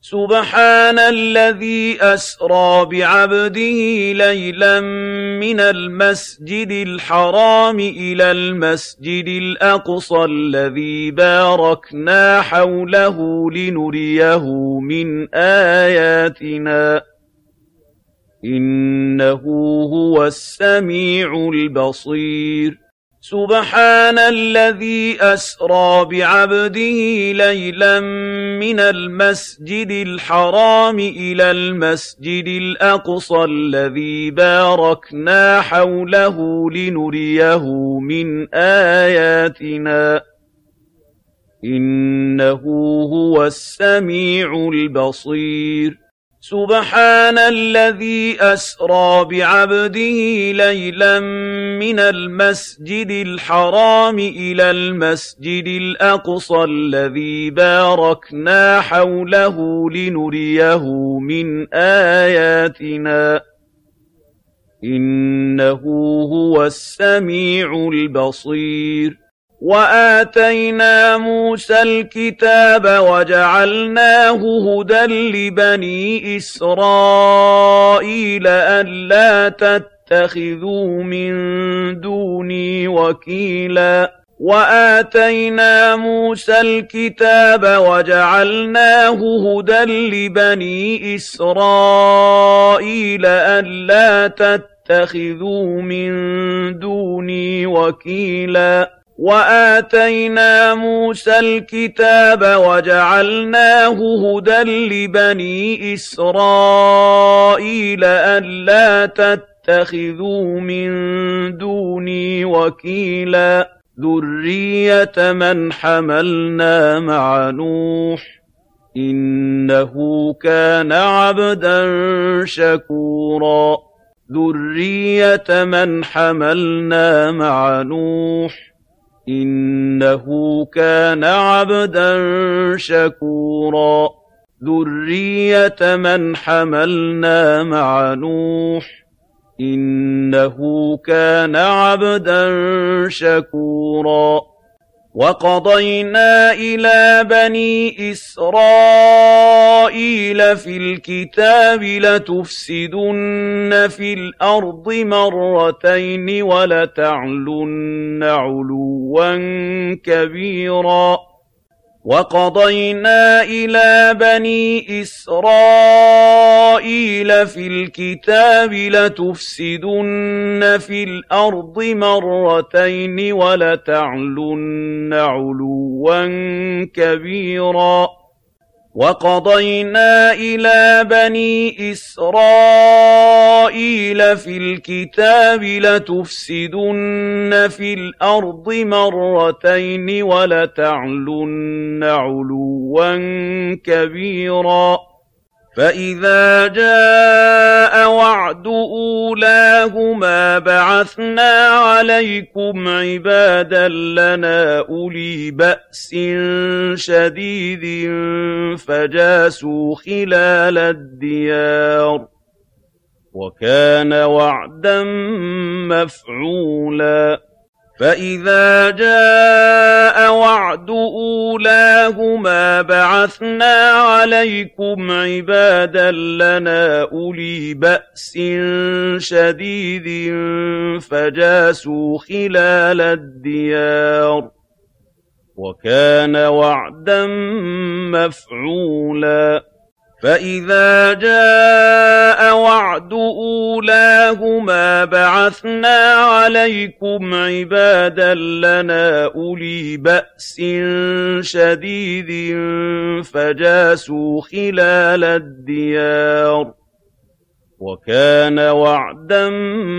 سبحان الذي أسرى بعبده ليلا من المسجد الحرام إلى المسجد الأقصى الذي باركنا حوله لنريه من آياتنا إنه هو السميع البصير سبحان الذي أسرى بعبده ليلا من المسجد الحرام إلى المسجد الأقصى الذي باركنا حوله لنريه من آياتنا إنه هو السميع البصير سبحان الذي أسرى بعبده ليلا من المسجد الحرام إلى المسجد الأقصى الذي باركنا حوله لنريه من آياتنا إنه هو السميع البصير وآتينا موسى الكتاب وجعلناه هدى لبني إسرائيل ألا تتخذوا من دوني وكيلا وآتينا موسى الكتاب وجعلناه هدى لبني إسرائيل ألا تتخذوا من دوني وكيلا وآتينا موسى الكتاب وجعلناه هدى لبني إسرائيل ألا تتخذوا من دوني وكيلا ذرية من حملنا مع نوح إنه كان عبدا شكورا ذرية من حملنا مع نوح إنه كان عبدا شكورا ذرية من حملنا مع نوح إنه كان عبدا شكورا وقضينا إلى بني إسرائيل في الكتاب لتفسدن في الأرض مرتين ولتعلن علوا كبيرا وقضينا إلى بني إسرائيل في الكتاب لتفسدن في الأرض مرتين ولتعلن علوا كبيرا وقضينا إلى بني إسرائيل في الكتاب لتفسدن في الأرض مرتين ولتعلن علوا كبيرا فإذا جاء وعد أولاهما بعثنا عليكم عبادا لنا أولي بأس شديد فجاسوا خلال الديار وكان وعدا مفعولا فإذا جاء وعد أولاهما بعثنا عليكم عبادا لنا أولي بأس شديد فجاسوا خلال الديار وكان وعدا مفعولا فإذا جاء وعد أولاهما بعثنا عليكم عبادا لنا أولي بأس شديد فجاسوا خلال الديار وكان وعدا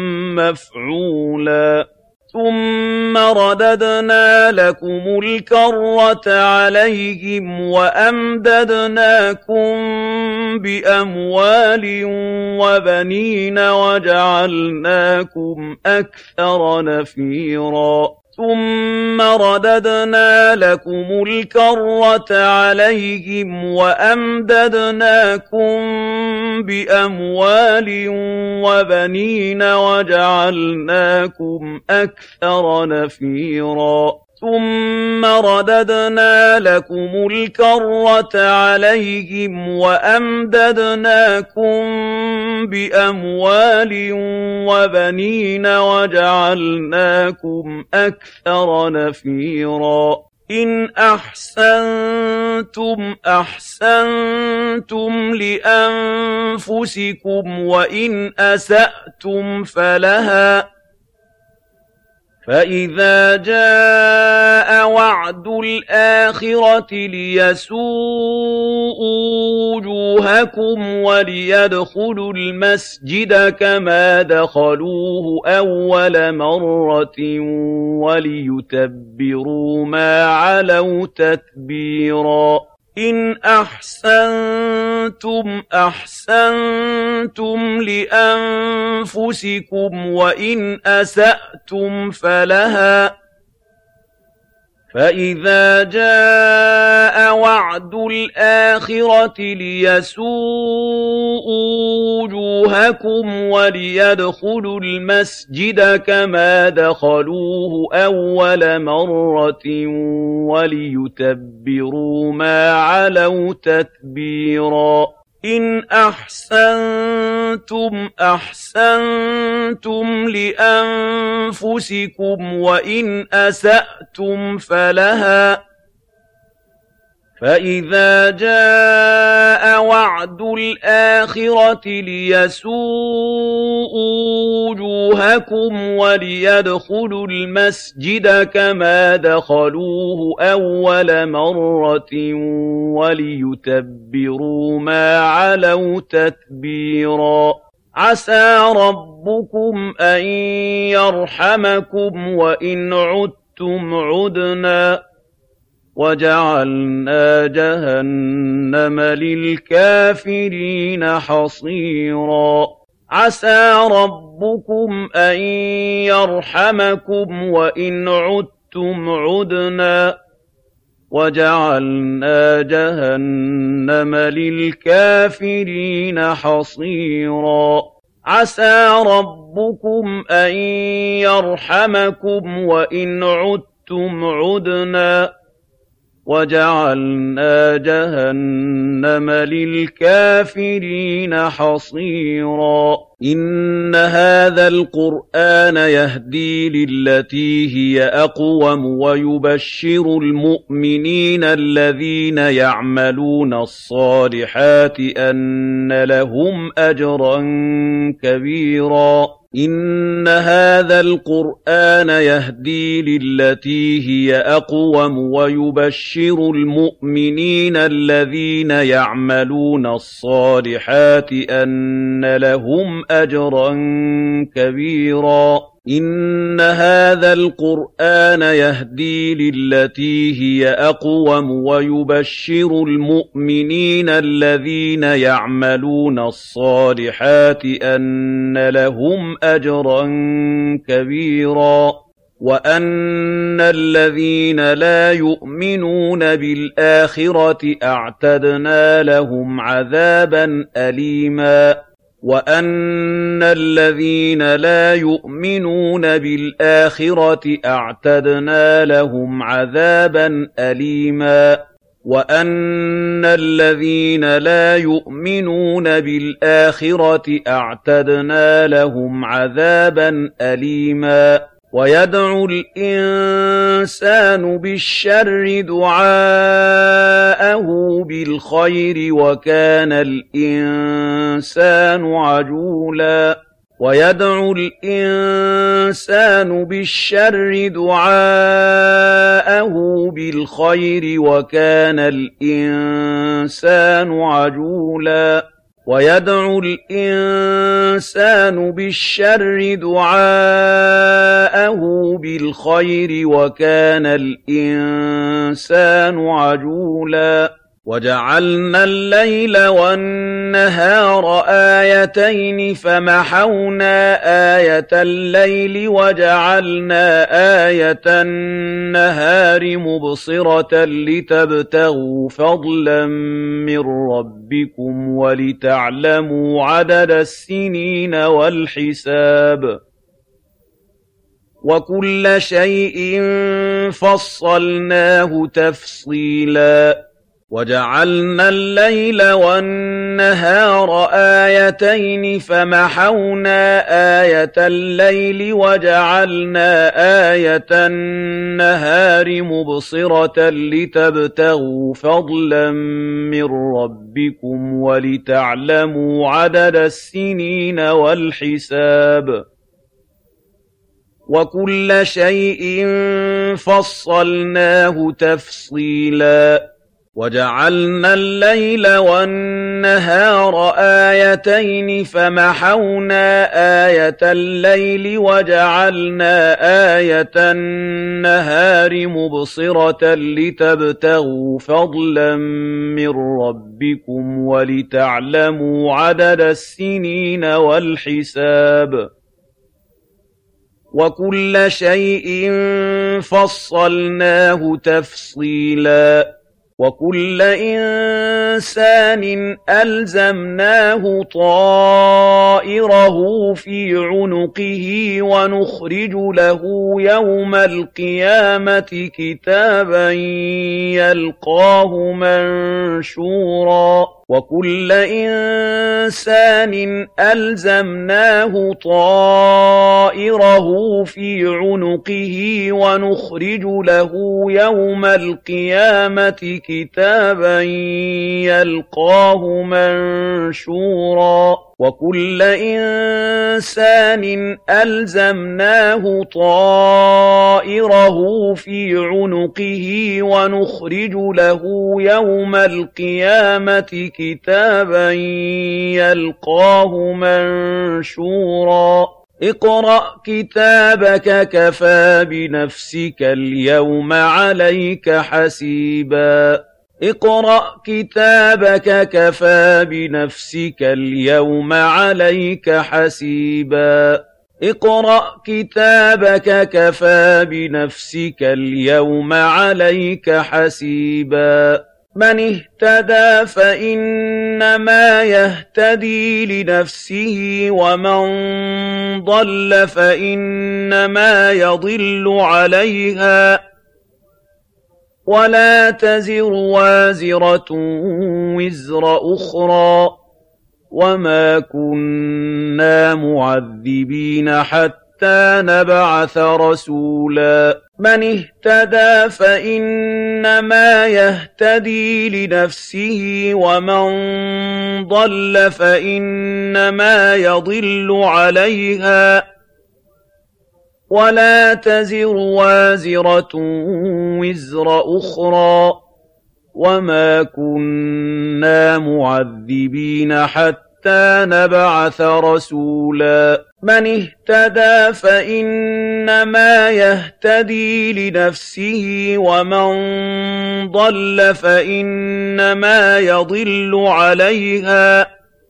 مفعولا ثم رددنا لكم الكرة عليهم وأمددناكم بأموال وبنين وجعلناكم أكثر نفيرا ثم رددنا لكم الكرة عليهم وأمددناكم بأموال وبنين وجعلناكم أكثر نفيرا ثُمَّ رَدَدْنَا لَكُمُ الْكَرَّةَ عَلَيْهِمْ وَأَمْدَدْنَاكُم بِأَمْوَالٍ وَبَنِينَ وَجَعَلْنَاكُمْ أَكْثَرَ نَفِيرًا إِنْ أَحْسَنتُمْ أَحْسَنتُمْ لِأَنفُسِكُمْ وَإِنْ أَسَأْتُمْ فَلَهَا ۚ فَإِذَا جَاءَ وَعْدُ الْآخِرَةِ لِيَسُوءُوا وُجُوهَكُمْ وَلِيَدْخُلُوا الْمَسْجِدَ كَمَا دَخَلُوهُ أَوَّلَ مَرَّةٍ وَلِيُتَبِّرُوا مَا عَلَوْا تَتْبِيرًا إِنْ أَحْسَنتُمْ أَحْسَنتُمْ لِأَنفُسِكُمْ وَإِنْ أَسَأْتُمْ فَلَهَا ۚ فَإِذَا جَاءَ وَعْدُ الْآخِرَةِ لِيَسُوءُوا وُجُوهَكُمْ وَلِيَدْخُلُوا الْمَسْجِدَ كَمَا دَخَلُوهُ أَوَّلَ مَرَّةٍ وَلِيُتَبِّرُوا مَا عَلَوْا تَتْبِيرًا إِنْ أَحْسَنتُمْ أَحْسَنتُمْ لِأَنفُسِكُمْ وَإِنْ أَسَأْتُمْ فَلَهَا ۚ فَإِذَا جَاءَ وَعْدُ الْآخِرَةِ لِيَسُوءُوا وُجُوهَكُمْ وَلِيَدْخُلُوا الْمَسْجِدَ كَمَا دَخَلُوهُ أَوَّلَ مَرَّةٍ وَلِيُتَبِّرُوا مَا عَلَوْا تَتْبِيرًا عَسَىٰ رَبُّكُمْ أَن يَرْحَمَكُمْ وَإِنْ عُدتُّمْ عُدْنَا وَجَعَلْنَا جَهَنَّمَ لِلْكَافِرِينَ حَصِيرًا عَسَىٰ رَبُّكُمْ أَن يَرْحَمَكُمْ وَإِنْ عُدتُّمْ عُدْنَا وَجَعَلْنَا جَهَنَّمَ لِلْكَافِرِينَ حَصِيرًا عَسَىٰ رَبُّكُمْ أَن يَرْحَمَكُمْ وَإِنْ عُدتُّمْ عُدْنَا وَجَعَلْنَا جَهَنَّمَ لِلْكَافِرِينَ حَصِيرًا إِنَّ هَٰذَا الْقُرْآنَ يَهْدِي لِلَّتِي هِيَ أَقْوَمُ وَيُبَشِّرُ الْمُؤْمِنِينَ الَّذِينَ يَعْمَلُونَ الصَّالِحَاتِ أَنَّ لَهُمْ أَجْرًا كَبِيرًا إِنَّ هَٰذَا الْقُرْآنَ يَهْدِي لِلَّتِي هِيَ أَقْوَمُ وَيُبَشِّرُ الْمُؤْمِنِينَ الَّذِينَ يَعْمَلُونَ الصَّالِحَاتِ أَنَّ لَهُمْ أَجْرًا كَبِيرًا إِنَّ هَٰذَا الْقُرْآنَ يَهْدِي لِلَّتِي هِيَ أَقْوَمُ وَيُبَشِّرُ الْمُؤْمِنِينَ الَّذِينَ يَعْمَلُونَ الصَّالِحَاتِ أَنَّ لَهُمْ أَجْرًا كَبِيرًا وَأَنَّ الَّذِينَ لَا يُؤْمِنُونَ بِالْآخِرَةِ أَعْتَدْنَا لَهُمْ عَذَابًا أَلِيمًا وَأَنَّ الَّذِينَ لَا يُؤْمِنُونَ بِالْآخِرَةِ أَعْتَدْنَا لَهُمْ عَذَابًا أَلِيمًا وَأَنَّ الَّذِينَ لَا يُؤْمِنُونَ بِالْآخِرَةِ أَعْتَدْنَا لَهُمْ عَذَابًا أَلِيمًا وَيَدْعُو الْإِنسَانُ بِالشَّرِّ دُعَاءَهُ بِالْخَيْرِ وَكَانَ الْإِنسَانُ عَجُولًا وَيَدْعُو الْإِنسَانُ بِالشَّرِّ دُعَاءَهُ بِالْخَيْرِ وَكَانَ الْإِنسَانُ عَجُولًا وَيَدْعُو الْإِنسَانُ بِالشَّرِّ دُعَاءَهُ بِالْخَيْرِ وَكَانَ الْإِنسَانُ عَجُولًا وَجَعَلْنَا اللَّيْلَ وَالنَّهَارَ آيَتَيْنِ فَمَحَوْنَا آيَةَ اللَّيْلِ وَجَعَلْنَا آيَةَ النَّهَارِ مُبْصِرَةً لِتَبْتَغُوا فَضْلًا مِّن رَّبِّكُمْ وَلِتَعْلَمُوا عَدَدَ السِّنِينَ وَالْحِسَابَ وَكُلَّ شَيْءٍ فَصَّلْنَاهُ تَفْصِيلًا وَجَعَلْنَا اللَّيْلَ وَالنَّهَارَ آيَتَيْنِ فَمَحَوْنَا آيَةَ اللَّيْلِ وَجَعَلْنَا آيَةَ النَّهَارِ مُبْصِرَةً لِتَبْتَغُوا فَضْلًا مِّن رَّبِّكُمْ وَلِتَعْلَمُوا عَدَدَ السِّنِينَ وَالْحِسَابَ وَكُلَّ شَيْءٍ فَصَّلْنَاهُ تَفْصِيلًا وَجَعَلْنَا اللَّيْلَ وَالنَّهَارَ آيَتَيْنِ فَمَحَوْنَا آيَةَ اللَّيْلِ وَجَعَلْنَا آيَةَ النَّهَارِ مُبْصِرَةً لِتَبْتَغُوا فَضْلًا مِّن رَّبِّكُمْ وَلِتَعْلَمُوا عَدَدَ السِّنِينَ وَالْحِسَابَ وَكُلَّ شَيْءٍ فَصَّلْنَاهُ تَفْصِيلًا وَكُلَّ إِنسَانٍ أَلْزَمْنَاهُ طَائِرَهُ فِي عُنُقِهِ وَنُخْرِجُ لَهُ يَوْمَ الْقِيَامَةِ كِتَابًا يَلْقَاهُ مَنشُورًا وَكُلَّ إِنسَانٍ أَلْزَمْنَاهُ طَائِرَهُ فِي عُنُقِهِ وَنُخْرِجُ لَهُ يَوْمَ الْقِيَامَةِ كِتَابًا يَلْقَاهُ مَنشُورًا وَكُلَّ إِنسَانٍ أَلْزَمْنَاهُ طَائِرَهُ فِي عُنُقِهِ وَنُخْرِجُ لَهُ يَوْمَ الْقِيَامَةِ كِتَابًا يَلْقَاهُ مَنشُورًا اقْرَأْ كِتَابَكَ كَفَىٰ بِنَفْسِكَ الْيَوْمَ عَلَيْكَ حَسِيبًا اقْرَأْ كِتَابَكَ كَفَىٰ بِنَفْسِكَ الْيَوْمَ عَلَيْكَ حَسِيبًا اقْرَأْ كِتَابَكَ كَفَىٰ بِنَفْسِكَ الْيَوْمَ عَلَيْكَ حَسِيبًا مَّنِ اهْتَدَىٰ فَإِنَّمَا يَهْتَدِي لِنَفْسِهِ وَمَن ضَلَّ فَإِنَّمَا يَضِلُّ عَلَيْهَا ۚ وَلَا تَزِرُ وَازِرَةٌ وِزْرَ أُخْرَىٰ ۗ وَمَا كُنَّا مُعَذِّبِينَ حَتَّىٰ نَبْعَثَ رَسُولًا مَّنِ اهْتَدَىٰ فَإِنَّمَا يَهْتَدِي لِنَفْسِهِ وَمَن ضَلَّ فَإِنَّمَا يَضِلُّ عَلَيْهَا ۚ وَلَا تَزِرُ وَازِرَةٌ وِزْرَ أُخْرَىٰ ۗ وَمَا كُنَّا مُعَذِّبِينَ حَتَّىٰ نَبْعَثَ رَسُولًا مَّنِ اهْتَدَىٰ فَإِنَّمَا يَهْتَدِي لِنَفْسِهِ وَمَن ضَلَّ فَإِنَّمَا يَضِلُّ عَلَيْهَا ۚ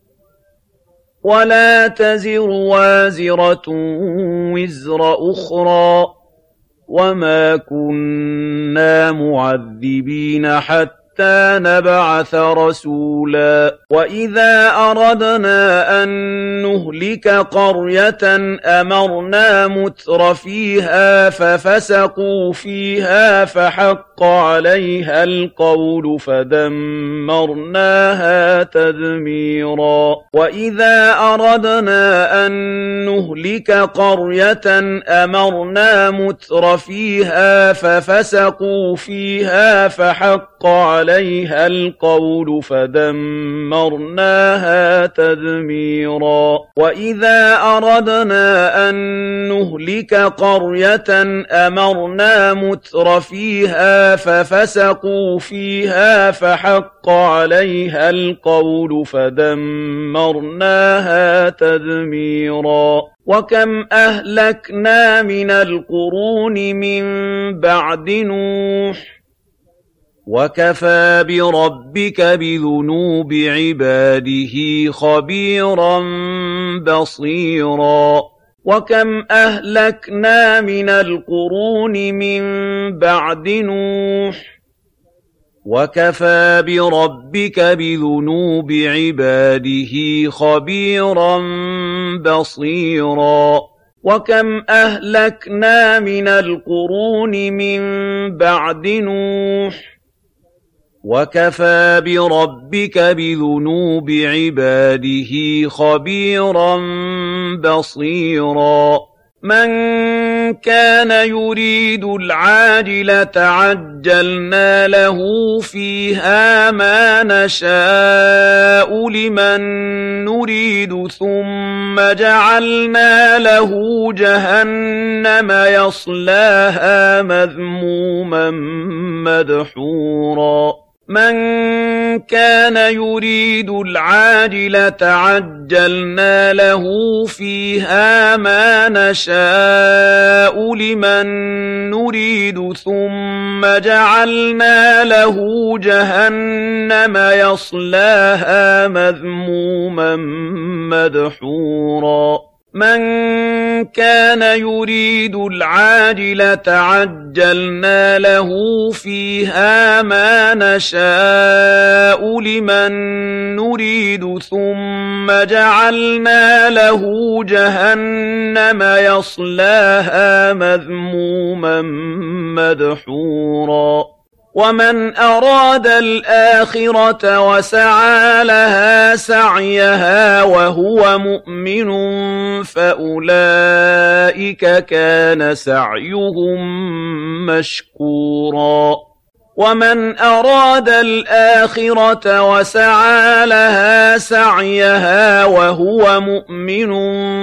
وَلَا تَزِرُ وَازِرَةٌ وِزْرَ أُخْرَىٰ ۗ وَمَا كُنَّا مُعَذِّبِينَ حَتَّىٰ نَبْعَثَ رَسُولًا وَإِذَا أَرَدْنَا أَن نُّهْلِكَ قَرْيَةً أَمَرْنَا مُتْرَفِيهَا فَفَسَقُوا فِيهَا فَحَقَّ عَلَيْهَا الْقَوْلُ فَدَمَّرْنَاهَا تَدْمِيرًا وَإِذَا أَرَدْنَا أَن نُّهْلِكَ قَرْيَةً أَمَرْنَا مُتْرَفِيهَا فَفَسَقُوا فِيهَا فَحَقَّ عَلَيْهَا الْقَوْلُ فَدَمَّرْنَاهَا تَدْمِيرًا وَإِذَا أَرَدْنَا أَن نُّهْلِكَ قَرْيَةً أَمَرْنَا مُتْرَفِيهَا فَفَسَقُوا فِيهَا فَحَقَّ عَلَيْهَا الْقَوْلُ فَدَمَّرْنَاهَا تَدْمِيرًا وَكَمْ أَهْلَكْنَا مِنَ الْقُرُونِ مِن بَعْدِ نُوحٍ وَكَفَىٰ بِرَبِّكَ بِذُنُوبِ عِبَادِهِ خَبِيرًا بَصِيرًا وَكَمْ أَهْلَكْنَا مِنَ الْقُرُونِ مِن بَعْدِ نُوحٍ وَكَفَىٰ بِرَبِّكَ بِذُنُوبِ عِبَادِهِ خَبِيرًا بَصِيرًا وَكَمْ أَهْلَكْنَا مِنَ الْقُرُونِ مِن بَعْدِ نُوحٍ ۗ وَكَفَىٰ بِرَبِّكَ بِذُنُوبِ عِبَادِهِ خَبِيرًا بَصِيرًا مَنْ كَانَ يُرِيدُ الْعَاجِلَةَ عَجَّلْنَا لَهُ فِيهَا مَا نَشَاءُ لِمَن نُّرِيدُ ثُمَّ جَعَلْنَا لَهُ جَهَنَّمَ يَصْلَاهَا مَذْمُومًا مَّدْحُورًا مَنْ كَانَ يُرِيدُ الْعَاجِلَةَ عَجَّلْنَا لَهُ فِيهَا مَا نَشَاءُ لِمَن نُّرِيدُ ثُمَّ جَعَلْنَا لَهُ جَهَنَّمَ يَصْلَاهَا مَذْمُومًا مَّدْحُورًا مَنْ كَانَ يُرِيدُ الْعَاجِلَةَ عَجَّلْنَا لَهُ فِيهَا مَا نَشَاءُ لِمَن نُّرِيدُ ثُمَّ جَعَلْنَا لَهُ جَهَنَّمَ يَصْلَاهَا مَذْمُومًا مَّدْحُورًا وَمَنْ أَرَادَ الْآخِرَةَ وَسَعَىٰ لَهَا سَعْيَهَا وَهُوَ مُؤْمِنٌ فَأُولَٰئِكَ كَانَ سَعْيُهُم مَّشْكُورًا وَمَنْ أَرَادَ الْآخِرَةَ وَسَعَىٰ لَهَا سَعْيَهَا وَهُوَ مُؤْمِنٌ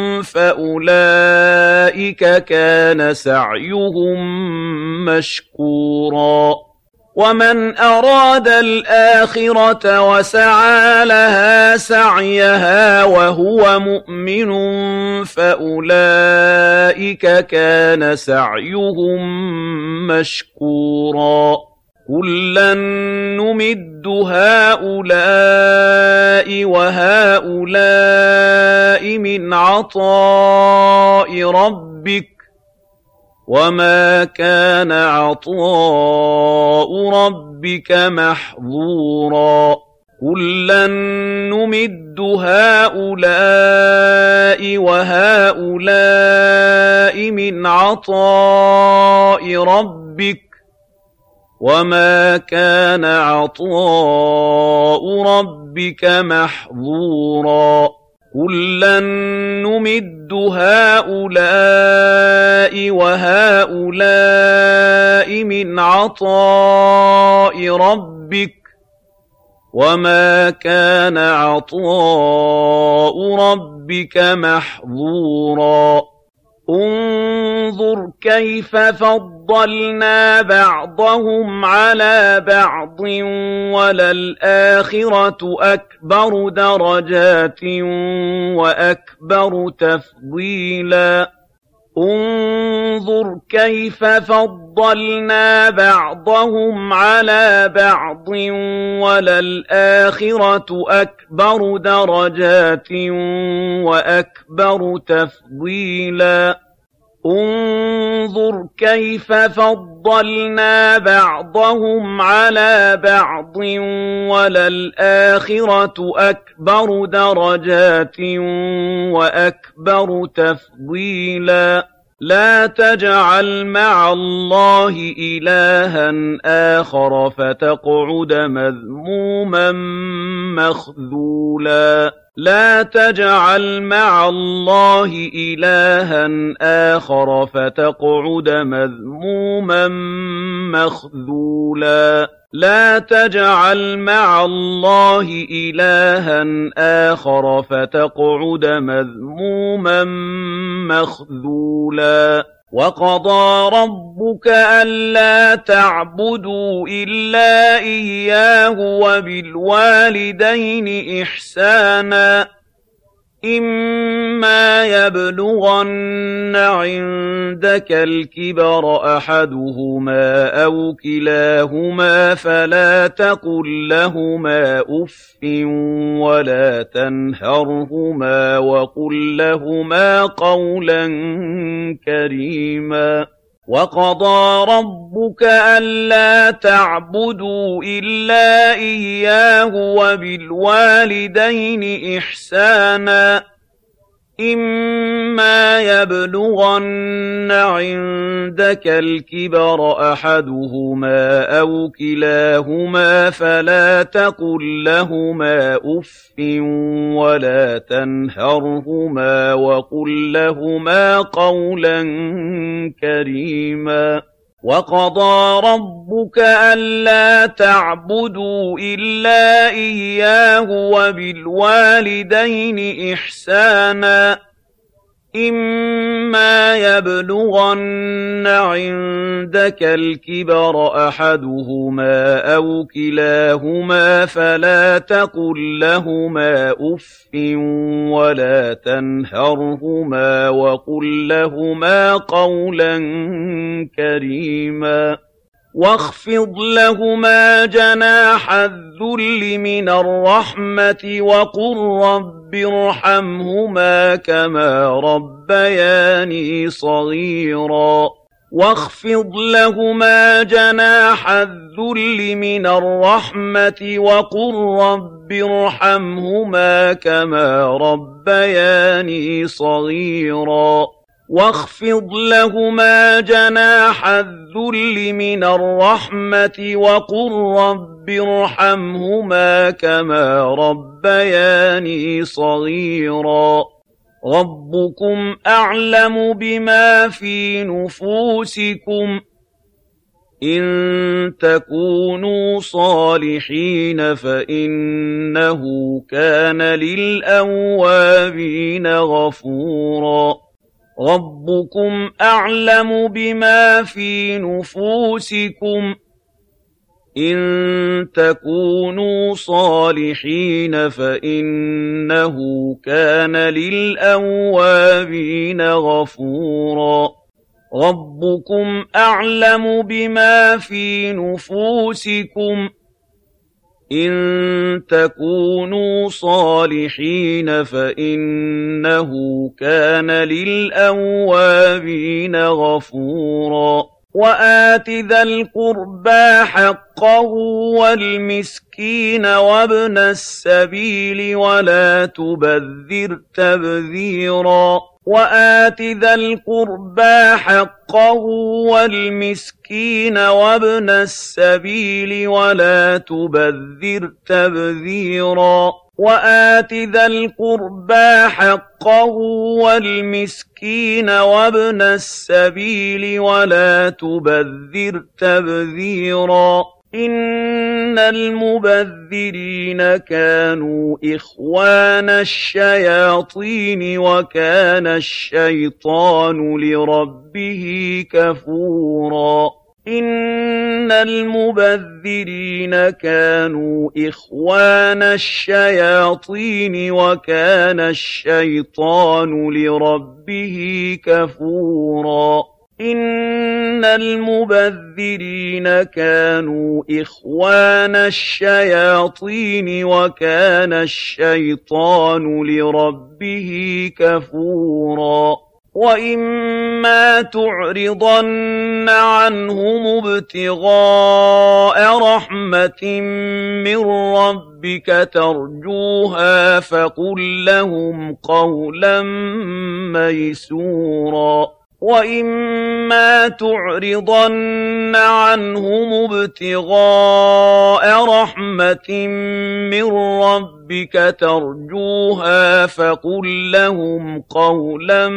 فَأُولَٰئِكَ كَانَ سَعْيُهُم مَّشْكُورًا وَمَنْ أَرَادَ الْآخِرَةَ وَسَعَىٰ لَهَا سَعْيَهَا وَهُوَ مُؤْمِنٌ فَأُولَٰئِكَ كَانَ سَعْيُهُم مَّشْكُورًا كُلًّا نُّمِدُّ هَٰؤُلَاءِ وَهَٰؤُلَاءِ مِنْ عَطَاءِ رَبِّكَ وَمَا كَانَ عَطَاءُ رَبِّكَ مَحْظُورًا كُلًّا نُّمِدُّ هَٰؤُلَاءِ وَهَٰؤُلَاءِ مِنْ عَطَاءِ رَبِّكَ وَمَا كَانَ عَطَاءُ رَبِّكَ مَحْظُورًا كُلًّا نُّمِدُّ هَٰؤُلَاءِ وَهَٰؤُلَاءِ مِنْ عَطَاءِ رَبِّكَ وَمَا كَانَ عَطَاءُ رَبِّكَ مَحْظُورًا انظُرْ كَيْفَ فَضَّلْنَا بَعْضَهُمْ عَلَىٰ بَعْضٍ وَلَلْآخِرَةُ أَكْبَرُ دَرَجَاتٍ وَأَكْبَرُ تَفْضِيلًا انظُرْ كَيْفَ فَضَّلْنَا بَعْضَهُمْ عَلَىٰ بَعْضٍ وَلَلْآخِرَةُ أَكْبَرُ دَرَجَاتٍ وَأَكْبَرُ تَفْضِيلًا انظُرْ كَيْفَ فَضَّلْنَا بَعْضَهُمْ عَلَىٰ بَعْضٍ وَلَلْآخِرَةُ أَكْبَرُ دَرَجَاتٍ وَأَكْبَرُ تَفْضِيلًا لَا تَجْعَلْ مَعَ اللَّهِ إِلَٰهًا آخَرَ فَتَقْعُدَ مَذْمُومًا مَّخْذُولًا لَا تَجْعَلْ مَعَ اللَّهِ إِلَٰهًا آخَرَ فَتَقْعُدَ مَذْمُومًا مَّخْذُولًا لَا تَجْعَلْ مَعَ اللَّهِ إِلَٰهًا آخَرَ فَتَقْعُدَ مَذْمُومًا مَّخْذُولًا وَقَضَىٰ رَبُّكَ أَلَّا تَعْبُدُوا إِلَّا إِيَّاهُ وَبِالْوَالِدَيْنِ إِحْسَانًا إِمَّا يَبْلُغَنَّ عِندَكَ الْكِبَرَ أَحَدُهُمَا أَوْ كِلَاهُمَا فَلَا تَقُل لَّهُمَا أُفٍّ وَلَا تَنْهَرْهُمَا وَقُل لَّهُمَا قَوْلًا كَرِيمًا وَقَضَىٰ رَبُّكَ أَلَّا تَعْبُدُوا إِلَّا إِيَّاهُ وَبِالْوَالِدَيْنِ إِحْسَانًا إما يبلغن عندك الكبر أحدهما أو كلاهما فلا تقل لهما أف ولا تنهرهما وقل لهما قولا كريما وقضى ربك ألا تعبدوا إلا إياه وبالوالدين إحسانا إما يبلغن عندك الكبر أحدهما أو كلاهما فلا تقل لهما أف ولا تنهرهما وقل لهما قولا كريما واخفض لهما جناح الذل من الرحمة وقل رب ارحمهما كما ربياني صغيرا واخفض لهما جناح الذل من الرحمة وقل رب ارحمهما كما ربياني صغيرا واخفض لهما جناح الذل من الرحمة وقل رب ارحمهما كما ربياني صغيرا ربكم أعلم بما في نفوسكم إن تكونوا صالحين فإنه كان للأوابين غفورا ربكم أعلم بما في نفوسكم إن تكونوا صالحين فإنه كان للأوابين غفورا ربكم أعلم بما في نفوسكم إن تكونوا صالحين فإنه كان للأوابين غفورا وآت ذا القربى حقه والمسكين وابن السبيل ولا تبذر تبذيرا وآت ذا القربى حقه والمسكين وابن السبيل ولا تبذر تبذيرا وآت ذا القربى حقه والمسكين وابن السبيل ولا تبذر تبذيرا إن المبذرين كانوا إخوان الشياطين وكان الشيطان لربه كفورا إن المبذرين كانوا إخوان الشياطين وكان الشيطان لربه كفورا إن المبذرين كانوا إخوان الشياطين وكان الشيطان لربه كفورا وإما تعرضن عنهم ابتغاء رحمة من ربك ترجوها فقل لهم قولا ميسورا وإما تعرضن عنهم ابتغاء رحمة من ربك ترجوها فقل لهم قولا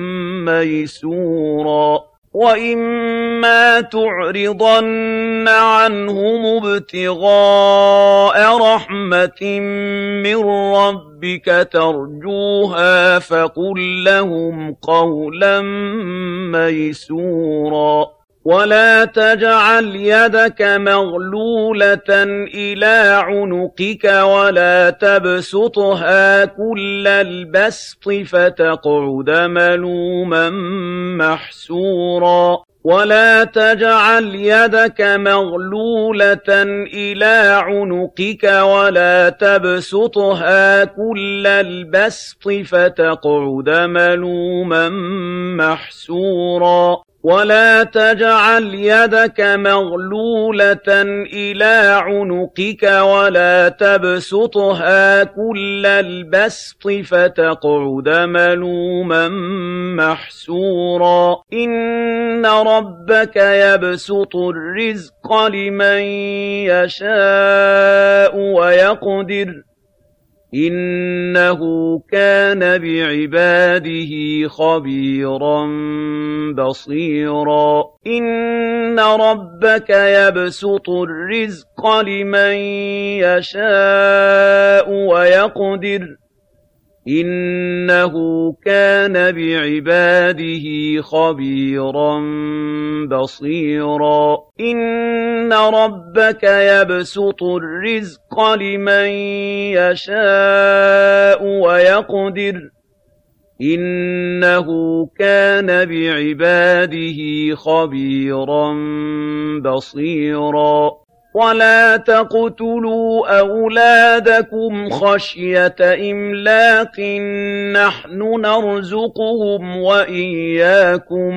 ميسورا وإما تعرضن عنهم ابتغاء رحمة من ربك ترجوها فقل لهم قولا ميسورا ولا تجعل يدك مغلولة إلى عنقك ولا تبسطها كل البسط فتقعد ملوما محسورا ولا تجعل يدك مغلولة إلى عنقك ولا تبسطها كل البسط فتقعد ملوما محسورا ولا تجعل يدك مغلولة إلى عنقك ولا تبسطها كل البسط فتقعد ملوما محسورا إن ربك يبسط الرزق لمن يشاء ويقدر إنه كان بعباده خبيرا بصيرا إن ربك يبسط الرزق لمن يشاء ويقدر إنه كان بعباده خبيرا بصيرا إن ربك يبسط الرزق لمن يشاء ويقدر إنه كان بعباده خبيرا بصيرا ولا تقتلوا أولادكم خشية إملاق نحن نرزقهم وإياكم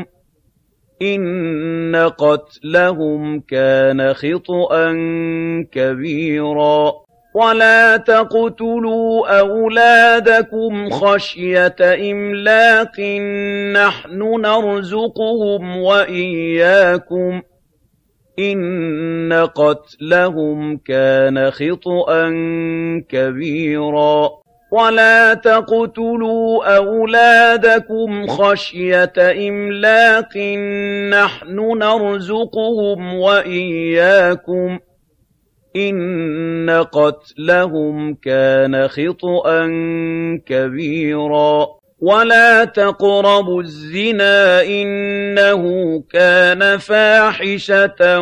إن قتلهم كان خطأ كبيرا ولا تقتلوا أولادكم خشية إملاق نحن نرزقهم وإياكم إن قتلهم كان خطأ كبيرا ولا تقتلوا أولادكم خشية إملاق نحن نرزقهم وإياكم إن قتلهم كان خطأ كبيرا ولا تقربوا الزنا إنه كان فاحشة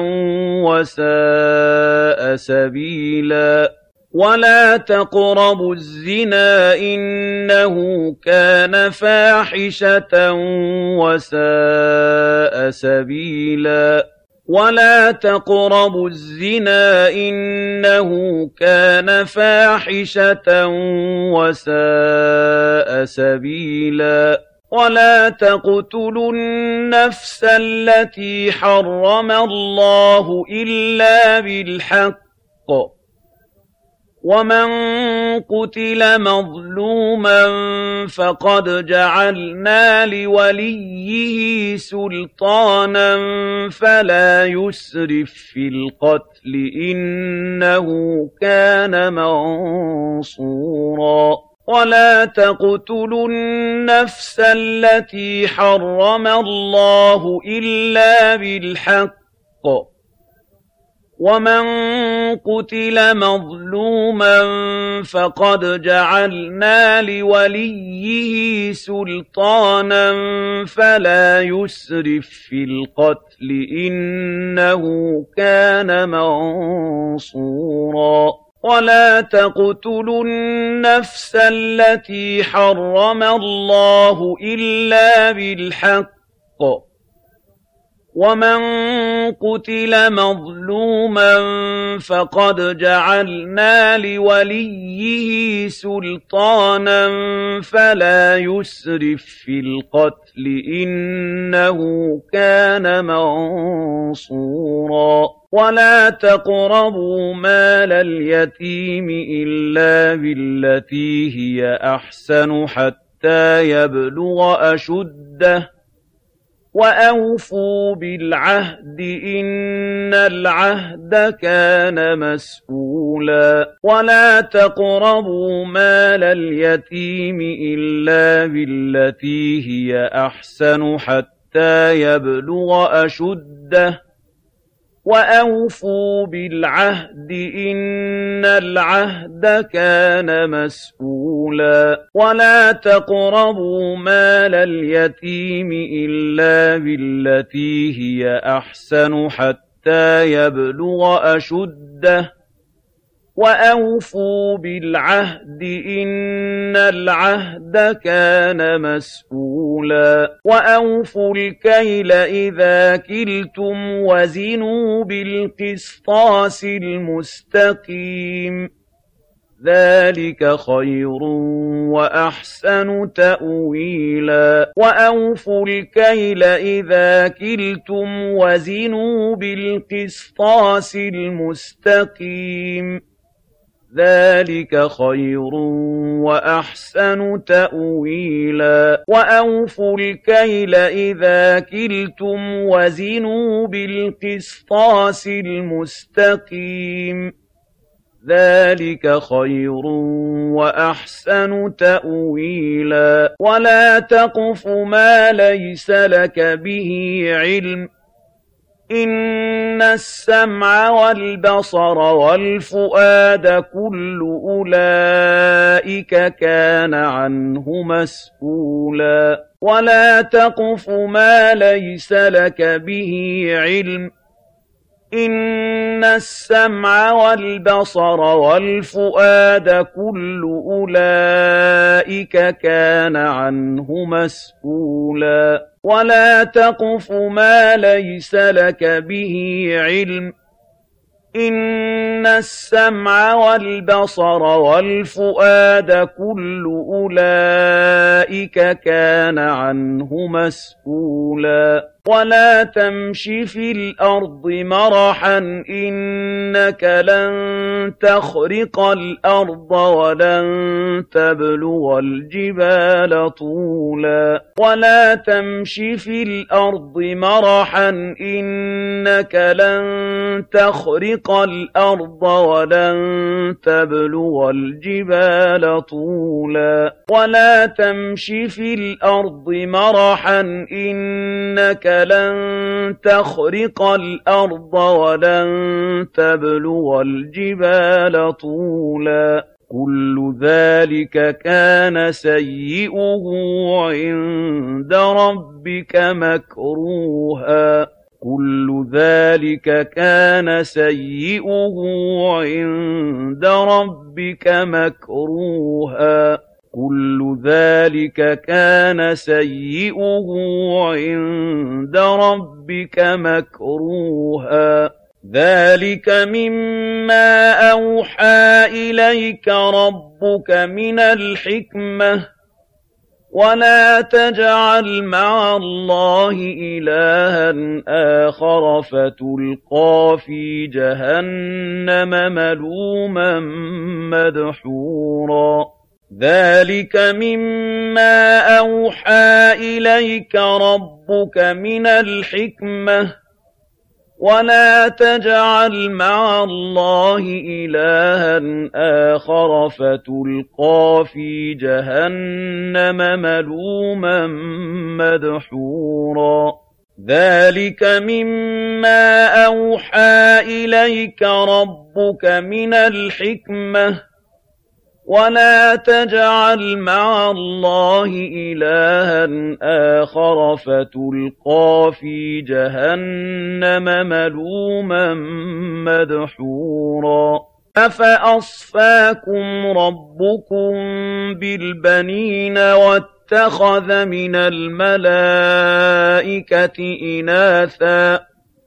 وساء سبيلا ولا تقربوا الزنا إنه كان فاحشة وساء سبيلا ولا تقربوا الزنا إنه كان فاحشة وساء سبيلا ولا تقتلوا النفس التي حرم الله إلا بالحق ومن قتل مظلوما فقد جعلنا لوليه سلطانا فلا يسرف في القتل إنه كان منصورا ولا تقتلوا النفس التي حرم الله إلا بالحق ومن قتل مظلوما فقد جعلنا لوليه سلطانا فلا يسرف في القتل إنه كان منصورا ولا تقتلوا النفس التي حرم الله إلا بالحق ومن قتل مظلوما فقد جعلنا لوليه سلطانا فلا يسرف في القتل إنه كان منصورا ولا تقربوا مال اليتيم إلا بالتي هي أحسن حتى يبلغ أشده وأوفوا بالعهد إن العهد كان مسؤولا ولا تقربوا مال اليتيم إلا بالتي هي أحسن حتى يبلغ أشده وأوفوا بالعهد إن العهد كان مسؤولا ولا تقربوا مال اليتيم إلا بالتي هي أحسن حتى يبلغ أشده وأوفوا بالعهد إن العهد كان مسؤولا وأوفوا الكيل إذا كلتم وزنوا بالقسطاس المستقيم ذلك خير وأحسن تأويلا وأوفوا الكيل إذا كلتم وزنوا بالقسطاس المستقيم ذلك خير وأحسن تأويلا وأوفوا الكيل إذا كلتم وزنوا بالقسطاس المستقيم ذلك خير وأحسن تأويلا ولا تقف ما ليس لك به علم إن السمع والبصر والفؤاد كل أولئك كان عنه مسؤولا ولا تقف ما ليس لك به علم إن السمع والبصر والفؤاد كل أولئك كان عنه مسؤولا ولا تقف ما ليس لك به علم إن السمع والبصر والفؤاد كل أولئك كان عنه مسؤولا ولا تمش في الأرض مرحا إنك لن تخرق الأرض ولن تبلغ الجبال طولا ولا تمش في الأرض مرحا إنك لن تخرق الأرض ولن تبلغ الجبال طولا ولا تمش في الأرض مرحا إنك لن تخرق الأرض ولن تبلغ الجبال طولا كل ذلك كان سيئه عند ربك مكروها كل ذلك كان سيئه عند ربك مكروها كل ذلك كان سيئه عند ربك مكروها ذلك مما أوحى إليك ربك من الحكمة ولا تجعل مع الله إلها آخر فتلقى في جهنم ملوما مدحورا ذلك مما أوحى إليك ربك من الحكمة ولا تجعل مع الله إلها آخر فتلقى في جهنم ملوما مدحورا ذلك مما أوحى إليك ربك من الحكمة ولا تجعل مع الله إلها آخر فتلقى في جهنم ملوما مدحورا أفأصفاكم ربكم بالبنين واتخذ من الملائكة إناثا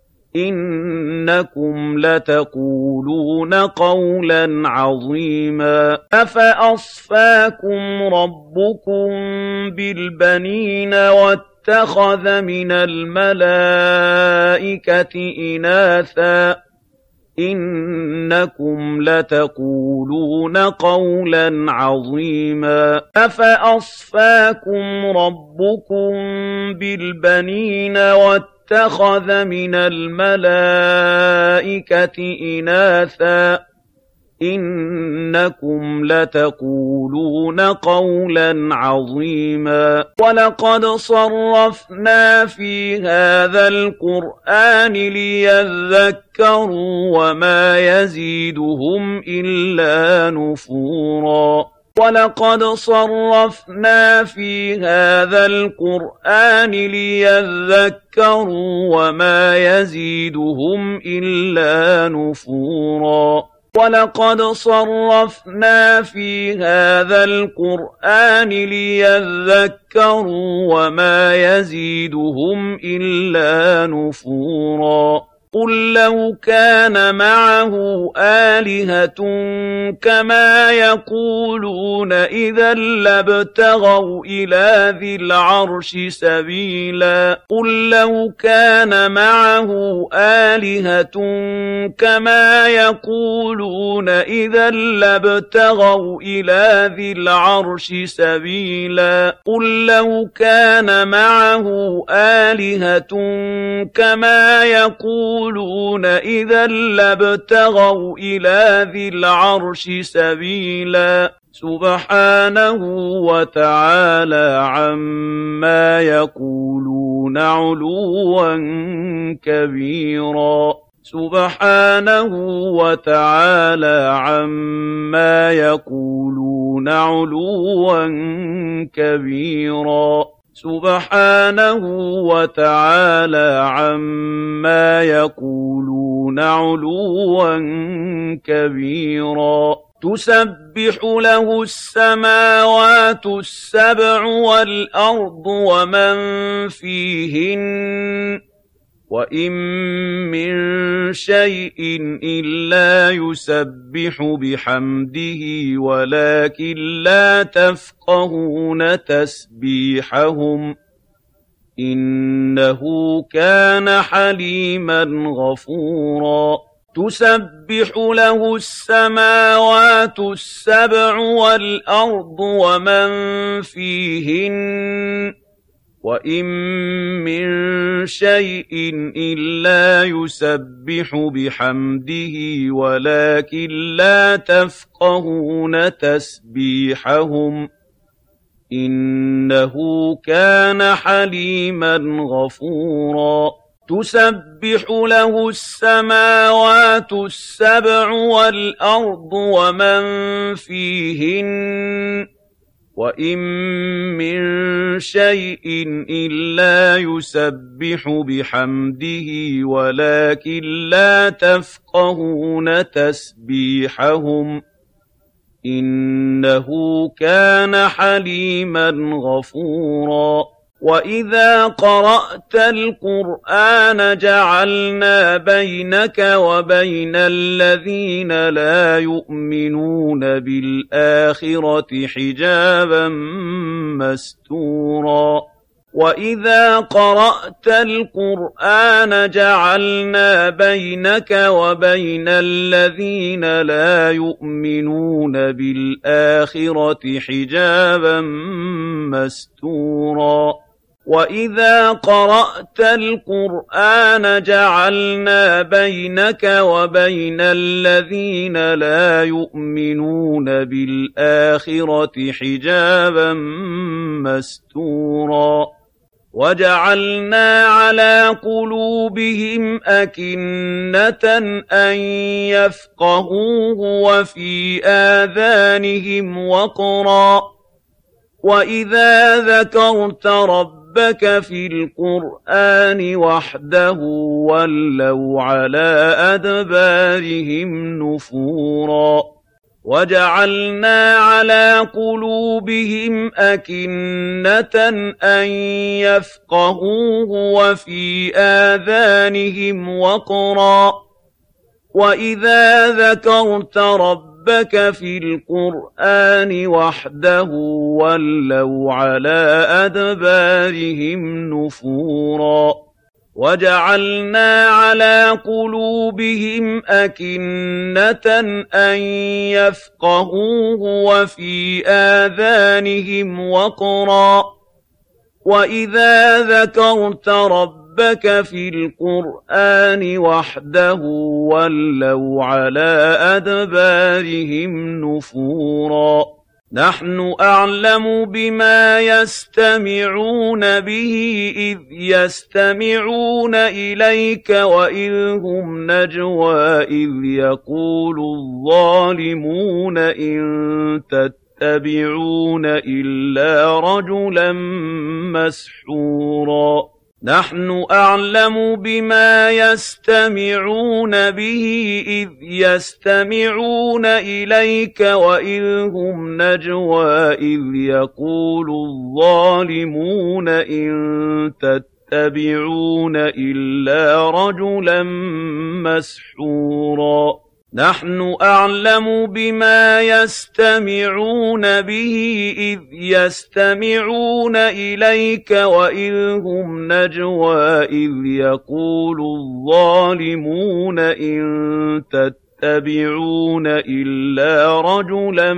إنكم لتقولون قولا عظيما أفأصفاكم ربكم بالبنين واتخذ من الملائكة إناثا إنكم لتقولون قولا عظيما أفأصفاكم ربكم بالبنين واتخذ من الملائكة إناثا إنكم لتقولون قولا عظيما ولقد صرفنا في هذا القرآن ليذكروا وما يزيدهم إلا نفورا ولقد صرفنا في هذا القرآن ليذكروا وما يزيدهم إلا نفورا ولقد صرفنا في هذا القرآن ليذكروا وما يزيدهم إلا نفورا قُل لَّوْ كَانَ مَعَهُ آلِهَةٌ كَمَا يَقُولُونَ إِذًا لَّابْتَغَوْا إِلَىٰ ذِي الْعَرْشِ سَبِيلًا قُل لَّوْ كَانَ مَعَهُ آلِهَةٌ كَمَا يَقُولُونَ إِذًا لَّابْتَغَوْا إِلَىٰ ذِي الْعَرْشِ سَبِيلًا قُل لَّوْ كَانَ مَعَهُ آلِهَةٌ كَمَا يَقُولُونَ إِذًا لَّابْتَغَوْا إِلَىٰ ذِي الْعَرْشِ سَبِيلًا سُبْحَانَهُ وَتَعَالَىٰ عَمَّا يَقُولُونَ عُلُوًّا كَبِيرًا سُبْحَانَهُ وَتَعَالَىٰ عَمَّا يَقُولُونَ عُلُوًّا كَبِيرًا سُبْحَانَهُ وَتَعَالَىٰ عَمَّا يَقُولُونَ عُلُوًّا كَبِيرًا تُسَبِّحُ لَهُ السَّمَاوَاتُ السَّبْعُ وَالْأَرْضُ وَمَن فِيهِنَّ وَإِن مِّن شَيْءٍ إِلَّا يُسَبِّحُ بِحَمْدِهِ وَلَٰكِن لَّا تَفْقَهُونَ تَسْبِيحَهُمْ إِنَّهُ كَانَ حَلِيمًا غَفُورًا تُسَبِّحُ لَهُ السَّمَاوَاتُ السَّبْعُ وَالْأَرْضُ وَمَن فِيهِنَّ وَإِن مِّن شَيْءٍ إِلَّا يُسَبِّحُ بِحَمْدِهِ وَلَٰكِن لَّا تَفْقَهُونَ تَسْبِيحَهُمْ إِنَّهُ كَانَ حَلِيمًا غَفُورًا تُسَبِّحُ لَهُ السَّمَاوَاتُ السَّبْعُ وَالْأَرْضُ وَمَن فِيهِنَّ وَإِن مِّن شَيْءٍ إِلَّا يُسَبِّحُ بِحَمْدِهِ وَلَٰكِن لَّا تَفْقَهُونَ تَسْبِيحَهُمْ إِنَّهُ كَانَ حَلِيمًا غَفُورًا وَإِذَا قَرَأْتَ الْقُرْآنَ جَعَلْنَا بَيْنَكَ وَبَيْنَ الَّذِينَ لَا يُؤْمِنُونَ بِالْآخِرَةِ حِجَابًا مَّسْتُورًا وَإِذَا قَرَأْتَ الْقُرْآنَ جَعَلْنَا بَيْنَكَ وَبَيْنَ الَّذِينَ لَا يُؤْمِنُونَ بِالْآخِرَةِ حِجَابًا مَّسْتُورًا وَإِذَا قَرَأْتَ الْقُرْآنَ جَعَلْنَا بَيْنَكَ وَبَيْنَ الَّذِينَ لَا يُؤْمِنُونَ بِالْآخِرَةِ حِجَابًا مَّسْتُورًا وَجَعَلْنَا عَلَىٰ قُلُوبِهِمْ أَكِنَّةً أَن يَفْقَهُوهُ وَفِي آذَانِهِمْ وَقْرًا وَإِذَا ذَكَرْتَ رَبَّكَ فِي الْقُرْآنِ وَحْدَهُ وَلَّوْا عَلَىٰ أَدْبَارِهِمْ نُفُورًا وَجَعَلْنَا عَلَىٰ قُلُوبِهِمْ أَكِنَّةً أَن يَفْقَهُوهُ وَفِي آذَانِهِمْ وَقْرًا وَإِذَا ذَكَرْتَ رَبَّكَ فِي الْقُرْآنِ وَحْدَهُ وَلَّوْا عَلَىٰ أَدْبَارِهِمْ نُفُورًا وَجَعَلْنَا عَلَىٰ قُلُوبِهِمْ أَكِنَّةً أَن يَفْقَهُوهُ وَفِي آذَانِهِمْ وَقْرًا وَإِذَا ذَكَرْتَ رَبَّكَ فِي الْقُرْآنِ وَحْدَهُ وَلَّوْا عَلَىٰ أَدْبَارِهِمْ نُفُورًا نَحْنُ أَعْلَمُ بِمَا يَسْتَمِعُونَ بِهِ إِذْ يَسْتَمِعُونَ إِلَيْكَ وَإِذْ هُمْ نَجْوَىٰ إِذْ يَقُولُ الظَّالِمُونَ إِن تَتَّبِعُونَ إِلَّا رَجُلًا مَّسْحُورًا نَحْنُ أَعْلَمُ بِمَا يَسْتَمِعُونَ بِهِ إِذْ يَسْتَمِعُونَ إِلَيْكَ وَإِذْ هُمْ نَجْوَىٰ إِذْ يَقُولُ الظَّالِمُونَ إِن تتبعون إلا رجلا مسحورا نحن أعلم بما يستمعون به إذ يستمعون إليك وإذ هم نجوى إذ يقول الظالمون إن تتبعون إلا رجلا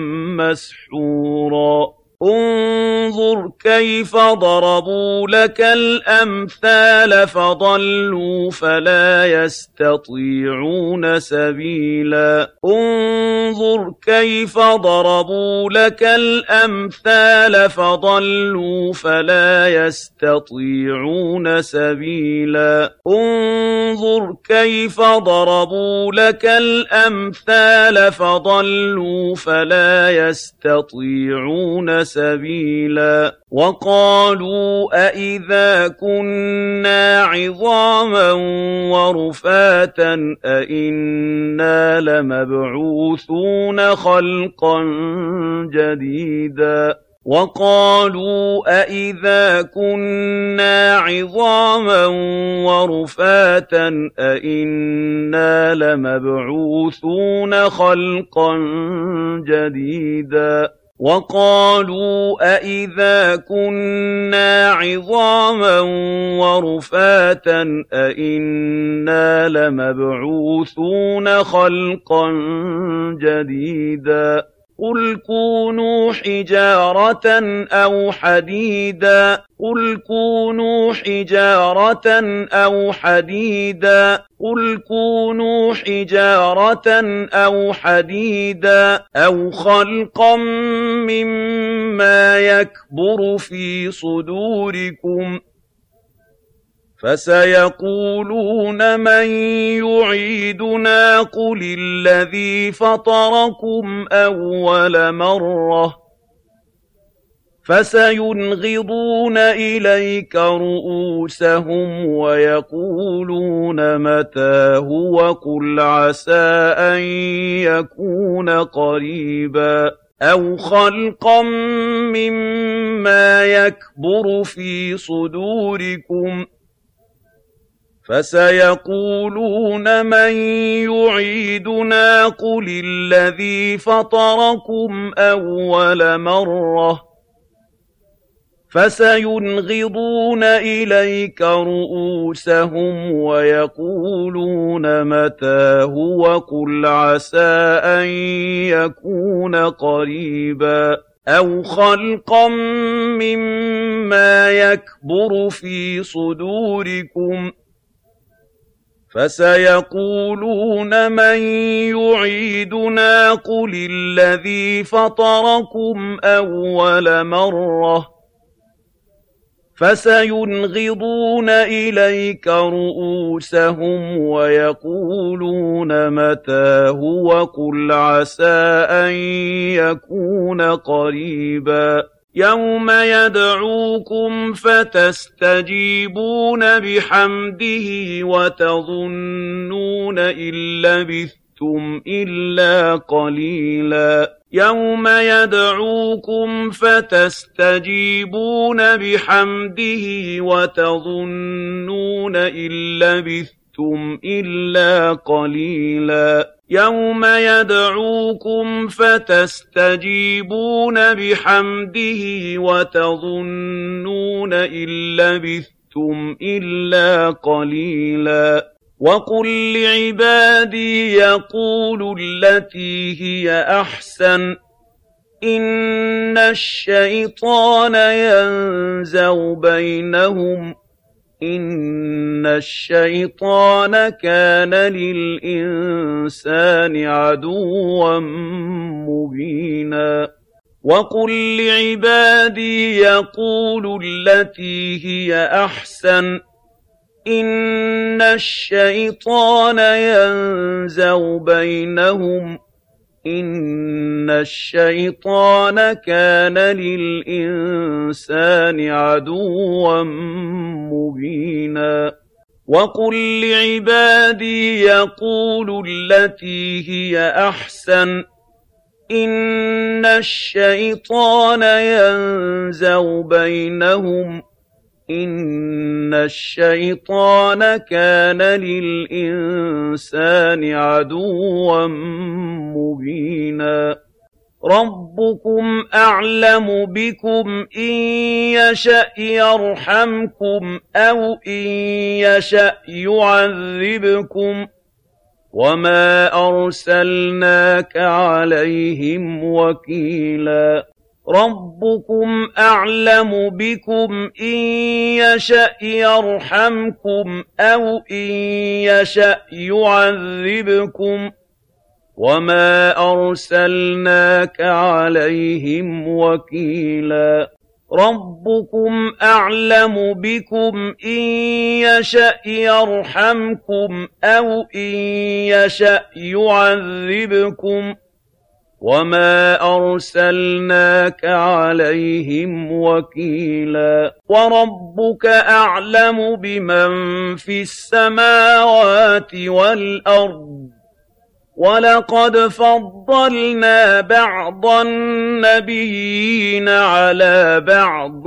مسحورا انظر كيف ضربوا لك الأمثال فضلوا فلا يستطيعون سبيلا انظر كيف ضربوا لك الأمثال فضلوا فلا يستطيعون سبيلا انظر كيف ضربوا لك الأمثال فضلوا فلا يستطيعون سبيلا وقالوا أإذا كنا عظاما ورفاتا أإنا لمبعوثون خلقا جديدا وقالوا أإذا كنا عظاما ورفاتا أإنا لمبعوثون خلقا جديدا وقالوا أإذا كنا عظاما ورفاتا أإنا لمبعوثون خلقا جديدا قل كونوا حجارة أو حديدا قل كونوا حجارة أو حديدا قل كونوا حجارة أو حديدا أو خلقا مما يكبر في صدوركم فسيقولون من يعيدنا قل الذي فطركم أول مرة فسينغضون إليك رؤوسهم ويقولون متى هو قل عسى أن يكون قريبا أو خلقا مما يكبر في صدوركم فسيقولون من يعيدنا قل الذي فطركم أول مرة فسينغضون إليك رؤوسهم ويقولون متى هو قل عسى أن يكون قريبا أو خلقا مما يكبر في صدوركم فسيقولون من يعيدنا قل الذي فطركم أول مرة فسينغضون إليك رؤوسهم ويقولون متى هو قل عسى أن يكون قريبا يوم يدعوكم فتستجيبون بحمده وتظنون إن لبثتم إلا قليلا يوم يدعوكم فتستجيبون بحمده وتظنون إن لبثتم إلا قليلا يوم يدعوكم فتستجيبون بحمده وتظنون إن لبثتم إلا قليلا وقل لعبادي يقولوا التي هي أحسن إن الشيطان ينزغ بينهم إن الشيطان كان للإنسان عدوا مبينا وقل لعبادي يقولوا التي هي أحسن إن الشيطان ينزغ بينهم إن الشيطان كان للإنسان عدوا مبينا وقل لعبادي يقولوا التي هي أحسن إن الشيطان ينزغ بينهم إِنَّ الشَّيْطَانَ كَانَ لِلْإِنسَانِ عَدُوًّا مُّبِينًا رَبُّكُمْ أَعْلَمُ بِكُمْ إِن يَشَأْ يَرْحَمْكُمْ أَوْ إِن يَشَأْ يُعَذِّبْكُمْ وَمَا أَرْسَلْنَاكَ عَلَيْهِمْ وَكِيلًا رَبُّكُمْ أَعْلَمُ بِكُمْ إِن يَشَأْ يَرْحَمْكُمْ أَوْ إِن يَشَأْ يُعَذِّبْكُمْ وَمَا أَرْسَلْنَاكَ عَلَيْهِمْ وَكِيلًا رَبُّكُمْ أَعْلَمُ بِكُمْ إِن يَشَأْ يَرْحَمْكُمْ أَوْ إِن يَشَأْ يُعَذِّبْكُمْ وَمَا أَرْسَلْنَاكَ عَلَيْهِمْ وَكِيلًا وَرَبُّكَ أَعْلَمُ بِمَن فِي السَّمَاوَاتِ وَالْأَرْضِ وَلَقَدْ فَضَّلْنَا بَعْضَ النَّبِيِّينَ عَلَىٰ بَعْضٍ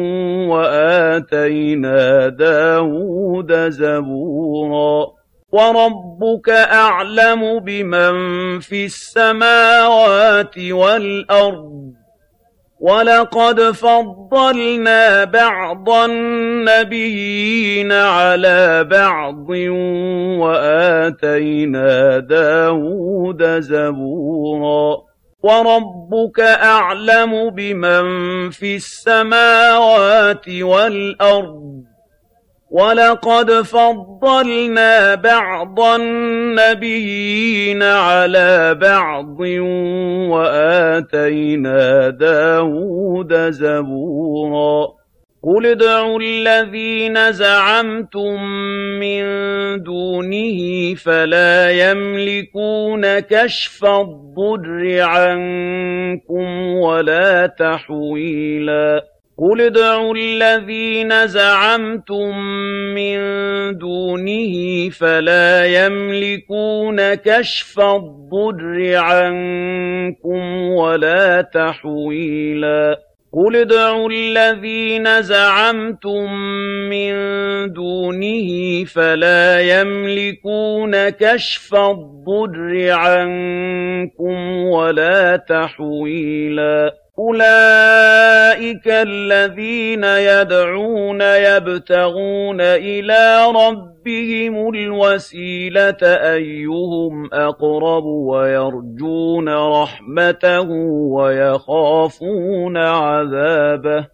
وَآتَيْنَا دَاوُودَ زَبُورًا وَرَبُّكَ أَعْلَمُ بِمَن فِي السَّمَاوَاتِ وَالْأَرْضِ وَلَقَدْ فَضَّلْنَا بَعْضَ النَّبِيِّينَ عَلَىٰ بَعْضٍ وَآتَيْنَا دَاوُودَ زَبُورًا وَرَبُّكَ أَعْلَمُ بِمَن فِي السَّمَاوَاتِ وَالْأَرْضِ وَلَقَدْ فَضَّلْنَا بَعْضَ النَّبِيِّينَ عَلَىٰ بَعْضٍ وَآتَيْنَا دَاوُودَ زَبُورًا قُلِ ادْعُوا الَّذِينَ زَعَمْتُم مِّن دُونِهِ فَلَا يَمْلِكُونَ كَشْفَ الضُّرِّ عَنكُمْ وَلَا تَحْوِيلًا قُلِ ادْعُوا الَّذِينَ زَعَمْتُم مِّن دُونِهِ فَلَا يَمْلِكُونَ كَشْفَ الضُّرِّ عَنكُمْ وَلَا تَحْوِيلًا قُلِ ادْعُوا الَّذِينَ زَعَمْتُم مِّن دُونِهِ فَلَا يَمْلِكُونَ كَشْفَ الضُّرِّ عَنكُمْ وَلَا تَحْوِيلًا أُولَٰئِكَ الَّذِينَ يَدْعُونَ يَبْتَغُونَ إِلَىٰ رَبِّهِمُ الْوَسِيلَةَ أَيُّهُمْ أَقْرَبُ وَيَرْجُونَ رَحْمَتَهُ وَيَخَافُونَ عَذَابَهُ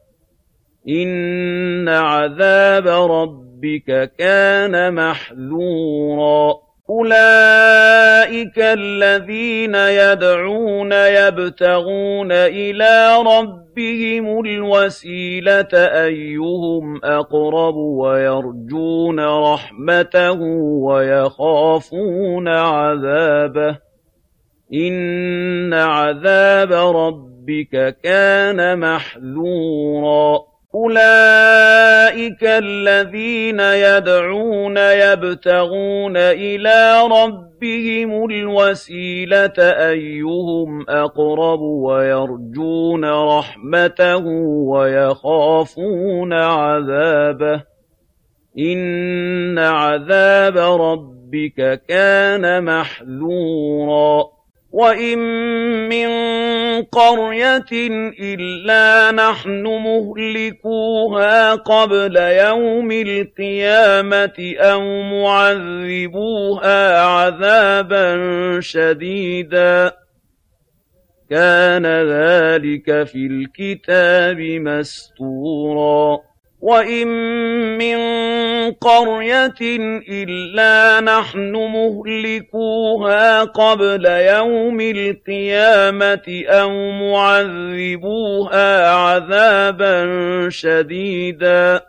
إِنَّ عَذَابَ رَبِّكَ كَانَ مَحْذُورًا أُولَٰئِكَ الَّذِينَ يَدْعُونَ يَبْتَغُونَ إِلَىٰ رَبِّهِمُ الْوَسِيلَةَ أَيُّهُمْ أَقْرَبُ وَيَرْجُونَ رَحْمَتَهُ وَيَخَافُونَ عَذَابَهُ إِنَّ عَذَابَ رَبِّكَ كَانَ مَحْذُورًا أُولَٰئِكَ الَّذِينَ يَدْعُونَ يَبْتَغُونَ إِلَىٰ رَبِّهِمُ الْوَسِيلَةَ أَيُّهُمْ أَقْرَبُ وَيَرْجُونَ رَحْمَتَهُ وَيَخَافُونَ عَذَابَهُ إِنَّ عَذَابَ رَبِّكَ كَانَ مَحْذُورًا وَإِن مِّن قَرْيَةٍ إِلَّا نَحْنُ مُهْلِكُوهَا قَبْلَ يَوْمِ الْقِيَامَةِ أَوْ مُعَذِّبُوهَا عَذَابًا شَدِيدًا كَانَ ذَلِكَ فِي الْكِتَابِ مَسْطُورًا وَإِن مِّن قَرْيَةٍ إِلَّا نَحْنُ مُهْلِكُوهَا قَبْلَ يَوْمِ الْقِيَامَةِ أَوْ مُعَذِّبُوهَا عَذَابًا شَدِيدًا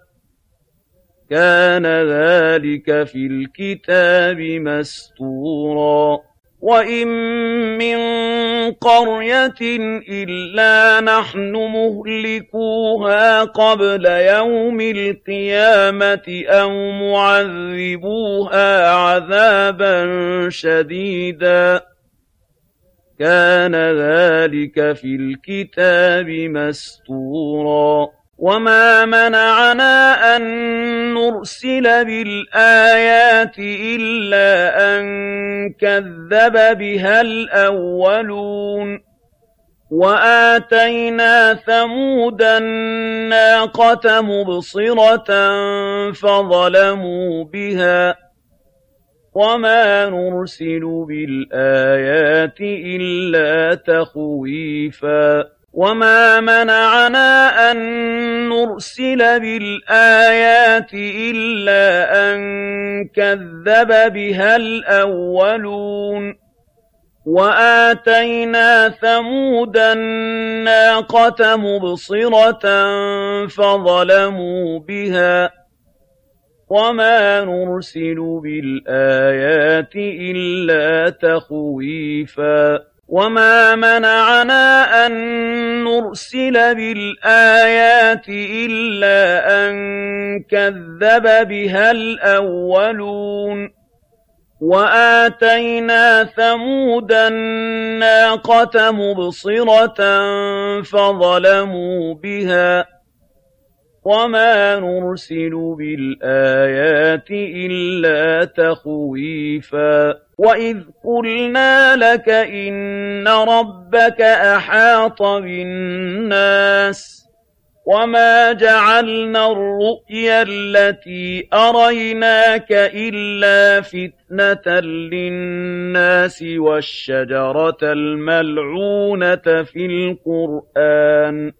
كَانَ ذَلِكَ فِي الْكِتَابِ مَسْطُورًا وَإِن مِّن قَرْيَةٍ إِلَّا نَحْنُ مُهْلِكُوهَا قَبْلَ يَوْمِ الْقِيَامَةِ أَوْ مُعَذِّبُوهَا عَذَابًا شَدِيدًا كَانَ ذَلِكَ فِي الْكِتَابِ مَسْطُورًا وَمَا مَنَعَنَا أَن نُّرْسِلَ بِالْآيَاتِ إِلَّا أَن كَذَّبَ بِهَا الْأَوَّلُونَ وَآتَيْنَا ثَمُودَ النَّاقَةَ مُبْصِرَةً فَظَلَمُوا بِهَا ۚ وَمَا نُرْسِلُ بِالْآيَاتِ إِلَّا تَخْوِيفًا وَمَا مَنَعَنَا أَن نُّرْسِلَ بِالْآيَاتِ إِلَّا أَن كَذَّبَ بِهَا الْأَوَّلُونَ وَآتَيْنَا ثَمُودَ النَّاقَةَ مُبْصِرَةً فَظَلَمُوا بِهَا ۚ وَمَا نُرْسِلُ بِالْآيَاتِ إِلَّا تَخْوِيفًا وَمَا مَنَعَنَا أَن نُّرْسِلَ بِالْآيَاتِ إِلَّا أَن كَذَّبَ بِهَا الْأَوَّلُونَ وَآتَيْنَا ثَمُودَ النَّاقَةَ مُبْصِرَةً فَظَلَمُوا بِهَا ۚ وَمَا نُرْسِلُ بِالْآيَاتِ إِلَّا تَخْوِيفًا وَإِذْ قُلْنَا لَكَ إِنَّ رَبَّكَ أَحَاطَ بِالنَّاسِ وَمَا جَعَلْنَا الرُّؤْيَا الَّتِي أَرَيْنَاكَ إِلَّا فِتْنَةً لِّلنَّاسِ وَالشَّجَرَةَ الْمَلْعُونَةَ فِي الْقُرْآنِ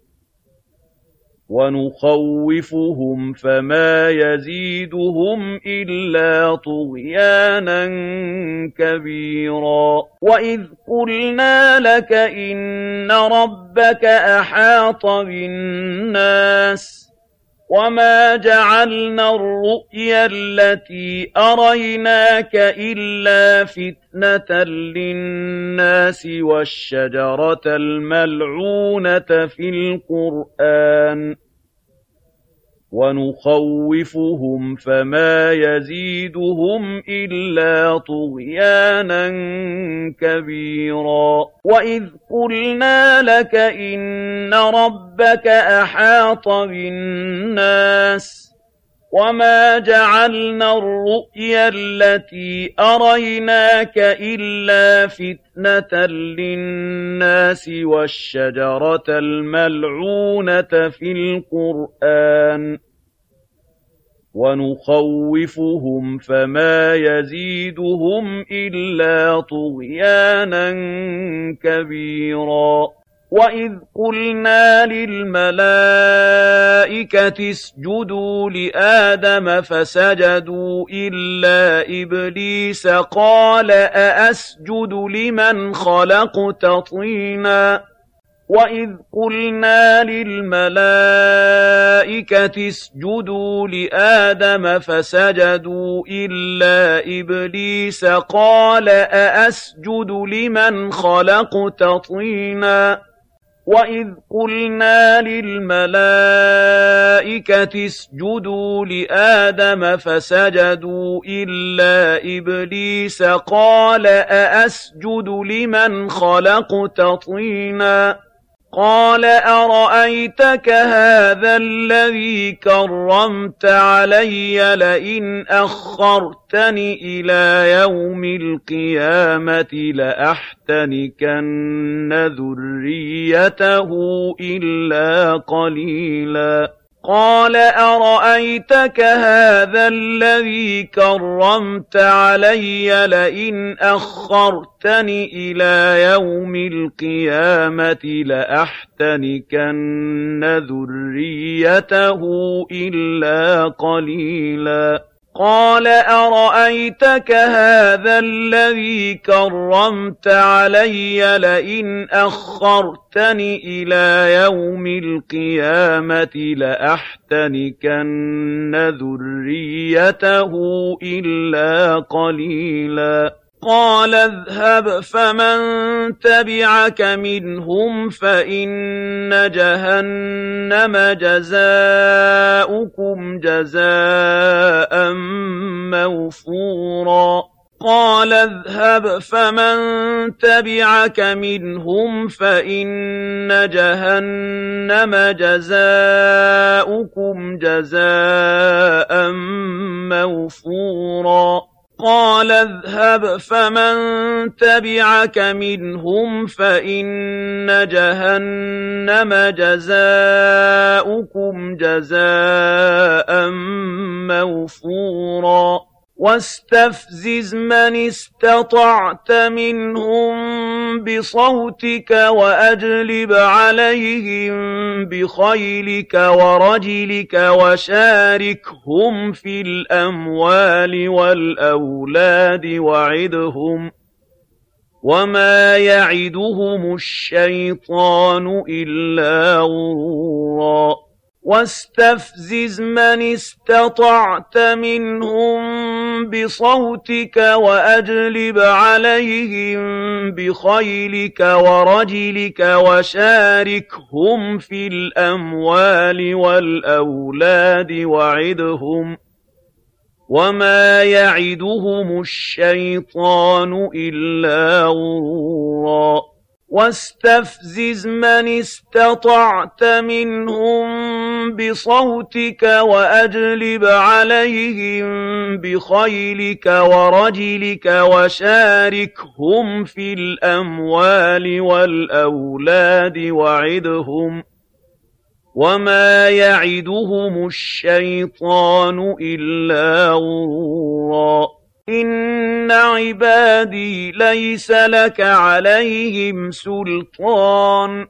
وَنُخَوِّفُهُمْ فَمَا يَزِيدُهُمْ إِلَّا طُغْيَانًا كَبِيرًا وَإِذْ قُلْنَا لَكَ إِنَّ رَبَّكَ أَحَاطَ بِالنَّاسِ وَمَا جَعَلْنَا الرُّؤْيَا الَّتِي أَرَيْنَاكَ إِلَّا فِتْنَةً لِّلنَّاسِ وَالشَّجَرَةَ الْمَلْعُونَةَ فِي الْقُرْآنِ وَنُخَوِّفُهُمْ فَمَا يَزِيدُهُمْ إِلَّا طُغْيَانًا كَبِيرًا وَإِذْ قُلْنَا لَكَ إِنَّ رَبَّكَ أَحَاطَ بِالنَّاسِ وَمَا جَعَلْنَا الرُّؤْيَا الَّتِي أَرَيْنَاكَ إِلَّا فِتْنَةً لِّلنَّاسِ وَالشَّجَرَةَ الْمَلْعُونَةَ فِي الْقُرْآنِ وَنُخَوِّفُهُمْ فَمَا يَزِيدُهُمْ إِلَّا طُغْيَانًا كَبِيرًا وَإِذْ قُلْنَا لِلْمَلَائِكَةِ اسْجُدُوا لِآدَمَ فَسَجَدُوا إِلَّا إِبْلِيسَ قَالَ أَأَسْجُدُ لِمَنْ خَلَقْتَ طِينًا وَإِذْ قُلْنَا لِلْمَلَائِكَةِ اسْجُدُوا لِآدَمَ فَسَجَدُوا إِلَّا إِبْلِيسَ قَالَ أَأَسْجُدُ لِمَنْ خَلَقْتَ طِينًا وَإِذْ قُلْنَا لِلْمَلَائِكَةِ اسْجُدُوا لِآدَمَ فَسَجَدُوا إِلَّا إِبْلِيسَ قَالَ أَأَسْجُدُ لِمَنْ خَلَقْتَ طِينًا قَالَ أَرَأَيْتَكَ هَٰذَا الَّذِي كَرَّمْتَ عَلَيَّ لَئِنْ أَخَّرْتَنِ إِلَىٰ يَوْمِ الْقِيَامَةِ لَأَحْتَنِكَنَّ ذُرِّيَّتَهُ إِلَّا قَلِيلًا قَالَ أَرَأَيْتَكَ هَٰذَا الَّذِي كَرَّمْتَ عَلَيَّ لَئِنْ أَخَّرْتَنِ إِلَىٰ يَوْمِ الْقِيَامَةِ لَأَحْتَنِكَنَّ ذُرِّيَّتَهُ إِلَّا قَلِيلًا قَالَ أَرَأَيْتَكَ هَٰذَا الَّذِي كَرَّمْتَ عَلَيَّ لَئِنْ أَخَّرْتَنِ إِلَىٰ يَوْمِ الْقِيَامَةِ لَأَحْتَنِكَنَّ ذُرِّيَّتَهُ إِلَّا قَلِيلًا قَالَ اذْهَبْ فَمَن تَبِعَكَ مِنْهُمْ فَإِنَّ جَهَنَّمَ جَزَاؤُكُمْ جَزَاءً مَّوْفُورًا قال اذهب فمن تبعك منهم فإن جهنم جزاؤكم جزاء موفورا قال اذهب فمن تبعك منهم فإن جهنم جزاؤكم جزاء موفورا واستفزز من استطعت منهم بصوتك وأجلب عليهم بخيلك ورجلك وشاركهم في الأموال والأولاد وعدهم وما يعدهم الشيطان إلا غرورا واستفزز من استطعت منهم بصوتك وأجلب عليهم بخيلك ورجلك وشاركهم في الأموال والأولاد وعدهم وما يعدهم الشيطان إلا غرورا واستفزز من استطعت منهم بصوتك وأجلب عليهم بخيلك ورجلك وشاركهم في الأموال والأولاد وعدهم وما يعدهم الشيطان إلا غرورا إن عبادي ليس لك عليهم سلطان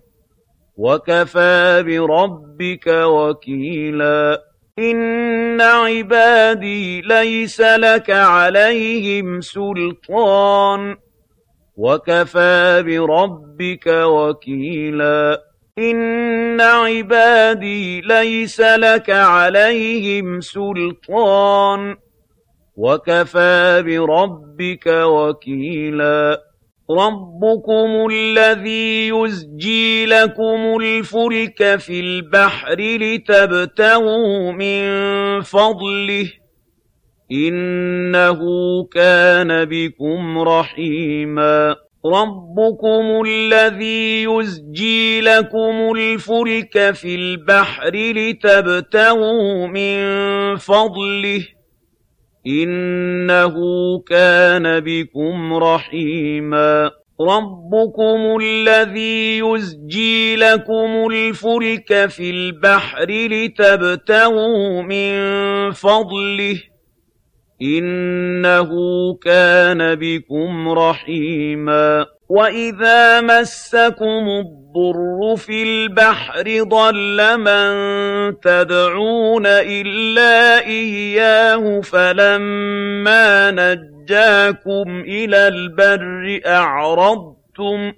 وكفى بربك وكيلا إن عبادي ليس لك عليهم سلطان وكفى بربك وكيلا إن عبادي ليس لك عليهم سلطان وكفى بربك وكيلا ربكم الذي يزجي لكم الفلك في البحر لتبتغوا من فضله إنه كان بكم رحيما ربكم الذي يزجي لكم الفلك في البحر لتبتغوا من فضله إنه كان بكم رحيما ربكم الذي يزجي لكم الفلك في البحر لتبتغوا من فضله إنه كان بكم رحيما وإذا مسكم الضر في البحر ضل من تدعون إلا إياه فلما نجاكم إلى البر أعرضتم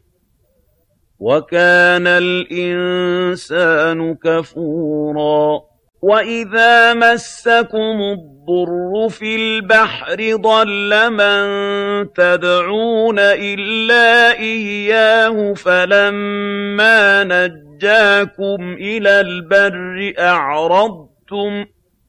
وكان الإنسان كفورا وإذا مسكم الضر في البحر ضل من تدعون إلا إياه فلما نجاكم إلى البر أعرضتم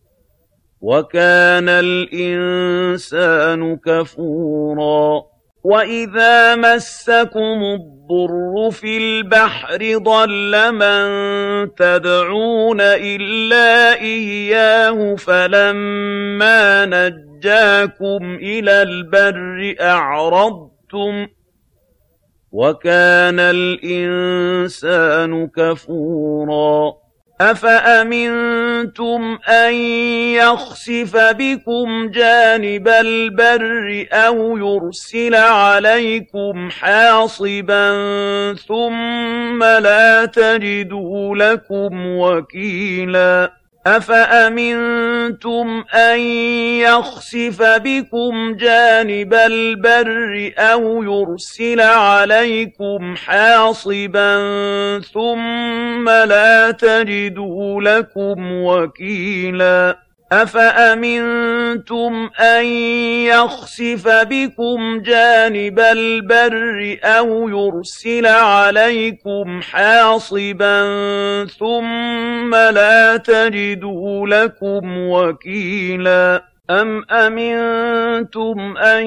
وكان الإنسان كفورا وإذا مسكم الضر في البحر ضل من تدعون إلا إياه فلما نجاكم إلى البر أعرضتم وكان الإنسان كفورا أفأمنتم أن يخسف بكم جانب البر أو يرسل عليكم حاصبا ثم لا تجدوا لكم وكيلا أفأمنتم أن يخسف بكم جانب البر أو يرسل عليكم حاصبا ثم لا تجدوا لكم وكيلا أفأمنتم أن يخسف بكم جانب البر أو يرسل عليكم حاصبا ثم لا تجدوا لكم وكيلا أَمْ أَمِنتُمْ أَن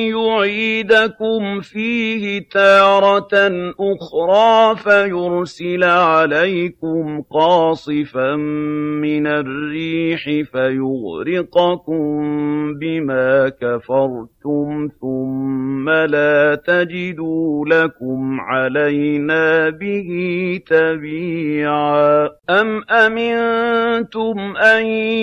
يُعِيدَكُمْ فِيهِ تَارَةً أُخْرَىٰ فَيُرْسِلَ عَلَيْكُمْ قَاصِفًا مِّنَ الرِّيحِ فَيُغْرِقَكُم بِمَا كَفَرْتُمْ ثُمَّ لَا تَجِدُوا لَكُمْ عَلَيْنَا بِهِ تَبِيعًا أَمْ أَمِنتُمْ أَن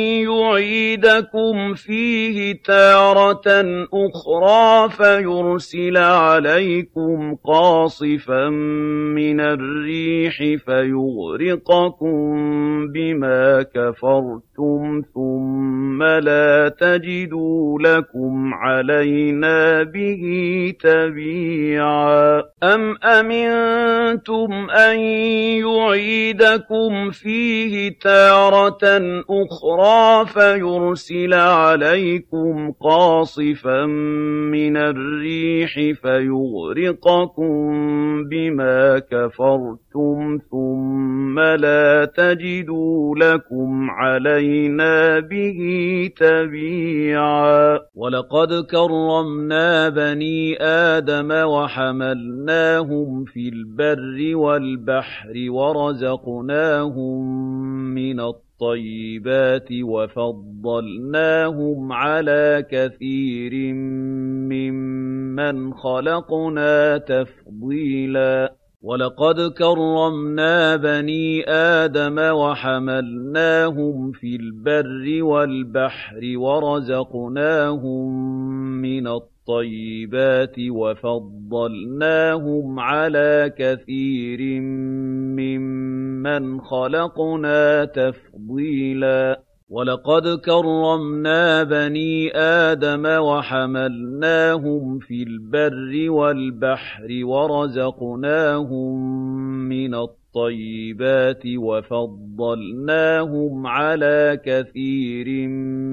يُعِيدَكُمْ فِيهِ تَارَةً أُخْرَىٰ فَيُرْسِلَ عَلَيْكُمْ قَاصِفًا مِّنَ الرِّيحِ فَيُغْرِقَكُم بِمَا كَفَرْتُمْ ثُمَّ لَا تَجِدُوا لَكُمْ عَلَيْنَا بِهِ تَبِيعًا أَمْ أَمِنتُمْ أَن يُعِيدَكُمْ فِيهِ تَارَةً أُخْرَىٰ فَيُرْسِلَ عَلَيْكُمْ قَاصِفًا مِّنَ الرِّيحِ فَيُغْرِقَكُم بِمَا كَفَرْتُمْ ثُمَّ لَا تَجِدُوا لَكُمْ عَلَيْنَا بِهِ تَبِيعًا وَلَقَدْ كَرَّمْنَا بَنِي آدَمَ وَحَمَلْنَاهُمْ فِي الْبَرِّ وَالْبَحْرِ وَرَزَقْنَاهُم مِّنَ الطَّيِّبَاتِ وَفَضَّلْنَاهُمْ عَلَىٰ كَثِيرٍ مِّمَّنْ خَلَقْنَا تَفْضِيلًا وَلَقَدْ كَرَّمْنَا بَنِي آدَمَ وَحَمَلْنَاهُمْ فِي الْبَرِّ وَالْبَحْرِ وَرَزَقْنَاهُم مِّنَ الطَّيِّبَاتِ وَفَضَّلْنَاهُمْ عَلَىٰ كَثِيرٍ مِّمَّنْ خَلَقْنَا تَفْضِيلًا وَلَقَدْ كَرَّمْنَا بَنِي آدَمَ وَحَمَلْنَاهُمْ فِي الْبَرِّ وَالْبَحْرِ وَرَزَقْنَاهُم مِّنَ الطَّيِّبَاتِ وَفَضَّلْنَاهُمْ عَلَىٰ كَثِيرٍ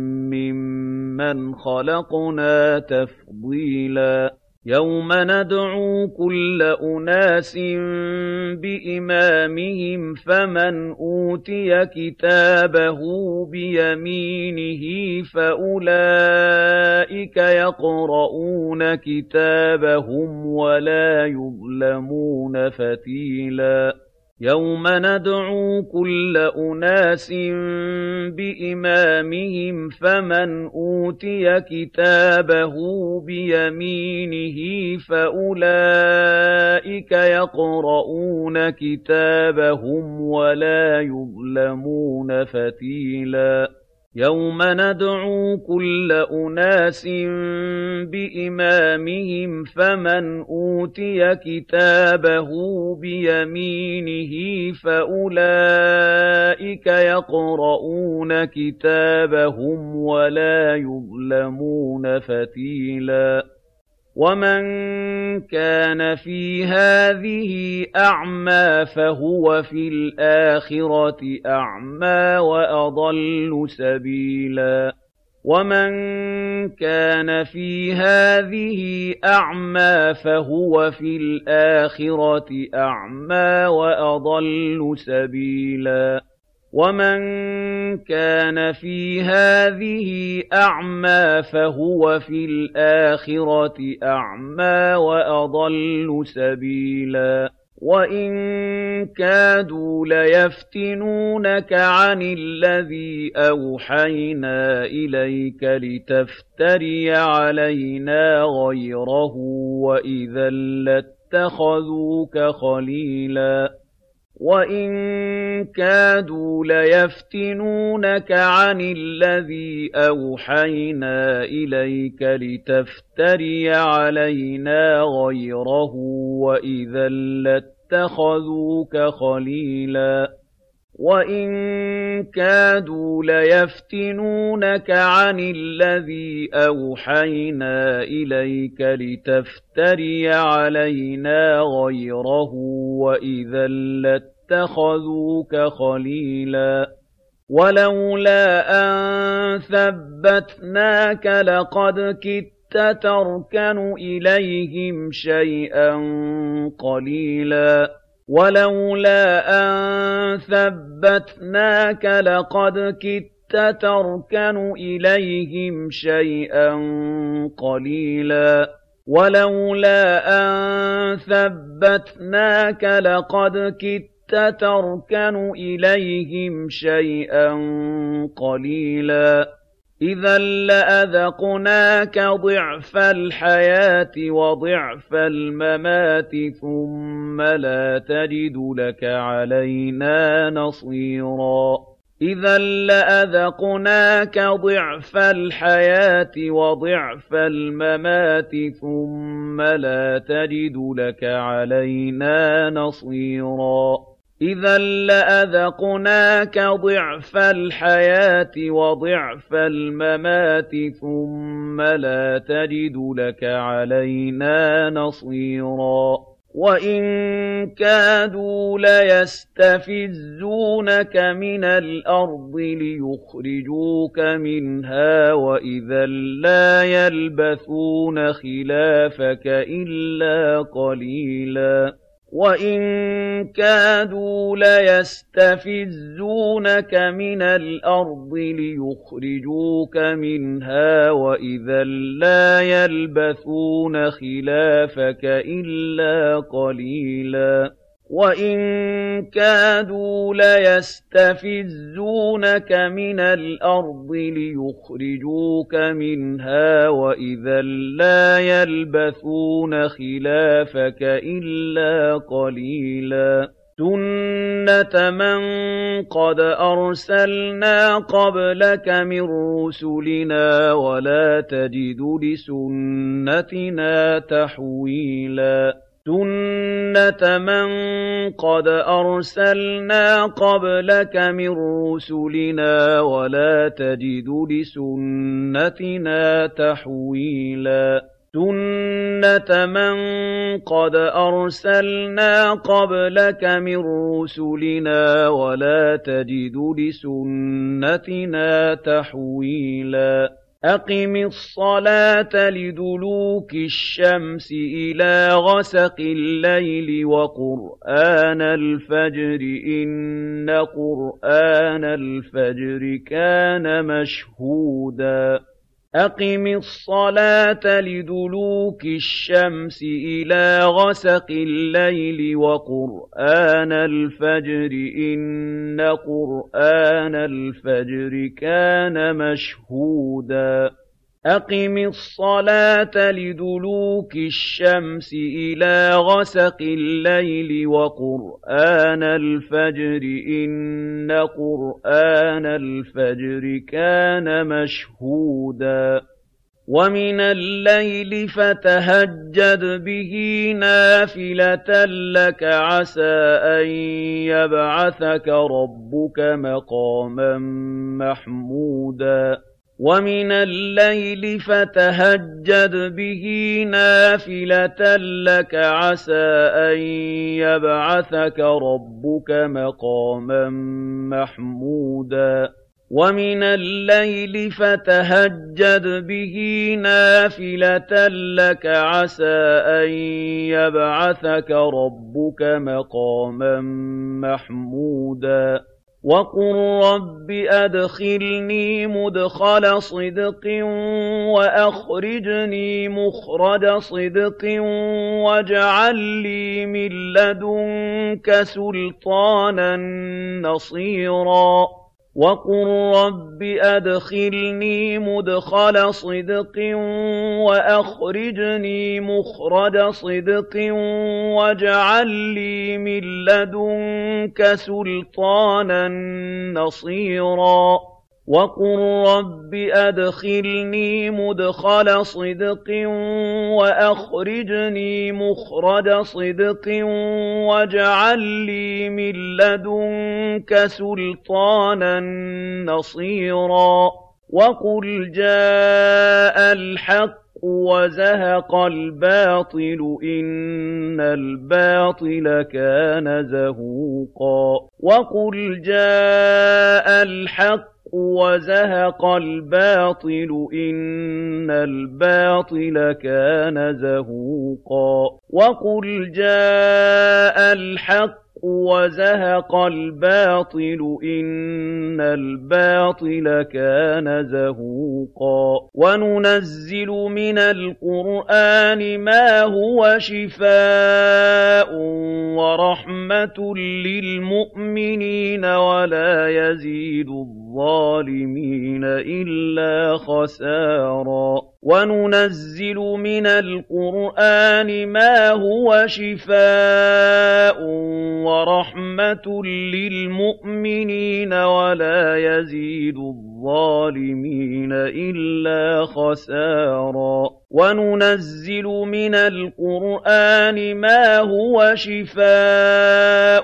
مِّمَّنْ خَلَقْنَا تَفْضِيلًا يَوْمَ نَدْعُو كُلَّ أُنَاسٍ بِإِمَامِهِمْ فَمَنْ أُوتِيَ كِتَابَهُ بِيَمِينِهِ فَأُولَٰئِكَ يَقْرَءُونَ كِتَابَهُمْ وَلَا يُظْلَمُونَ فَتِيلًا يَوْمَ نَدْعُو كُلَّ أُنَاسٍ بِإِمَامِهِمْ فَمَنْ أُوتِيَ كِتَابَهُ بِيَمِينِهِ فَأُولَٰئِكَ يَقْرَءُونَ كِتَابَهُمْ وَلَا يُظْلَمُونَ فَتِيلًا يَوْمَ نَدْعُو كُلَّ أُنَاسٍ بِإِمَامِهِمْ فَمَنْ أُوتِيَ كِتَابَهُ بِيَمِينِهِ فَأُولَٰئِكَ يَقْرَءُونَ كِتَابَهُمْ وَلَا يُظْلَمُونَ فَتِيلًا وَمَن كَانَ فِي هَٰذِهِ أَعْمَىٰ فَهُوَ فِي الْآخِرَةِ أَعْمَىٰ وَأَضَلُّ سَبِيلًا وَمَن كَانَ فِي هَٰذِهِ أَعْمَىٰ فَهُوَ فِي الْآخِرَةِ أَعْمَىٰ وَأَضَلُّ سَبِيلًا وَمَن كَانَ فِي هَٰذِهِ أَعْمَىٰ فَهُوَ فِي الْآخِرَةِ أَعْمَىٰ وَأَضَلُّ سَبِيلًا وَإِن كَادُوا لَيَفْتِنُونَكَ عَنِ الَّذِي أَوْحَيْنَا إِلَيْكَ لِتَفْتَرِيَ عَلَيْنَا غَيْرَهُ وَإِذًا لَّاتَّخَذُوكَ خَلِيلًا وَإِن كَادُوا لَيَفْتِنُونَكَ عَنِ الَّذِي أَوْحَيْنَا إِلَيْكَ لِتَفْتَرِيَ عَلَيْنَا غَيْرَهُ وَإِذًا لَّاتَّخَذُوكَ خَلِيلًا وَإِن كَادُوا لَيَفْتِنُونَكَ عَنِ الَّذِي أَوْحَيْنَا إِلَيْكَ لِتَفْتَرِيَ عَلَيْنَا غَيْرَهُ وَإِذًا لَّاتَّخَذُوكَ خَلِيلًا وَلَوْلَا أَن ثَبَّتْنَاكَ لَقَدْ كِدتَّ تَرْكَنُ إِلَيْهِمْ شَيْئًا قَلِيلًا وَلَوْلَا أَن ثَبَّتْنَاكَ لَقَدْ كِدتَّ تركن إليهم شيئا قليلا ولولا أن ثبتناك لقد كدت تركن إليهم شيئا قليلا إذا لأذقناك ضعف الحياة وضعف الممات ثم لا تجد لك علينا نصيرا إذا لأذقناك ضعف الحياة وضعف الممات ثم لا تجد لك علينا نصيرا إذا لأذقناك ضعف الحياة وضعف الممات ثم لا تجد لك علينا نصيرا وإن كادوا ليستفزونك من الأرض ليخرجوك منها وإذا لا يلبثون خلافك إلا قليلا وإن كادوا ليستفزونك من الأرض ليخرجوك منها وإذا لا يلبثون خلافك إلا قليلا وإن كادوا ليستفزونك من الأرض ليخرجوك منها وإذا لا يلبثون خلافك إلا قليلا سُنَّةَ مَن قَدْ أَرْسَلْنَا قَبْلَكَ مِن رُّسُلِنَا وَلَا تَجِدُ لِسُنَّتِنَا تَحْوِيلًا سُنَّةَ مَن قَدْ أَرْسَلْنَا قَبْلَكَ مِن رُّسُلِنَا وَلَا تَجِدُ لِسُنَّتِنَا تَحْوِيلًا سُنَّةَ مَن قَدْ أَرْسَلْنَا قَبْلَكَ مِن رُّسُلِنَا وَلَا تَجِدُ لِسُنَّتِنَا تَحْوِيلًا أَقِمِ الصَّلَاةَ لِدُلُوكِ الشَّمْسِ إِلَىٰ غَسَقِ اللَّيْلِ وَقُرْآنَ الْفَجْرِ إِنَّ قُرْآنَ الْفَجْرِ كَانَ مَشْهُودًا أَقِمِ الصَّلَاةَ لِدُلُوكِ الشَّمْسِ إِلَىٰ غَسَقِ اللَّيْلِ وَقُرْآنَ الْفَجْرِ إِنَّ قُرْآنَ الْفَجْرِ كَانَ مَشْهُودًا أَقِمِ الصَّلَاةَ لِدُلُوكِ الشَّمْسِ إِلَىٰ غَسَقِ اللَّيْلِ وَقُرْآنَ الْفَجْرِ إِنَّ قُرْآنَ الْفَجْرِ كَانَ مَشْهُودًا وَمِنَ اللَّيْلِ فَتَهَجَّدْ بِهِ نَافِلَةً لَّكَ عَسَىٰ أَن يَبْعَثَكَ رَبُّكَ مَقَامًا مَّحْمُودًا وَمِنَ اللَّيْلِ فَتَهَجَّدْ بِهِ نَافِلَةً لَّكَ عَسَىٰ أَن يَبْعَثَكَ رَبُّكَ مَقَامًا مَّحْمُودًا وَمِنَ اللَّيْلِ فَتَهَجَّدْ بِهِ نَافِلَةً لَّكَ عَسَىٰ أَن يَبْعَثَكَ رَبُّكَ مَقَامًا مَّحْمُودًا وَقُل رَّبِّ أَدْخِلْنِي مُدْخَلَ صِدْقٍ وَأَخْرِجْنِي مُخْرَجَ صِدْقٍ وَاجْعَل لِّي مِن لَّدُنكَ سُلْطَانًا نَّصِيرًا وَقُل رَّبِّ أَدْخِلْنِي مُدْخَلَ صِدْقٍ وَأَخْرِجْنِي مُخْرَجَ صِدْقٍ وَاجْعَل لِّي مِن لَّدُنكَ سُلْطَانًا نَّصِيرًا وَقُل رَّبِّ أَدْخِلْنِي مُدْخَلَ صِدْقٍ وَأَخْرِجْنِي مُخْرَجَ صِدْقٍ وَاجْعَل لِّي مِن لَّدُنكَ سُلْطَانًا نَّصِيرًا وَقُلْ جَاءَ الْحَقُّ وَزَهَقَ الْبَاطِلُ إِنَّ الْبَاطِلَ كَانَ زَهُوقًا وَقُلْ جَاءَ الْحَقُّ وَزَهَقَ الْبَاطِلُ إِنَّ الْبَاطِلَ كَانَ زَهُوقًا وَقُلْ جَاءَ الْحَقُّ وَزَهَقَ الْبَاطِلُ إِنَّ الْبَاطِلَ كَانَ زَهُوقًا وَنُنَزِّلُ مِنَ الْقُرْآنِ مَا هُوَ شِفَاءٌ وَرَحْمَةٌ لِّلْمُؤْمِنِينَ وَلَا يَزِيدُ الظَّالِمِينَ إِلَّا خَسَارًا وَنُنَزِّلُ مِنَ الْقُرْآنِ مَا هُوَ شِفَاءٌ وَرَحْمَةٌ لِّلْمُؤْمِنِينَ وَلَا يَزِيدُ الظَّالِمِينَ إِلَّا خَسَارًا وَنُنَزِّلُ مِنَ الْقُرْآنِ مَا هُوَ شِفَاءٌ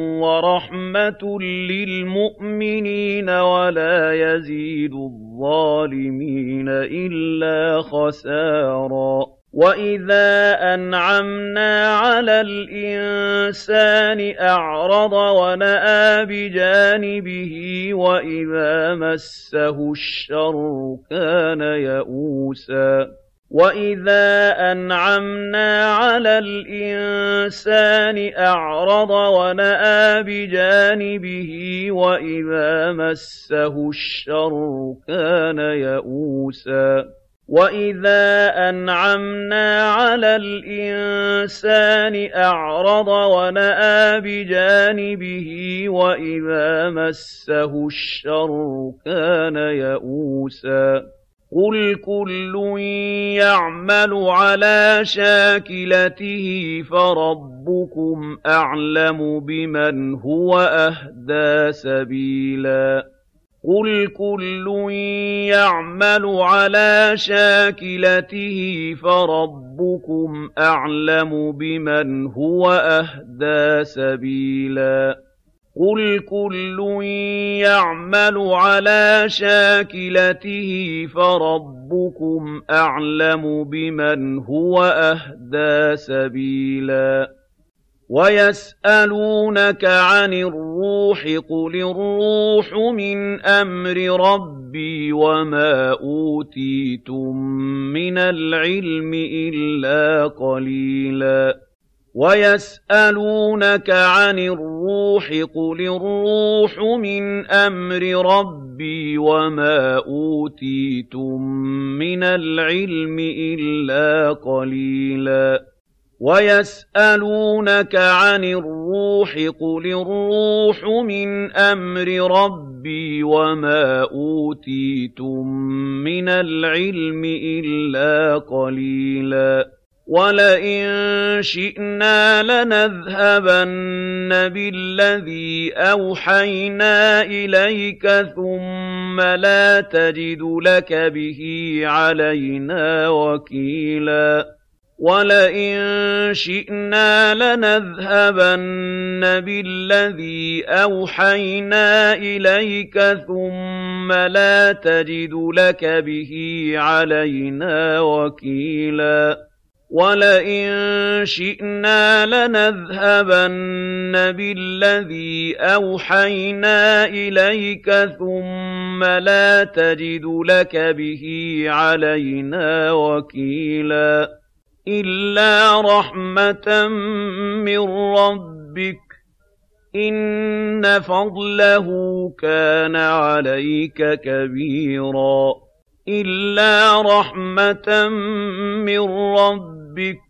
وَرَحْمَةٌ لِّلْمُؤْمِنِينَ وَلَا يَزِيدُ الظَّالِمِينَ إِلَّا خَسَارًا وَإِذَا أَنْعَمْنَا عَلَى الْإِنسَانِ أَعْرَضَ وَنَأَىٰ بِجَانِبِهِ وَإِذَا مَسَّهُ الشَّرُّ كَانَ يَئُوسًا وَإِذَا أَنْعَمْنَا عَلَى الْإِنسَانِ أَعْرَضَ وَنَأَىٰ بِجَانِبِهِ وَإِذَا مَسَّهُ الشَّرُّ كَانَ يَئُوسًا وَإِذَا أَنْعَمْنَا عَلَى الْإِنسَانِ أَعْرَضَ وَنَأَىٰ بِجَانِبِهِ وَإِذَا مَسَّهُ الشَّرُّ كَانَ يَئُوسًا قُلْ كُلٌّ يَعْمَلُ عَلَىٰ شَاكِلَتِهِ فَرَبُّكُمْ أَعْلَمُ بِمَنْ هُوَ أَهْدَىٰ سَبِيلًا قُلْ كُلٌّ يَعْمَلُ عَلَىٰ شَاكِلَتِهِ فَرَبُّكُمْ أَعْلَمُ بِمَنْ هُوَ أَهْدَىٰ سَبِيلًا قُلْ كُلٌّ يَعْمَلُ عَلَىٰ شَاكِلَتِهِ فَرَبُّكُمْ أَعْلَمُ بِمَنْ هُوَ أَهْدَىٰ سَبِيلًا وَيَسْأَلُونَكَ عَنِ الرُّوحِ قُلِ الرُّوحُ مِنْ أَمْرِ رَبِّي وَمَا أُوتِيتُم مِّنَ الْعِلْمِ إِلَّا قَلِيلًا وَيَسْأَلُونَكَ عَنِ الرُّوحِ قُلِ الرُّوحُ مِنْ أَمْرِ رَبِّي وَمَا أُوتِيتُم مِّنَ الْعِلْمِ إِلَّا قَلِيلًا وَيَسْأَلُونَكَ عَنِ الرُّوحِ قُلِ الرُّوحُ مِنْ أَمْرِ رَبِّي وَمَا أُوتِيتُم مِّنَ الْعِلْمِ إِلَّا قَلِيلًا وَلَئِن شِئْنَا لَنَذْهَبَنَّ بِالَّذِي أَوْحَيْنَا إِلَيْكَ ثُمَّ لَا تَجِدُ لَكَ بِهِ عَلَيْنَا وَكِيلًا وَلَئِن شِئْنَا لَنَذْهَبَنَّ بِالَّذِي أَوْحَيْنَا إِلَيْكَ ثُمَّ لَا تَجِدُ لَكَ بِهِ عَلَيْنَا وَكِيلًا وَلَئِن شِئْنَا لَنَذْهَبَنَّ بِالَّذِي أَوْحَيْنَا إِلَيْكَ ثُمَّ لَا تَجِدُ لَكَ بِهِ عَلَيْنَا وَكِيلًا إِلَّا رَحْمَةً مِّن رَّبِّكَ إِنَّ فَضْلَهُ كَانَ عَلَيْكَ كَبِيرًا إِلَّا رَحْمَةً مِّن رَّبِّكَ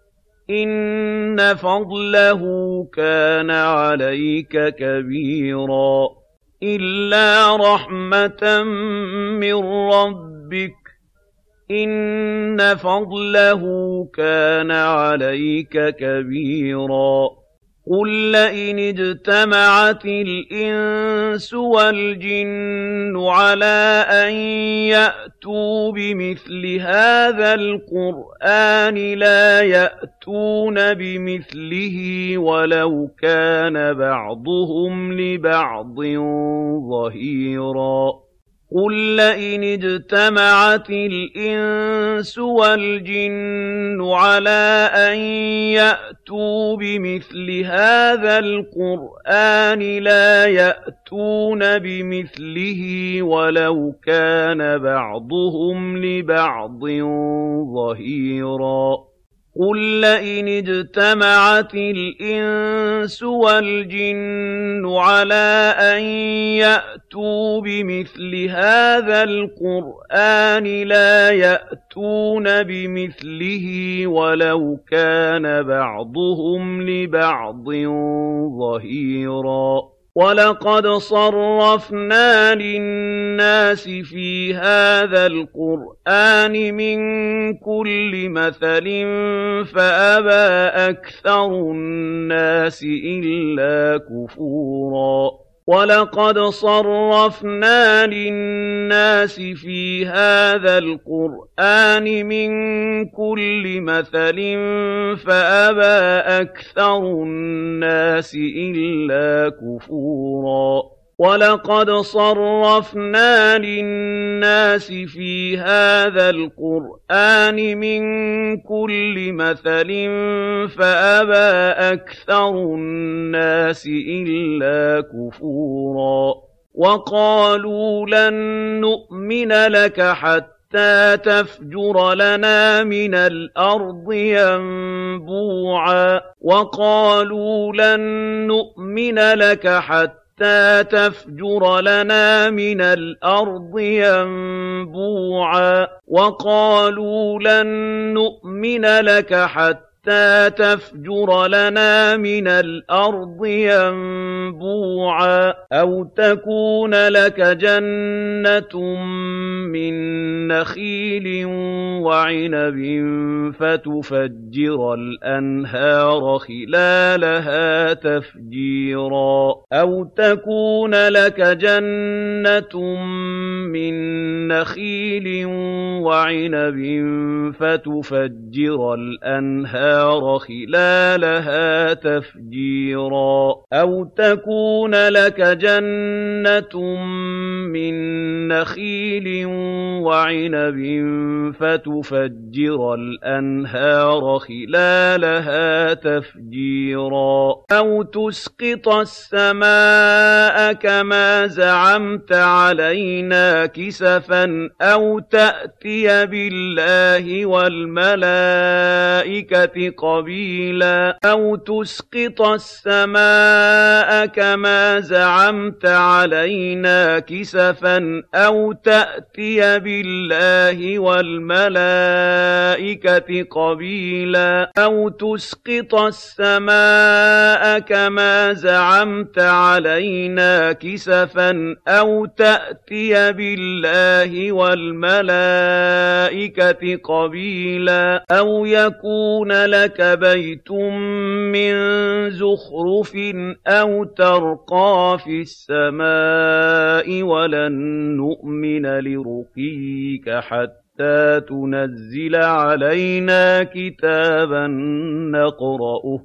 إِنَّ فَضْلَهُ كَانَ عَلَيْكَ كَبِيرًا إِلَّا رَحْمَةً مِّن رَّبِّكَ إِنَّ فَضْلَهُ كَانَ عَلَيْكَ كَبِيرًا قُل لَّئِنِ اجْتَمَعَتِ الْإِنسُ وَالْجِنُّ عَلَىٰ أَن يَأْتُوا بِمِثْلِ هَٰذَا الْقُرْآنِ لَا يَأْتُونَ بِمِثْلِهِ وَلَوْ كَانَ بَعْضُهُمْ لِبَعْضٍ ظَهِيرًا قُل لَّئِنِ اجْتَمَعَتِ الْإِنسُ وَالْجِنُّ عَلَىٰ أَن يَأْتُوا بِمِثْلِ هَٰذَا الْقُرْآنِ لَا يَأْتُونَ بِمِثْلِهِ وَلَوْ كَانَ بَعْضُهُمْ لِبَعْضٍ ظَهِيرًا قُل لَّئِنِ اجْتَمَعَتِ الْإِنسُ وَالْجِنُّ عَلَىٰ أَن يَأْتُوا بِمِثْلِ هَٰذَا الْقُرْآنِ لَا يَأْتُونَ بِمِثْلِهِ وَلَوْ كَانَ بَعْضُهُمْ لِبَعْضٍ ظَهِيرًا وَلَقَدْ صَرَّفْنَا لِلنَّاسِ فِي هَٰذَا الْقُرْآنِ مِن كُلِّ مَثَلٍ فَأَبَىٰ أَكْثَرُ النَّاسِ إِلَّا كُفُورًا وَلَقَدْ صَرَّفْنَا لِلنَّاسِ فِي هَٰذَا الْقُرْآنِ مِن كُلِّ مَثَلٍ فَأَبَىٰ أَكْثَرُ النَّاسِ إِلَّا كُفُورًا وَلَقَدْ صَرَّفْنَا لِلنَّاسِ فِي هَٰذَا الْقُرْآنِ مِن كُلِّ مَثَلٍ فَأَبَىٰ أَكْثَرُ النَّاسِ إِلَّا كُفُورًا وَقَالُوا لَن نُّؤْمِنَ لَكَ حَتَّىٰ تَفْجُرَ لَنَا مِنَ الْأَرْضِ يَنبُوعًا وَقَالُوا لَن نُّؤْمِنَ لَكَ حَتَّىٰ تَفْجُرَ لَنَا مِنَ الْأَرْضِ يَنبُوعًا وَقَالُوا لَن نُّؤْمِنَ لَكَ حَتَّىٰ تَفْجُرَ لَنَا مِنَ الْأَرْضِ يَنبُوعًا أَوْ تَكُونَ لَكَ جَنَّةٌ مِّن نَّخِيلٍ وَعِنَبٍ فَتُفَجِّرَ الْأَنْهَارَ خِلَالَهَا تَفْجِيرًا أَوْ تَكُونَ لَكَ جَنَّةٌ مِّن نَّخِيلٍ وَعِنَبٍ فَتُفَجِّرَ الْأَنْهَارَ خِلَالَهَا تَفْجِيرًا أَوْ تَكُونَ لَكَ جَنَّةٌ مِّن نَّخِيلٍ وَعِنَبٍ فَتُفَجِّرَ الْأَنْهَارَ خِلَالَهَا تَفْجِيرًا أَوْ تُسْقِطَ السَّمَاءَ كَمَا زَعَمْتَ عَلَيْنَا كِسَفًا أَوْ تَأْتِيَ بِاللَّهِ وَالْمَلَائِكَةِ قَبِيلًا أَوْ تُسْقِطَ السَّمَاءَ كَمَا زَعَمْتَ عَلَيْنَا كِسَفًا أَوْ تَأْتِيَ بِاللَّهِ وَالْمَلَائِكَةِ قَبِيلًا أَوْ تُسْقِطَ السَّمَاءَ كَمَا زَعَمْتَ عَلَيْنَا كِسَفًا أَوْ تَأْتِيَ بِاللَّهِ وَالْمَلَائِكَةِ قَبِيلًا أَوْ يَكُونَ لَكَ بَيْتٌ مِّن زُخْرُفٍ أَوْ تَرْقَىٰ فِي السَّمَاءِ وَلَن نُّؤْمِنَ لِرُقِيِّكَ حَتَّىٰ تُنَزِّلَ عَلَيْنَا كِتَابًا نَّقْرَؤُهُ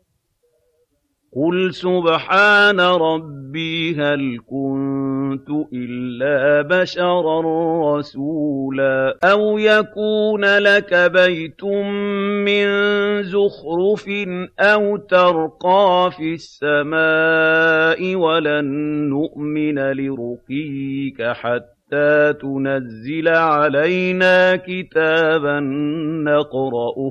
قُلْ سُبْحَانَ رَبِّي هَلْ كُنتُ إِلَّا بَشَرًا رَّسُولًا أَوْ يَكُونَ لَكَ بَيْتٌ مِّن زُخْرُفٍ أَوْ تَرْقَىٰ فِي السَّمَاءِ وَلَن نُّؤْمِنَ لِرُقِيِّكَ حَتَّىٰ تُنَزِّلَ عَلَيْنَا كِتَابًا نَّقْرَؤُهُ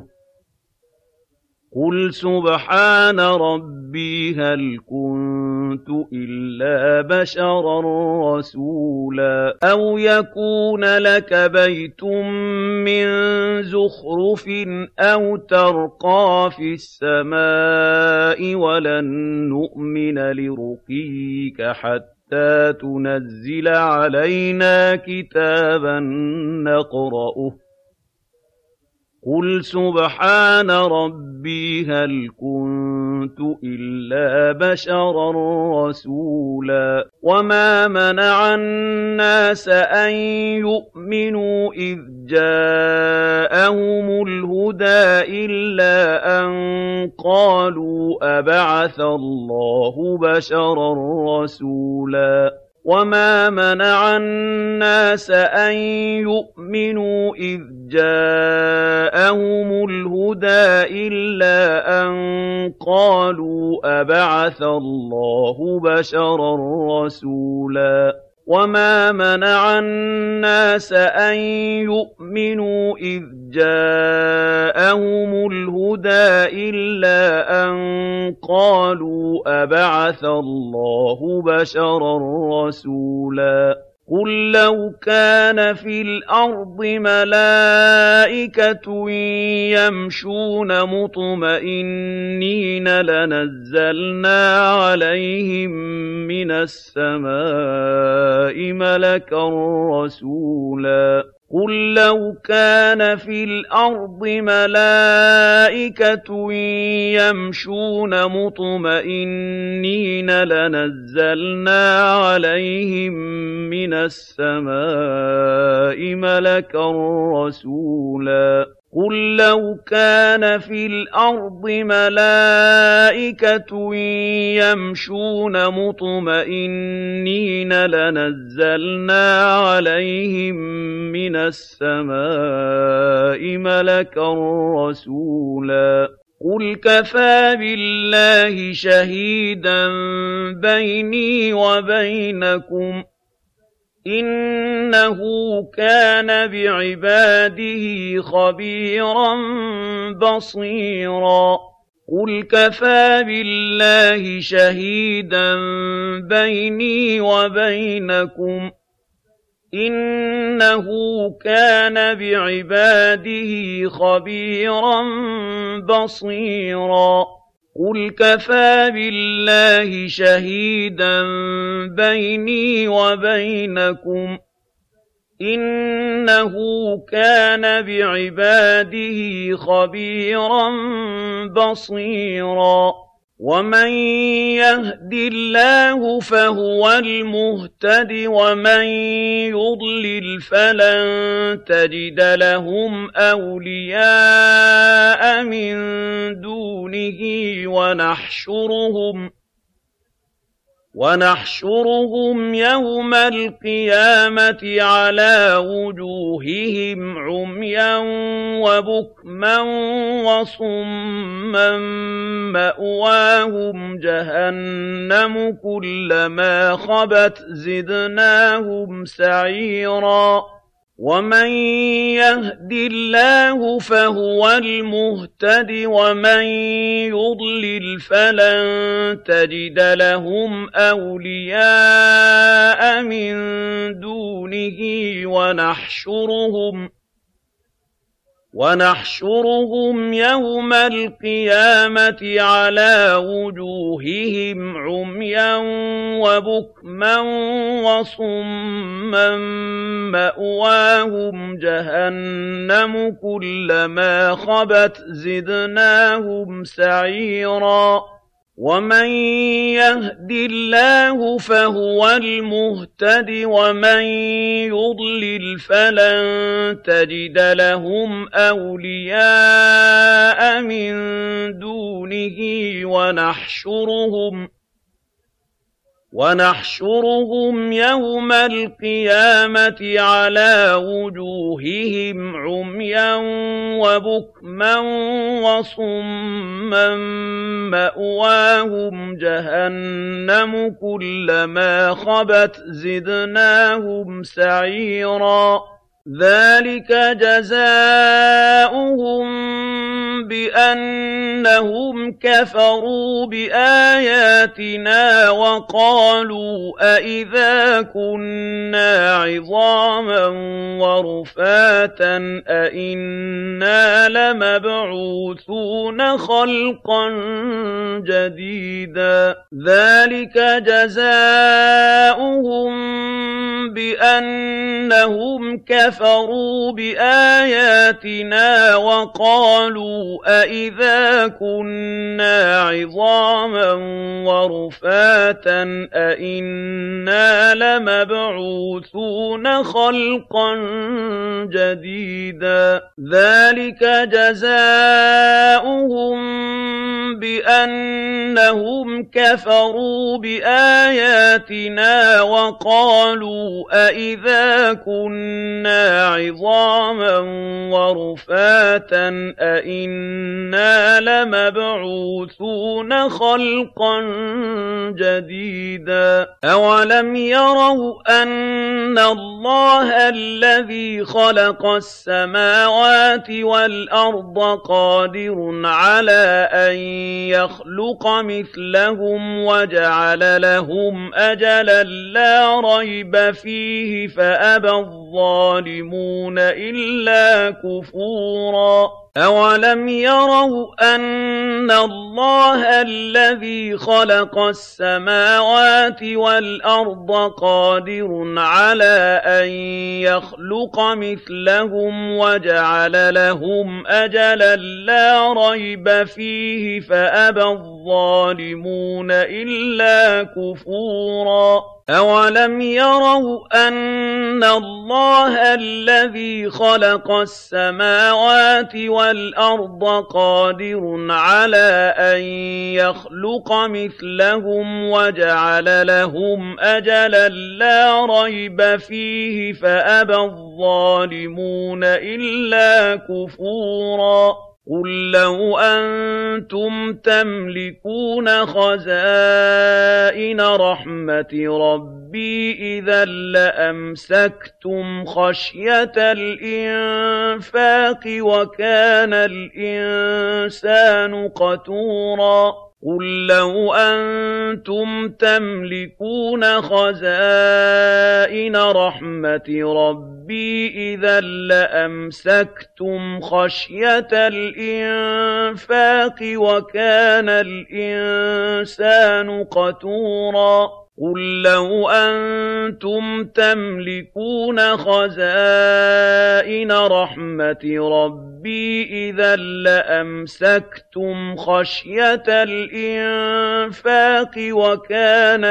قُلْ سُبْحَانَ رَبِّي هَلْ كُنتُ إِلَّا بَشَرًا رَّسُولًا أَوْ يَكُونَ لَكَ بَيْتٌ مِّن زُخْرُفٍ أَوْ تَرْقَىٰ فِي السَّمَاءِ وَلَن نُّؤْمِنَ لِرُقِيِّكَ حَتَّىٰ تُنَزِّلَ عَلَيْنَا كِتَابًا نَّقْرَؤُهُ قُلْ سُبْحَانَ رَبِّي هَلْ كُنتُ إِلَّا بَشَرًا رَّسُولًا وَمَا مَنَعَ النَّاسَ أَن يُؤْمِنُوا إِذْ جَاءَهُمُ الْهُدَىٰ إِلَّا أَن قَالُوا أَبَعَثَ اللَّهُ بَشَرًا رَّسُولًا وَمَا مَنَعَ النَّاسَ أَن يُؤْمِنُوا إِذْ جَاءَهُمُ الْهُدَىٰ إِلَّا أَن قَالُوا أَبَعَثَ اللَّهُ بَشَرًا رَّسُولًا وَمَا مَنَعَ النَّاسَ أَن يُؤْمِنُوا إِذْ جاءهم الهدى إلا أن قالوا أبعث الله بشرا رسولا قل لو كان في الأرض ملائكة يمشون مطمئنين لنزلنا عليهم من السماء ملكا رسولا قل لو كان في الأرض ملائكة يمشون مطمئنين لنزلنا عليهم من السماء ملكا رسولا قل لو كان في الأرض ملائكة يمشون مطمئنين لنزلنا عليهم من السماء ملكا رسولا قل كفى بالله شهيدا بيني وبينكم إنه كان بعباده خبيرا بصيرا قل كفى بالله شهيدا بيني وبينكم إنه كان بعباده خبيرا بصيرا قل كفى بالله شهيدا بيني وبينكم إنه كان بعباده خبيرا بصيرا ومن يهد الله فهو المهتد ومن يضلل فلن تجد لهم أولياء من دونه ونحشرهم يوم القيامة على وجوههم عميا وبكما وصما مأواهم جهنم كلما خبت زدناهم سعيرا ومن يهد الله فهو المهتد ومن يضلل فلن تجد لهم أولياء من دونه ونحشرهم يوم القيامة على وجوههم عميا وبكما وصما مأواهم جهنم كلما خبت زدناهم سعيرا ومن يهد الله فهو المهتد ومن يضلل فلن تجد لهم أولياء من دونه ونحشرهم يوم القيامة على وجوههم عميا وبكما وصما مأواهم جهنم كلما خبت زدناهم سعيرا ذلك جزاؤهم بأنهم كفروا بآياتنا وقالوا أئذا كنا عظاما ورفاتا أئنا لمبعوثون خلقا جديدا ذلك جزاؤهم بأنهم كفروا بآياتنا وقالوا أئذا كنا عظاما ورفاتا أئنا لمبعوثون خلقا جديدا ذلك جزاؤهم بأنهم كفروا بآياتنا وقالوا أئذا كنا عظاما ورفاتا أئنا لمبعوثون خلقا جديدا أولم يروا أن أَنَّ اللَّهَ الَّذِي خَلَقَ السَّمَاوَاتِ وَالْأَرْضَ قَادِرٌ عَلَىٰ أَن يَخْلُقَ مِثْلَهُمْ وَجَعَلَ لَهُمْ أَجَلًا لَّا رَيْبَ فِيهِ فَأَبَى الظَّالِمُونَ إِلَّا كُفُورًا أَوَلَمْ يَرَوْا أَنَّ اللَّهَ الَّذِي خَلَقَ السَّمَاوَاتِ وَالْأَرْضَ قَادِرٌ عَلَىٰ أَن يَخْلُقَ مِثْلَهُمْ وَجَعَلَ لَهُمْ أَجَلًا لَّا رَيْبَ فِيهِ فَأَبَى الظَّالِمُونَ إِلَّا كُفُورًا أَوَلَمْ يَرَوْا أَنَّ اللَّهَ الَّذِي خَلَقَ السَّمَاوَاتِ وَالْأَرْضَ قَادِرٌ عَلَىٰ أَن يَخْلُقَ مِثْلَهُمْ وَجَعَلَ لَهُمْ أَجَلًا لَّا رَيْبَ فِيهِ فَأَبَى الظَّالِمُونَ إِلَّا كُفُورًا قُل لَّوْ أَنتُمْ تَمْلِكُونَ خَزَائِنَ رَحْمَةِ رَبِّي إِذًا لَّأَمْسَكْتُمْ خَشْيَةَ الْإِنفَاقِ وَكَانَ الْإِنسَانُ قَتُورًا قُل لَّوْ أَنتُمْ تَمْلِكُونَ خَزَائِنَ رَحْمَةِ رَبِّي إِذًا لَّأَمْسَكْتُمْ خَشْيَةَ الْإِنفَاقِ وَكَانَ الْإِنسَانُ قَتُورًا قُل لَّوْ أَنتُمْ تَمْلِكُونَ خَزَائِنَ رَحْمَةِ رَبِّي إِذًا لَّأَمْسَكْتُمْ خَشْيَةَ الْإِنفَاقِ وَكَانَ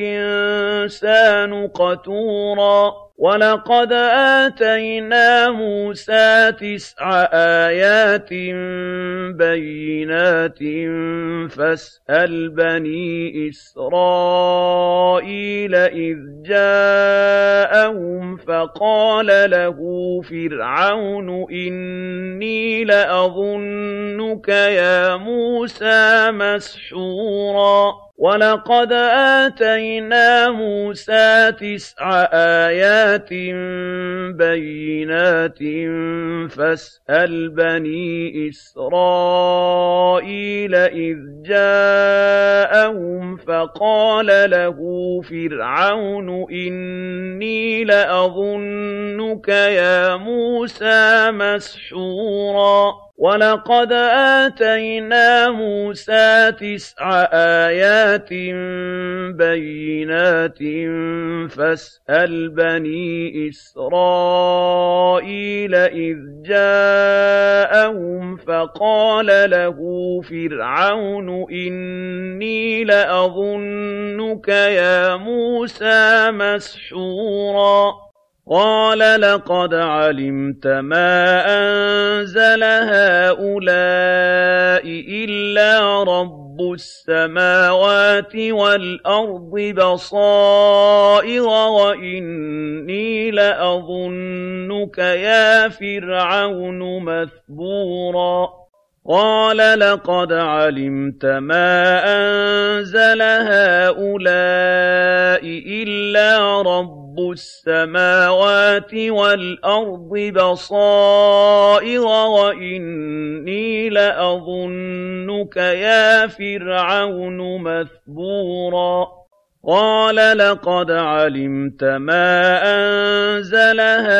الْإِنسَانُ قَتُورًا وَلَقَدْ آتَيْنَا مُوسَىٰ 9 آيَاتٍ بَيِّنَاتٍ فَاسْأَلْ بَنِي إِسْرَائِيلَ إِذْ جَاءَهُمْ فَقَالَ لَهُ فِرْعَوْنُ إِنِّي لَأَظُنُّكَ يَا مُوسَىٰ مَسْحُورًا وَلَقَدْ آتَيْنَا مُوسَىٰ 9 آيَاتٍ بَيِّنَاتٍ فَاسْأَلْ بَنِي إِسْرَائِيلَ إِذْ جَاءَهُمْ فَقَالَ لَهُ فِرْعَوْنُ إِنِّي لَأَظُنُّكَ يَا مُوسَىٰ مَسْحُورًا وَلَقَدْ آتَيْنَا مُوسَىٰ 9 آيَاتٍ بَيِّنَاتٍ فَاسْأَلْ بَنِي إِسْرَائِيلَ إِذْ جَاءَهُمْ فَقَالَ لَهُ فِرْعَوْنُ إِنِّي لَأَظُنُّكَ يَا مُوسَىٰ مَسْحُورًا قَالَ لَقَدْ عَلِمْتَ مَا أَنزَلَ هَٰؤُلَاءِ إِلَّا رَبُّ السَّمَاوَاتِ وَالْأَرْضِ بَصَائِرَ وَإِنِّي لَأَظُنُّكَ يَا فِرْعَوْنُ مَثْبُورًا قَالَ لَقَدْ عَلِمْتَ مَا أَنزَلَ هَٰؤُلَاءِ إِلَّا رَبُّ السَّمَاوَاتِ وَالْأَرْضِ بَصَائِرَ وَإِنِّي لَأَظُنُّكَ يَا فِرْعَوْنُ مَثْبُورًا قَالَ لَقَدْ عَلِمْتَ مَا أَنزَلَ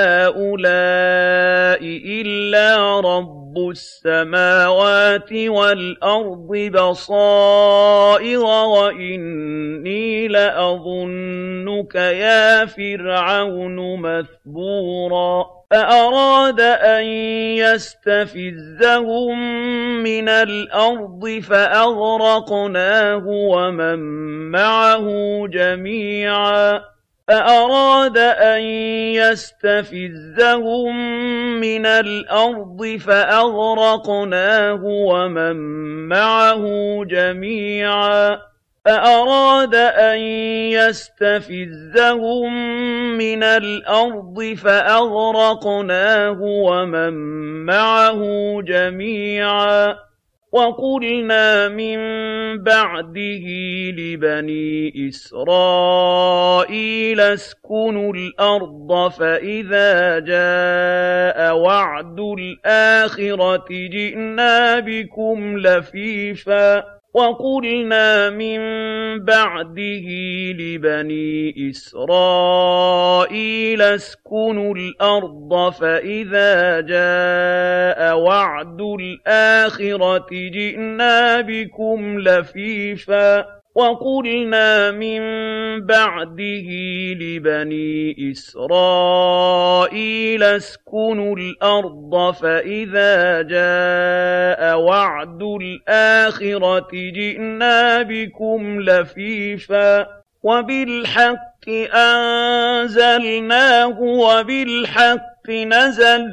هَٰؤُلَاءِ إِلَّا رَبُّ السَّمَاوَاتِ وَالْأَرْضِ بَصَائِرَ وَإِنِّي لَأَظُنُّكَ يَا فِرْعَوْنُ مَثْبُورًا فَأَرَادَ أَن يَسْتَفِزَّهُم مِّنَ الْأَرْضِ فَأَغْرَقْنَاهُ وَمَن مَّعَهُ جَمِيعًا فَأَرَادَ أَن يَسْتَفِزَّهُم مِّنَ الْأَرْضِ فَأَغْرَقْنَاهُ وَمَن مَّعَهُ جَمِيعًا فَأَرَادَ أَن يَسْتَفِزَّهُم مِّنَ الْأَرْضِ فَأَغْرَقْنَاهُ وَمَن مَّعَهُ جَمِيعًا وَقُلْنَا مِن بَعْدِهِ لِبَنِي إِسْرَائِيلَ اسْكُنُوا الْأَرْضَ فَإِذَا جَاءَ وَعْدُ الْآخِرَةِ جِئْنَا بِكُمْ لَفِيفًا وَقُلْنَا مِن بَعْدِهِ لِبَنِي إِسْرَائِيلَ اسْكُنُوا الْأَرْضَ فَإِذَا جَاءَ وَعْدُ الْآخِرَةِ جِئْنَا بِكُمْ لَفِيفًا وَقُلْنَا مِن بَعْدِهِ لِبَنِي إِسْرَائِيلَ اسْكُنُوا الْأَرْضَ فَإِذَا جَاءَ وَعْدُ الْآخِرَةِ جِئْنَا بِكُمْ لَفِيفًا وَبِالْحَقِّ أَنزَلْنَاهُ وَبِالْحَقِّ نَزَلَ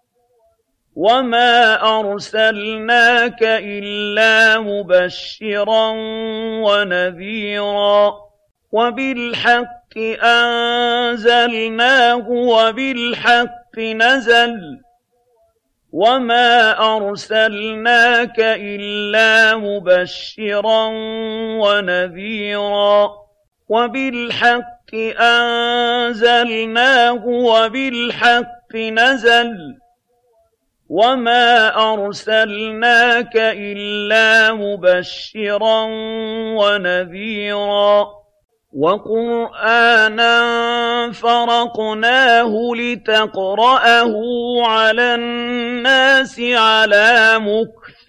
وَمَا أَرْسَلْنَاكَ إِلَّا مُبَشِّرًا وَنَذِيرًا وَبِالْحَقِّ أَنزَلْنَاهُ وَبِالْحَقِّ نَزَلَ وَمَا أَرْسَلْنَاكَ إِلَّا مُبَشِّرًا وَنَذِيرًا وَبِالْحَقِّ أَنزَلْنَاهُ وَبِالْحَقِّ نَزَلَ وَمَا أَرْسَلْنَاكَ إِلَّا مُبَشِّرًا وَنَذِيرًا وَقُرْآنًا فَرَقْنَاهُ لِتَقْرَأَهُ عَلَى النَّاسِ عَلَىٰ مُكْثٍ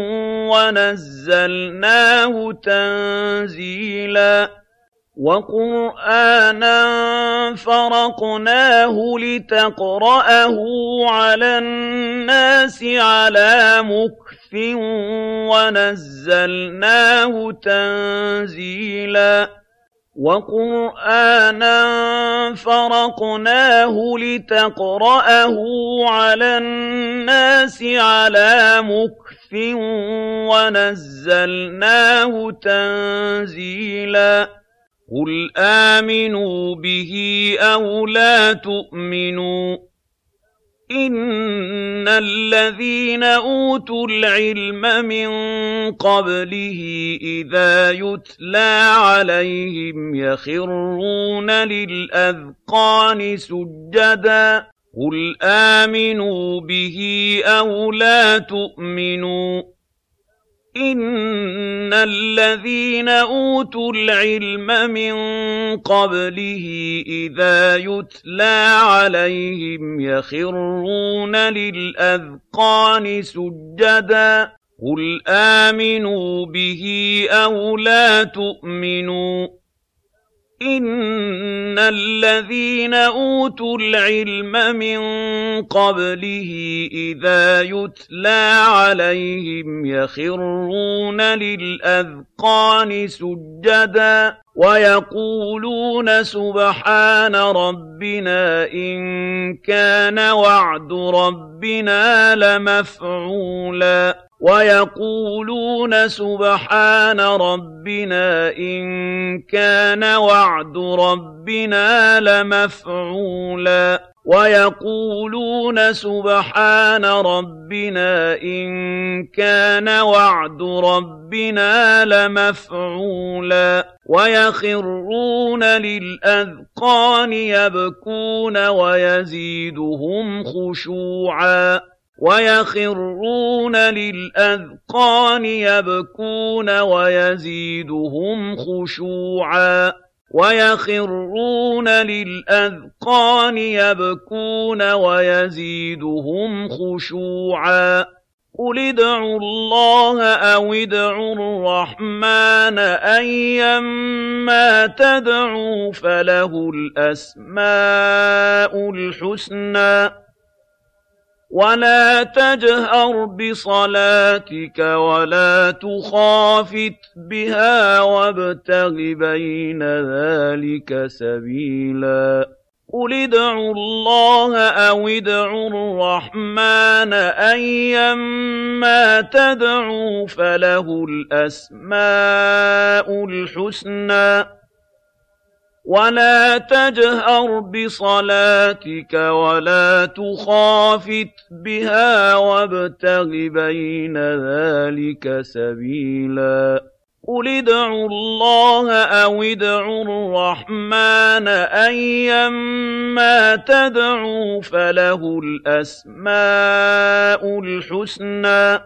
وَنَزَّلْنَاهُ تَنزِيلًا وَقُرْآنًا فَرَقْنَاهُ لِتَقْرَأَهُ عَلَى النَّاسِ عَلَىٰ مُكْثٍ وَنَزَّلْنَاهُ تَنزِيلًا وَقُرْآنًا فَرَقْنَاهُ لِتَقْرَأَهُ عَلَى النَّاسِ عَلَىٰ مُكْثٍ وَنَزَّلْنَاهُ تَنزِيلًا قُلْ آمِنُوا بِهِ أَوْ لَا تُؤْمِنُوا إِنَّ الَّذِينَ أُوتُوا الْعِلْمَ مِن قَبْلِهِ إِذَا يُتْلَىٰ عَلَيْهِمْ يَخِرُّونَ لِلْأَذْقَانِ سُجَّدًا قُلْ آمِنُوا بِهِ أَوْ لَا تُؤْمِنُوا إِنَّ الَّذِينَ أُوتُوا الْعِلْمَ مِن قَبْلِهِ إِذَا يُتْلَىٰ عَلَيْهِمْ يَخِرُّونَ لِلْأَذْقَانِ سُجَّدًا قُلْ آمِنُوا بِهِ أَوْ لَا تُؤْمِنُوا إِنَّ الَّذِينَ أُوتُوا الْعِلْمَ مِن قَبْلِهِ إِذَا يُتْلَىٰ عَلَيْهِمْ يَخِرُّونَ لِلْأَذْقَانِ سُجَّدًا وَيَقُولُونَ سُبْحَانَ رَبِّنَا إِن كَانَ وَعْدُ رَبِّنَا لَمَفْعُولًا وَيَقُولُونَ سُبْحَانَ رَبِّنَا إِن كَانَ وَعْدُ رَبِّنَا لَمَفْعُولًا وَيَقُولُونَ سُبْحَانَ رَبِّنَا إِن كَانَ وَعْدُ رَبِّنَا لَمَفْعُولًا وَيَخِرُّونَ لِلْأَذْقَانِ يَبْكُونَ وَيَزِيدُهُمْ خُشُوعًا وَيَخِرُّونَ لِلْأَذْقَانِ يَبْكُونَ وَيَزِيدُهُمْ خُشُوعًا وَيَخِرُّونَ لِلْأَذْقَانِ يَبْكُونَ وَيَزِيدُهُمْ خُشُوعًا قُلِ ادْعُوا اللَّهَ أَوِ ادْعُوا الرَّحْمَٰنَ أَيًّا مَّا تَدْعُوا فَلَهُ الْأَسْمَاءُ الْحُسْنَىٰ وَلَا تَجْهَرْ بِصَلَاتِكَ وَلَا تُخَافِتْ بِهَا وَابْتَغِ بَيْنَ ذَٰلِكَ سَبِيلًا قُلِ ادْعُوا اللَّهَ أَوِ ادْعُوا الرَّحْمَٰنَ أَيًّا مَّا تَدْعُوا فَلَهُ الْأَسْمَاءُ الْحُسْنَىٰ ولا تجهر بصلاتك ولا تخافت بها وابتغ بين ذلك سبيلا قل ادعوا الله أو ادعوا الرحمن أيما تدعوا فله الأسماء الحسنى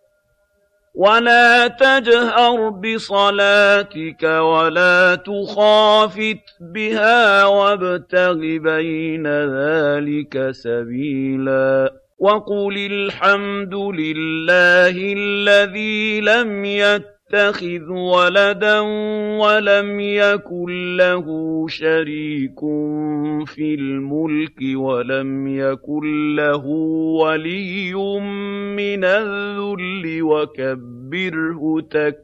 ولا تجهر بصلاتك ولا تخافت بها وابتغ بين ذلك سبيلا وقل الحمد لله الذي لم يتخذ ولدا ولم يكن له شريك في الملك ولم يكن له ولي من الذل وكبره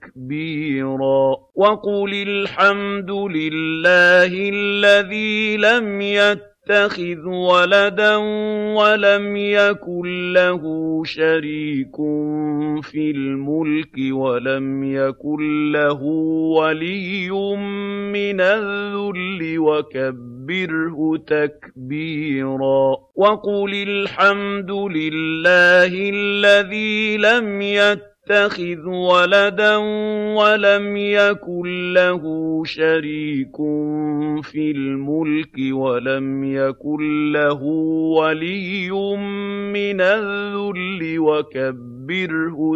تكبيرا وقل الحمد لله الذي لم يتخذ ولدا ولم يكن له شريك في الملك ولم يكن له ولي من الذل وكبره تكبيرا وقل الحمد لله الذي لم يتخذ ولدا ولم يكن له شريك في الملك ولم يكن له ولي من الذل وكبره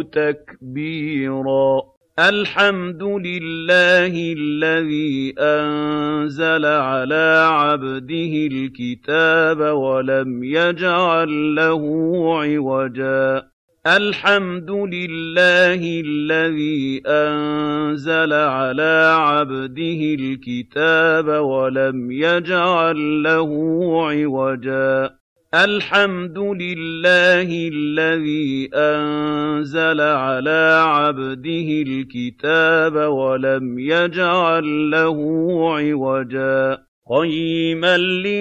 تكبيرا الحمد لله الذي أنزل على عبده الكتاب ولم يجعل له عوجا الحمد لله الذي أنزل على عبده الكتاب ولم يجعل له عوجا الحمد لله الذي أنزل على عبده الكتاب ولم يجعل له عوجا قيما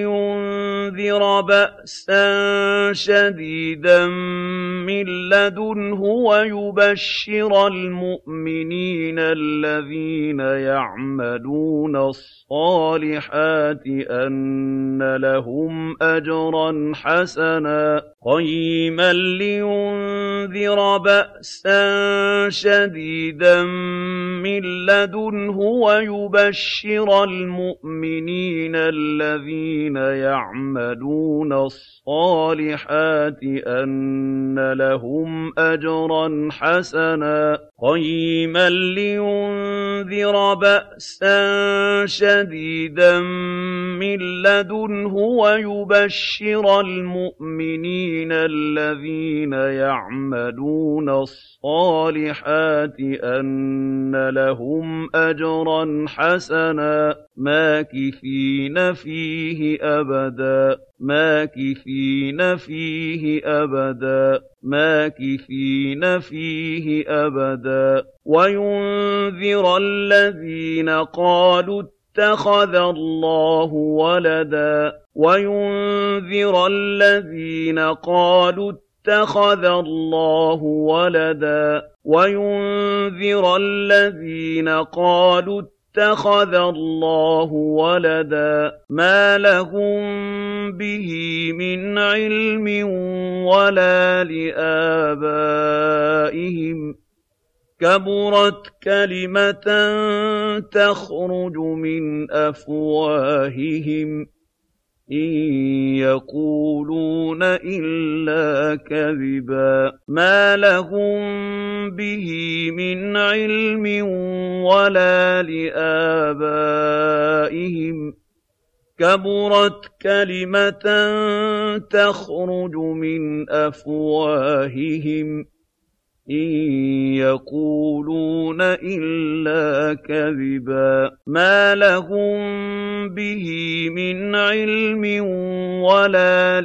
لينذر بأسا شديدا من لدنه ويبشر المؤمنين الذين يعملون الصالحات أن لهم أجرا حسنا قيما لينذر بأسا شديدا من لدنه ويبشر المؤمنين الذين يعملون الصالحات أن لهم أجرا حسنا قيما لينذر بأسا شديدا من لدنه ويبشر المؤمنين الذين يعملون الصالحات أن لهم أجرا حسنا ماكثين فيه أبدا ماكثين فيه أبدا ماكثين فيه أبدا وينذر الذين قالوا اتخذ الله ولدا وينذر الذين قالوا اتخذ الله ولدا وينذر الذين قالوا اتخذ الله ولدا ما لهم به من علم ولا لآبائهم كبرت كلمة تخرج من أفواههم إن يقولون إلا كذبا ما لهم به من علم ولا لآبائهم كبرت كلمة تخرج من أفواههم إن يقولون إلا كذبا ما لهم به من علم ولا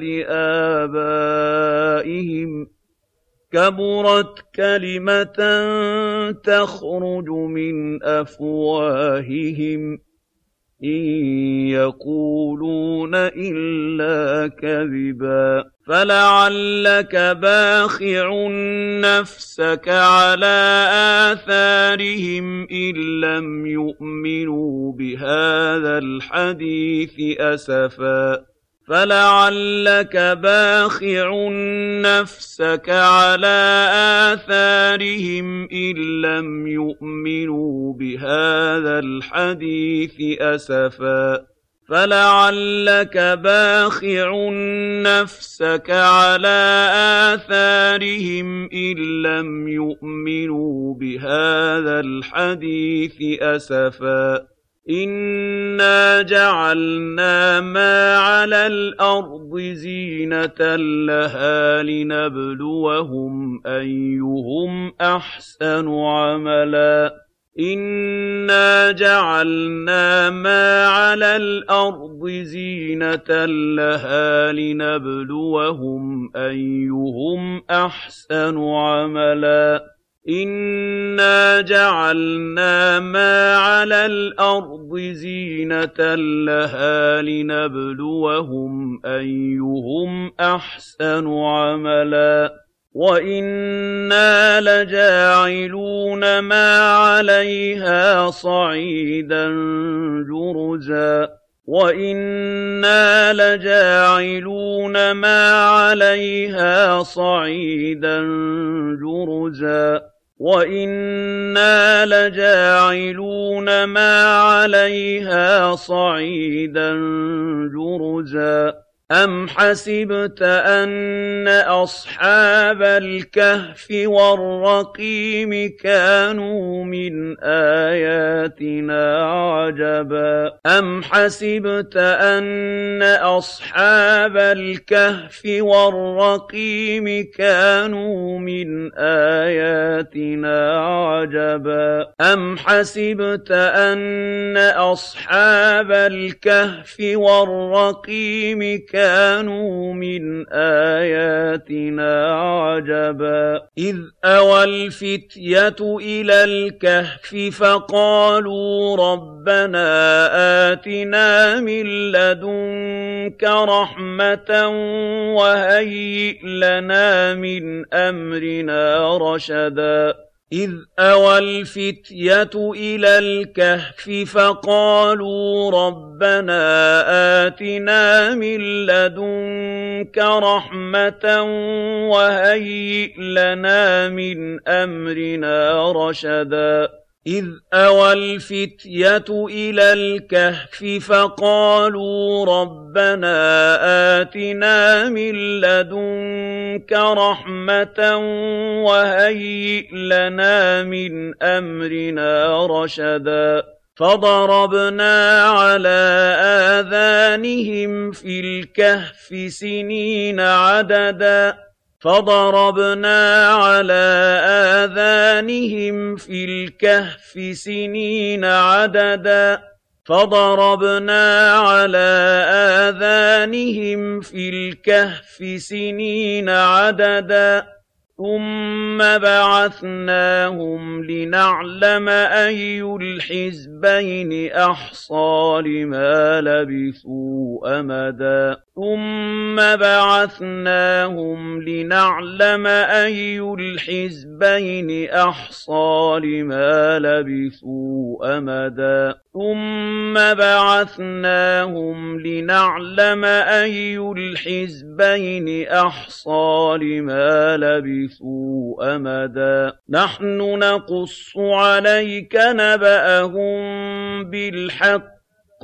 لآبائهم كبرت كلمة تخرج من أفواههم إن يقولون إلا كذبا فلعلك باخع نفسك على آثارهم إن لم يؤمنوا بهذا الحديث أسفا فلعلك باخع نفسك على آثارهم إن لم يؤمنوا بهذا الحديث أسفا فلعلك باخع نفسك على آثارهم إن لم يؤمنوا بهذا الحديث أسفا إنا جعلنا ما على الأرض زينة لها لنبلوهم أيهم أحسن عملا إنا جعلنا ما على الأرض زينة لها لنبلوهم أيهم أحسن عملا إنا جعلنا ما على الأرض زينة لها لنبلوهم أيهم أحسن عملا وإنا لجاعلون ما عليها صعيدا جرزا وإنا لجاعلون ما عليها صعيدا جرزا وَإِنَّا لَجَاعِلُونَ مَا عَلَيْهَا صَعِيدًا جُرُزًا أَمْ حَسِبْتَ أَنَّ أَصْحَابَ الْكَهْفِ وَالرَّقِيمِ كَانُوا مِنْ آيَاتِنَا عَجَبًا أَمْ حَسِبْتَ أَنَّ أَصْحَابَ الْكَهْفِ وَالرَّقِيمِ كَانُوا مِنْ آيَاتِنَا عَجَبًا أَمْ حَسِبْتَ أَنَّ أَصْحَابَ الْكَهْفِ وَالرَّقِيمِ كانوا من آياتنا عجبا إذ أوى الفتية إلى الكهف فقالوا ربنا آتنا من لدنك رحمة وهيئ لنا من أمرنا رشدا إذ أوى الفتية إلى الكهف فقالوا ربنا آتنا من لدنك رحمة وهيئ لنا من أمرنا رشدا إذ أوى الفتية إلى الكهف فقالوا ربنا آتنا من لدنك رحمة وهيئ لنا من أمرنا رشدا فضربنا على آذانهم في الكهف سنين عددا فضربنا على آذانهم في الكهف سنين عددا فضربنا على آذانهم في الكهف سنين عددا ثم بعثناهم لنعلم أي الحزبين أحصى لما لبثوا أمدا ثم بعثناهم لنعلم أي الحزبين أحصى لما لبثوا أمدا ثم بعثناهم لنعلم أي الحزبين أحصى لما لبثوا أمدا نحن نقص عليك نبأهم بالحق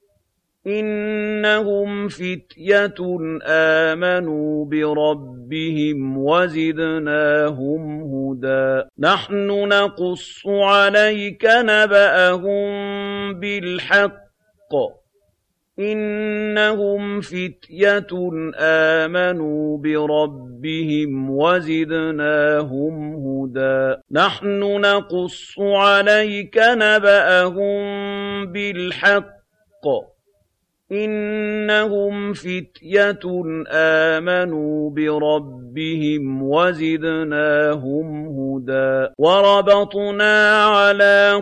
إنهم فتية آمنوا بربهم وزدناهم هدى نحن نقص عليك نبأهم بالحق إنهم فتية آمنوا بربهم وزدناهم هدى نحن نقص عليك نبأهم بالحق إنهم فتية آمنوا بربهم وزدناهم هدى وربطنا على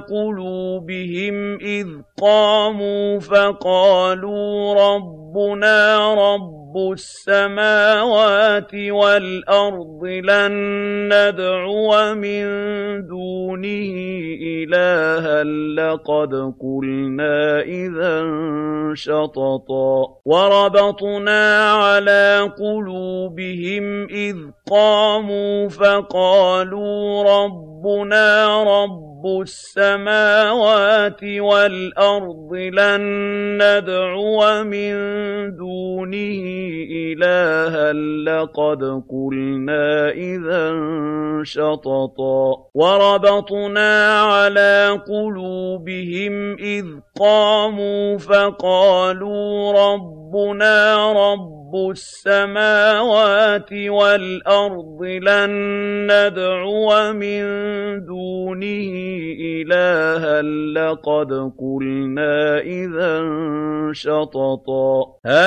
قلوبهم إذ قاموا فقالوا ربنا رب رب السماوات والأرض لن ندعو من دونه إلها لقد قلنا إذا شططا وربطنا على قلوبهم إذ قاموا فقالوا ربنا رب السماوات والأرض لن ندعو من دونه إلها لقد قلنا إذا شططا وربطنا على قلوبهم إذ قاموا فقالوا ربنا رب السماوات والأرض لن ندعو من دونه إلها لقد قلنا إذا شططا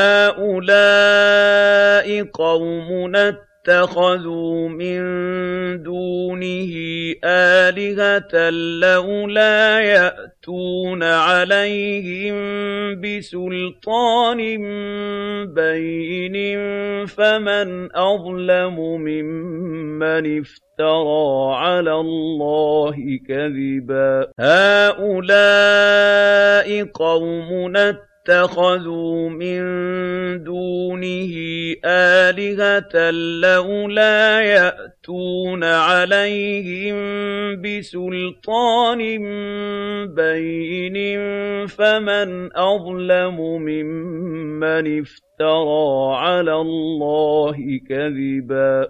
هؤلاء قومنا اتخذوا من دونه آلهة لولا يأتون عليهم بسلطان بين فمن أظلم ممن افترى على الله كذبا هؤلاء قومنا اتخذوا من دونه آلهة لولا يأتون عليهم بسلطان بين فمن أظلم ممن افترى على الله كذبا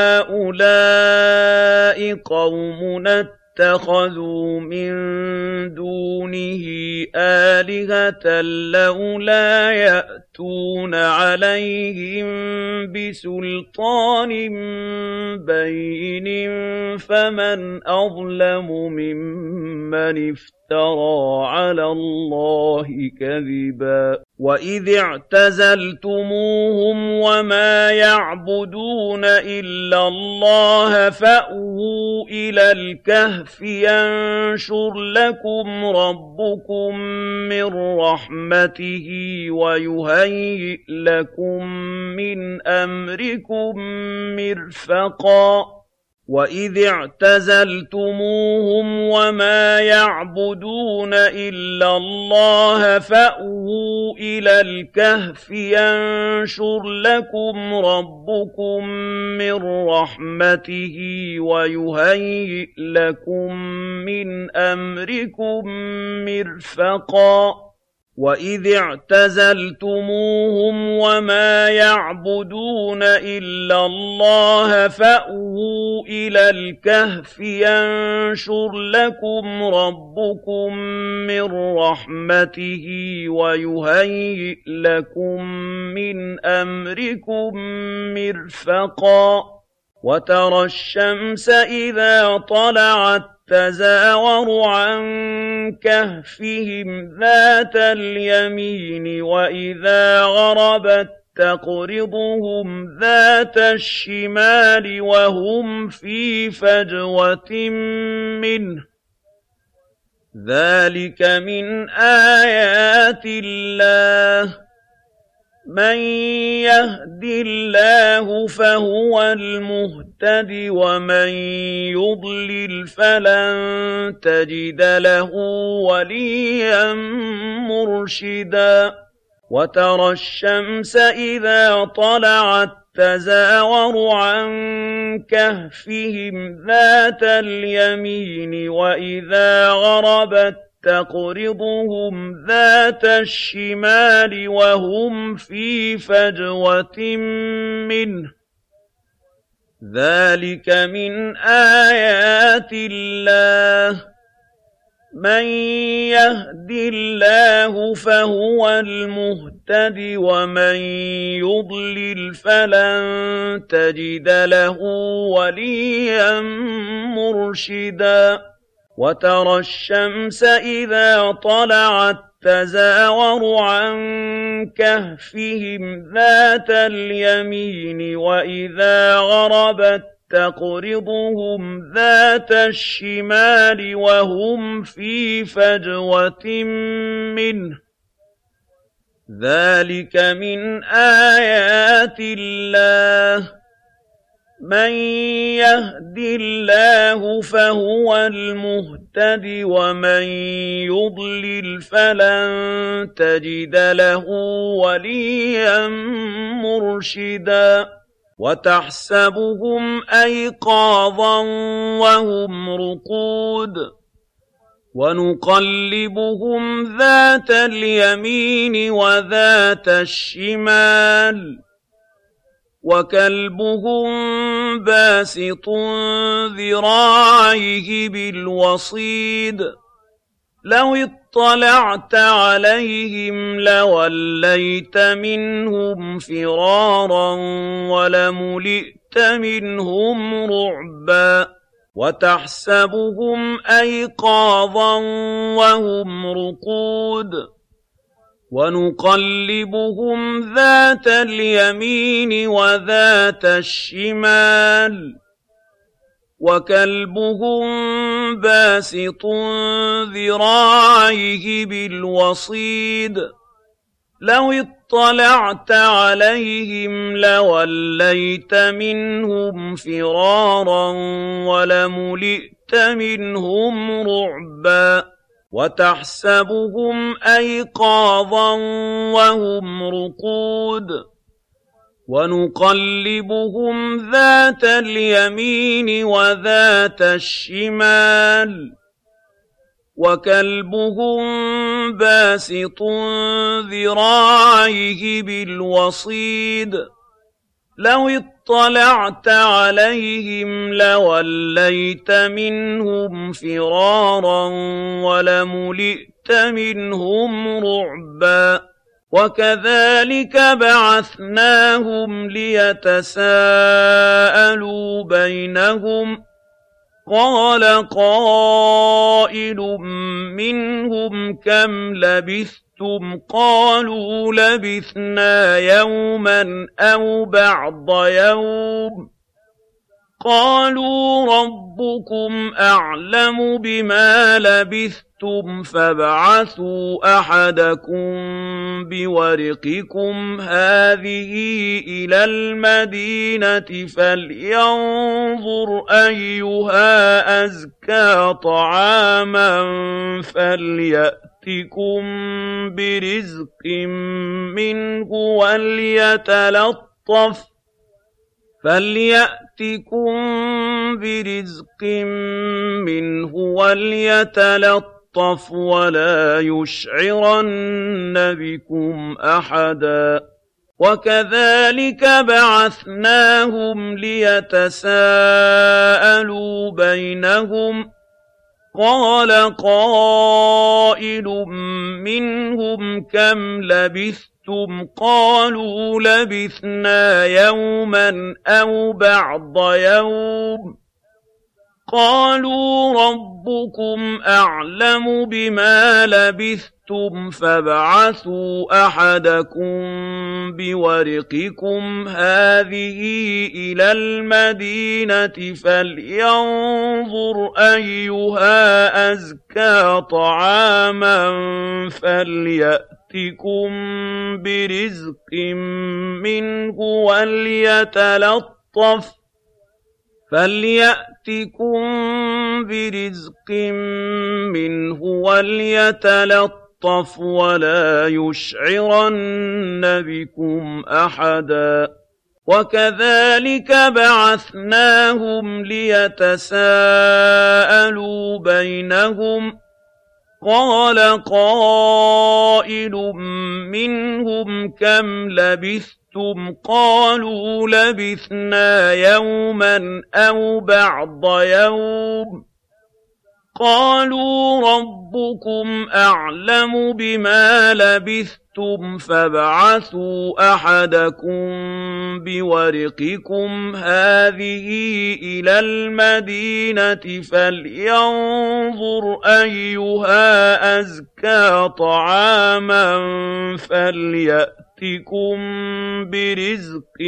هؤلاء قومنا اتخذوا من دونه آلهة لولا يأتون عليهم بسلطان بين فمن أظلم ممن افترى على الله كذبا وإذ اعتزلتموهم وما يعبدون إلا الله فأووا إلى الكهف ينشر لكم ربكم من رحمته ويهيئ لكم من أمركم مرفقا وإذ اعتزلتموهم وما يعبدون إلا الله فأووا إلى الكهف ينشر لكم ربكم من رحمته ويهيئ لكم من أمركم مرفقا وإذ اعتزلتموهم وما يعبدون إلا الله فأووا إلى الكهف ينشر لكم ربكم من رحمته ويهيئ لكم من أمركم مرفقا وترى الشمس إذا طلعت تزاور عن كهفهم ذات اليمين وإذا غربت تقرضهم ذات الشمال وهم في فجوة منه ذلك من آيات الله من يهد الله فهو المهتد ومن يضلل فلن تجد له وليا مرشدا وترى الشمس إذا طلعت تزاور عن كهفهم ذات اليمين وإذا غربت تقرضهم ذات الشمال وهم في فجوة منه ذلك من آيات الله من يهد الله فهو المهتد ومن يضلل فلن تجد له وليا مرشدا وترى الشمس إذا طلعت تزاور عن كهفهم ذات اليمين وإذا غربت تقرضهم ذات الشمال وهم في فجوة منه ذلك من آيات الله من يهد الله فهو المهتد ومن يضلل فلن تجد له وليا مرشدا وتحسبهم أيقاظا وهم رقود ونقلبهم ذات اليمين وذات الشمال وكلبهم باسط ذراعيه بالوصيد لو اطلعت عليهم لوليت منهم فرارا ولملئت منهم رعبا وتحسبهم أيقاظا وهم رقود ونقلبهم ذات اليمين وذات الشمال وكلبهم باسط ذراعيه بالوصيد لو اطلعت عليهم لوليت منهم فرارا ولملئت منهم رعبا وتحسبهم أيقاظا وهم رقود ونقلبهم ذات اليمين وذات الشمال وكلبهم باسط ذراعيه بالوصيد لو اطلعت عليهم لوليت منهم فرارا ولملئت منهم رعبا وكذلك بعثناهم ليتساءلوا بينهم قال قائل منهم كم لبثتم قالوا لبثنا يوما أو بعض يوم قالوا ربكم أعلم بما لبثتم فابعثوا أحدكم بورقكم هذه إلى المدينة فلينظر أيها أزكى طعاما فليأتكم برزق منه وليتلطف ولا يشعرن بكم أحدا وكذلك بعثناهم ليتساءلوا بينهم قال قائل منهم كم لبثتم قالوا لبثنا يوما أو بعض يوم قالوا ربكم أعلم بما لبثتم فابعثوا أحدكم بورقكم هذه إلى المدينة فلينظر أيها أزكى طعاما فليأتكم برزق منه وليتلطف ولا يشعرن بكم أحدا وكذلك بعثناهم ليتساءلوا بينهم قال قائل منهم كم لبثتم قالوا لبثنا يوما أو بعض يوم قالوا ربكم أعلم بما لبثتم فابعثوا أحدكم بورقكم هذه إلى المدينة فلينظر أيها أزكى طعاما فليأتكم برزق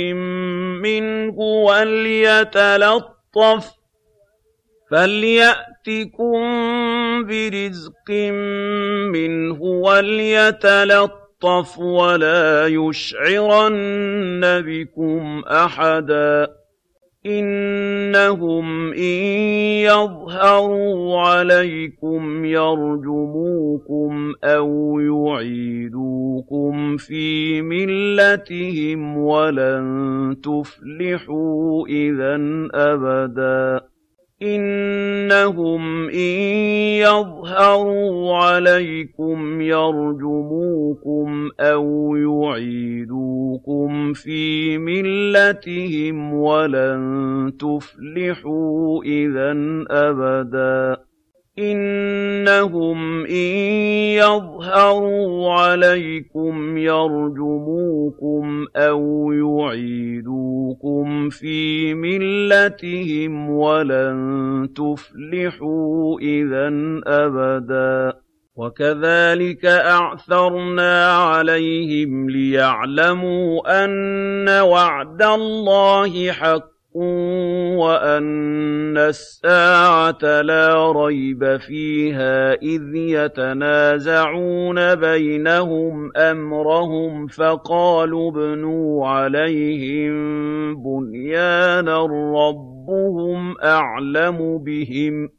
منه وليتلطف يُخْطَفْ وَلَا يُشْعِرَنَّ بِكُمْ أَحَدًا إِنَّهُمْ إِن يَظْهَرُوا عَلَيْكُمْ يَرْجُمُوكُمْ أَوْ يُعِيدُوكُمْ فِي مِلَّتِهِمْ وَلَن تُفْلِحُوا إِذًا أَبَدًا إِنَّهُمْ إِن يَظْهَرُوا عَلَيْكُمْ يَرْجُمُوكُمْ أَوْ يُعِيدُوكُمْ فِي مِلَّتِهِمْ وَلَن تُفْلِحُوا إِذًا أَبَدًا إِنَّهُمْ إِن يَظْهَرُوا عَلَيْكُمْ يَرْجُمُوكُمْ أَوْ يُعِيدُوكُمْ فِي مِلَّتِهِمْ وَلَن تُفْلِحُوا إِذًا أَبَدًا وَكَذَٰلِكَ أَعْثَرْنَا عَلَيْهِمْ لِيَعْلَمُوا أَنَّ وَعْدَ اللَّهِ حَقٌّ وَأَنَّ السَّاعَةَ لَا رَيْبَ فِيهَا إِذْ يَتَنَازَعُونَ بَيْنَهُمْ أَمْرَهُمْ فَقَالُوا ابْنُوا عَلَيْهِم بُنْيَانًا رَّبُّهُمْ أَعْلَمُ بِهِمْ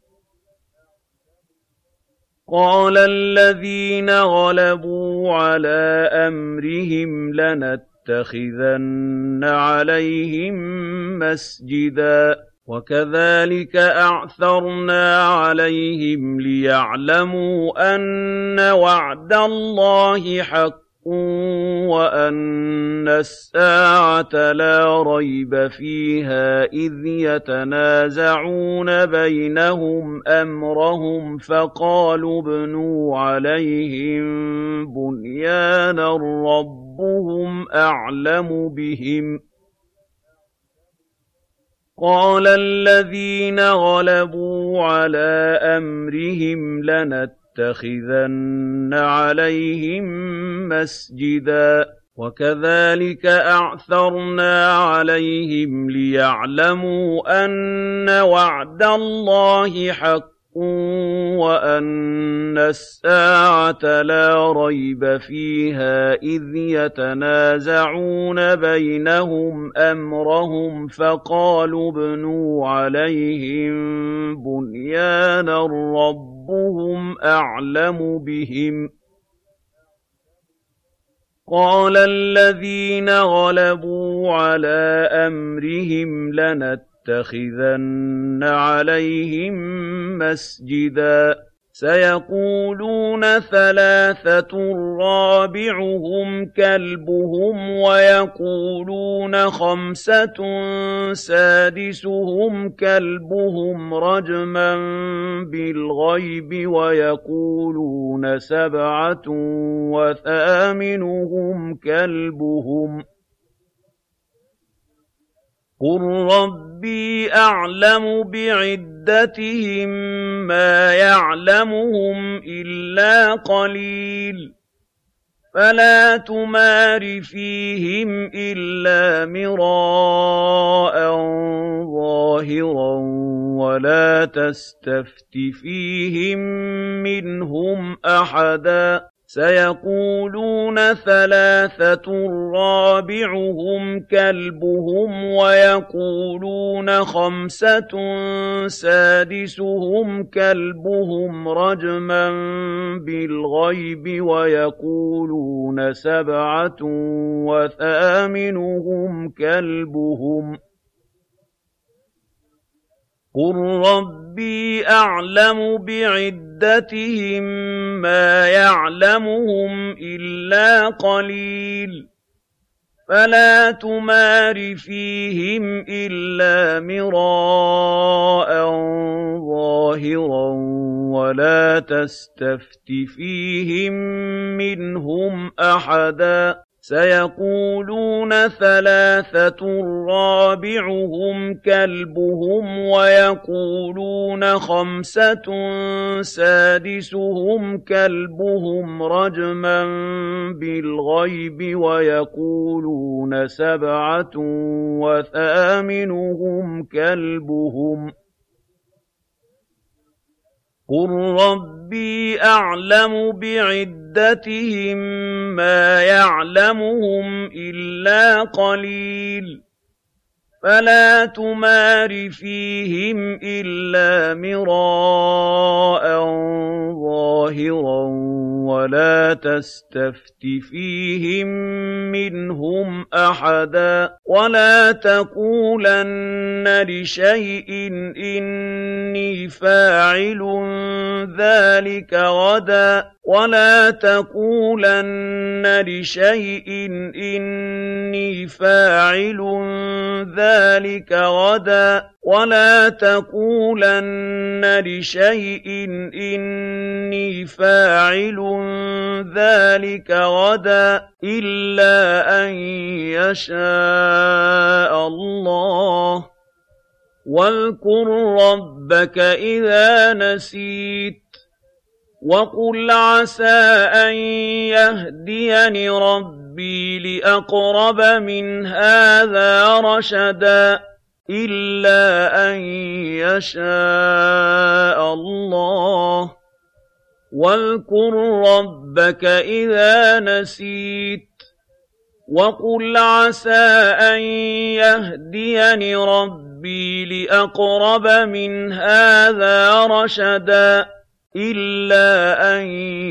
قَالَ الَّذِينَ غَلَبُوا عَلَىٰ أَمْرِهِمْ لَنَتَّخِذَنَّ عَلَيْهِم مَّسْجِدًا وَكَذَٰلِكَ أَعْثَرْنَا عَلَيْهِمْ لِيَعْلَمُوا أَنَّ وَعْدَ اللَّهِ حَقٌّ وَأَنَّ السَّاعَةَ لَا رَيْبَ فِيهَا إِذْ يَتَنَازَعُونَ بَيْنَهُمْ أَمْرَهُمْ فَقَالُوا ابْنُوا عَلَيْهِم بُنْيَانًا رَّبُّهُمْ أَعْلَمُ بِهِمْ قَالَ الَّذِينَ غَلَبُوا عَلَىٰ أَمْرِهِمْ لَنَتَّخِذَنَّ عَلَيْهِم مَّسْجِدًا وَكَذَٰلِكَ أَعْثَرْنَا عَلَيْهِمْ لِيَعْلَمُوا أَنَّ وَعْدَ اللَّهِ حَقٌّ وَأَنَّ السَّاعَةَ لَا رَيْبَ فِيهَا إِذْ يَتَنَازَعُونَ بَيْنَهُمْ أَمْرَهُمْ فَقَالُوا ابْنُوا عَلَيْهِم بُنْيَانًا رَّبُّهُمْ أَعْلَمُ بِهِمْ قَالَ الَّذِينَ غَلَبُوا عَلَىٰ أَمْرِهِمْ لَنَتَّخِذَنَّ عَلَيْهِم مَّسْجِدًا سَيَقُولُونَ ثَلَاثَةٌ رَّابِعُهُمْ كَلْبُهُمْ وَيَقُولُونَ خَمْسَةٌ سَادِسُهُمْ كَلْبُهُمْ رَجْمًا بِالْغَيْبِ وَيَقُولُونَ سَبْعَةٌ وَثَامِنُهُمْ كَلْبُهُمْ قُل رَّبِّي أَعْلَمُ بِعِدَّتِهِم مَّا يَعْلَمُهُمْ إِلَّا قَلِيلٌ فَلَا تُمَارِ فِيهِمْ إِلَّا مِرَاءً ظَاهِرًا وَلَا تَسْتَفْتِ فِيهِم مِّنْهُمْ أَحَدًا سَيَقُولُونَ ثَلَاثَةٌ رَّابِعُهُمْ كَلْبُهُمْ وَيَقُولُونَ خَمْسَةٌ سَادِسُهُمْ كَلْبُهُمْ رَجْمًا بِالْغَيْبِ وَيَقُولُونَ سَبْعَةٌ وَثَامِنُهُمْ كَلْبُهُمْ قُل رَّبِّي أَعْلَمُ بِعِدَّتِهِم مَّا يَعْلَمُهُمْ إِلَّا قَلِيلٌ فَلَا تُمَارِ فِيهِمْ إِلَّا مِرَاءً ظَاهِرًا وَلَا تَسْتَفْتِ فِيهِم مِّنْهُمْ أَحَدًا سَيَقُولُونَ ثَلَاثَةٌ رَّابِعُهُمْ كَلْبُهُمْ وَيَقُولُونَ خَمْسَةٌ سَادِسُهُمْ كَلْبُهُمْ رَجْمًا بِالْغَيْبِ وَيَقُولُونَ سَبْعَةٌ وَثَامِنُهُمْ كَلْبُهُمْ قُل رَّبِّي أَعْلَمُ بِعِدَّتِهِم مَّا يَعْلَمُهُمْ إِلَّا قَلِيلٌ فَلَا تُمَارِ فِيهِمْ إِلَّا مِرَاءً ظَاهِرًا وَلَا تَسْتَفْتِ فِيهِم مِّنْهُمْ أَحَدًا وَلَا تَقُولَنَّ لِشَيْءٍ إِنِّي فَاعِلٌ ذَٰلِكَ غَدًا وَلَا تَقُولَنَّ لِشَيْءٍ إِنِّي فَاعِلٌ ذَٰلِكَ غَدًا وَلَا تَقُولَنَّ لِشَيْءٍ إِنِّي فَاعِلٌ ذَٰلِكَ غَدًا إِلَّا أَن يَشَاءَ اللَّهُ وَاذْكُر رَّبَّكَ إِذَا نَسِيتَ وَقُلْ عَسَىٰ أَن يَهْدِيَنِ رَبِّي لِأَقْرَبَ مِنْ هَٰذَا رَشَدًا إِلَّا أَن يَشَاءَ اللَّهُ وَاذْكُر رَّبَّكَ إِذَا نَسِيتَ وَقُلْ عَسَىٰ أَن يَهْدِيَنِ رَبِّي لِأَقْرَبَ مِنْ هَٰذَا رَشَدًا إِلَّا أَن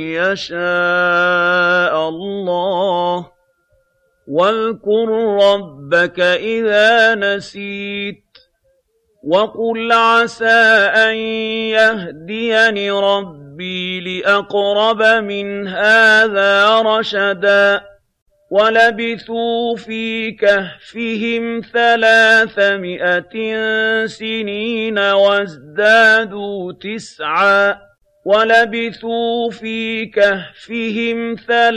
يَشَاءَ اللَّهُ وَاذْكُر رَّبَّكَ إِذَا نَسِيتَ وَقُلْ عَسَىٰ أَن يَهْدِيَنِ رَبِّي لِأَقْرَبَ مِنْ هَٰذَا رَشَدًا وَلَبِثُوا فِي كَهْفِهِمْ 300 سِنِينَ وَازْدَادُوا تِسْعًا وَلَبِثُوا فِي كَهْفِهِمْ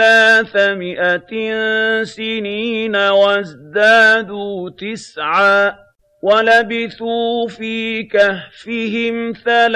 300 سِنِينَ وَازْدَادُوا تِسْعًا وَلَبِثُوا فِي كَهْفِهِمْ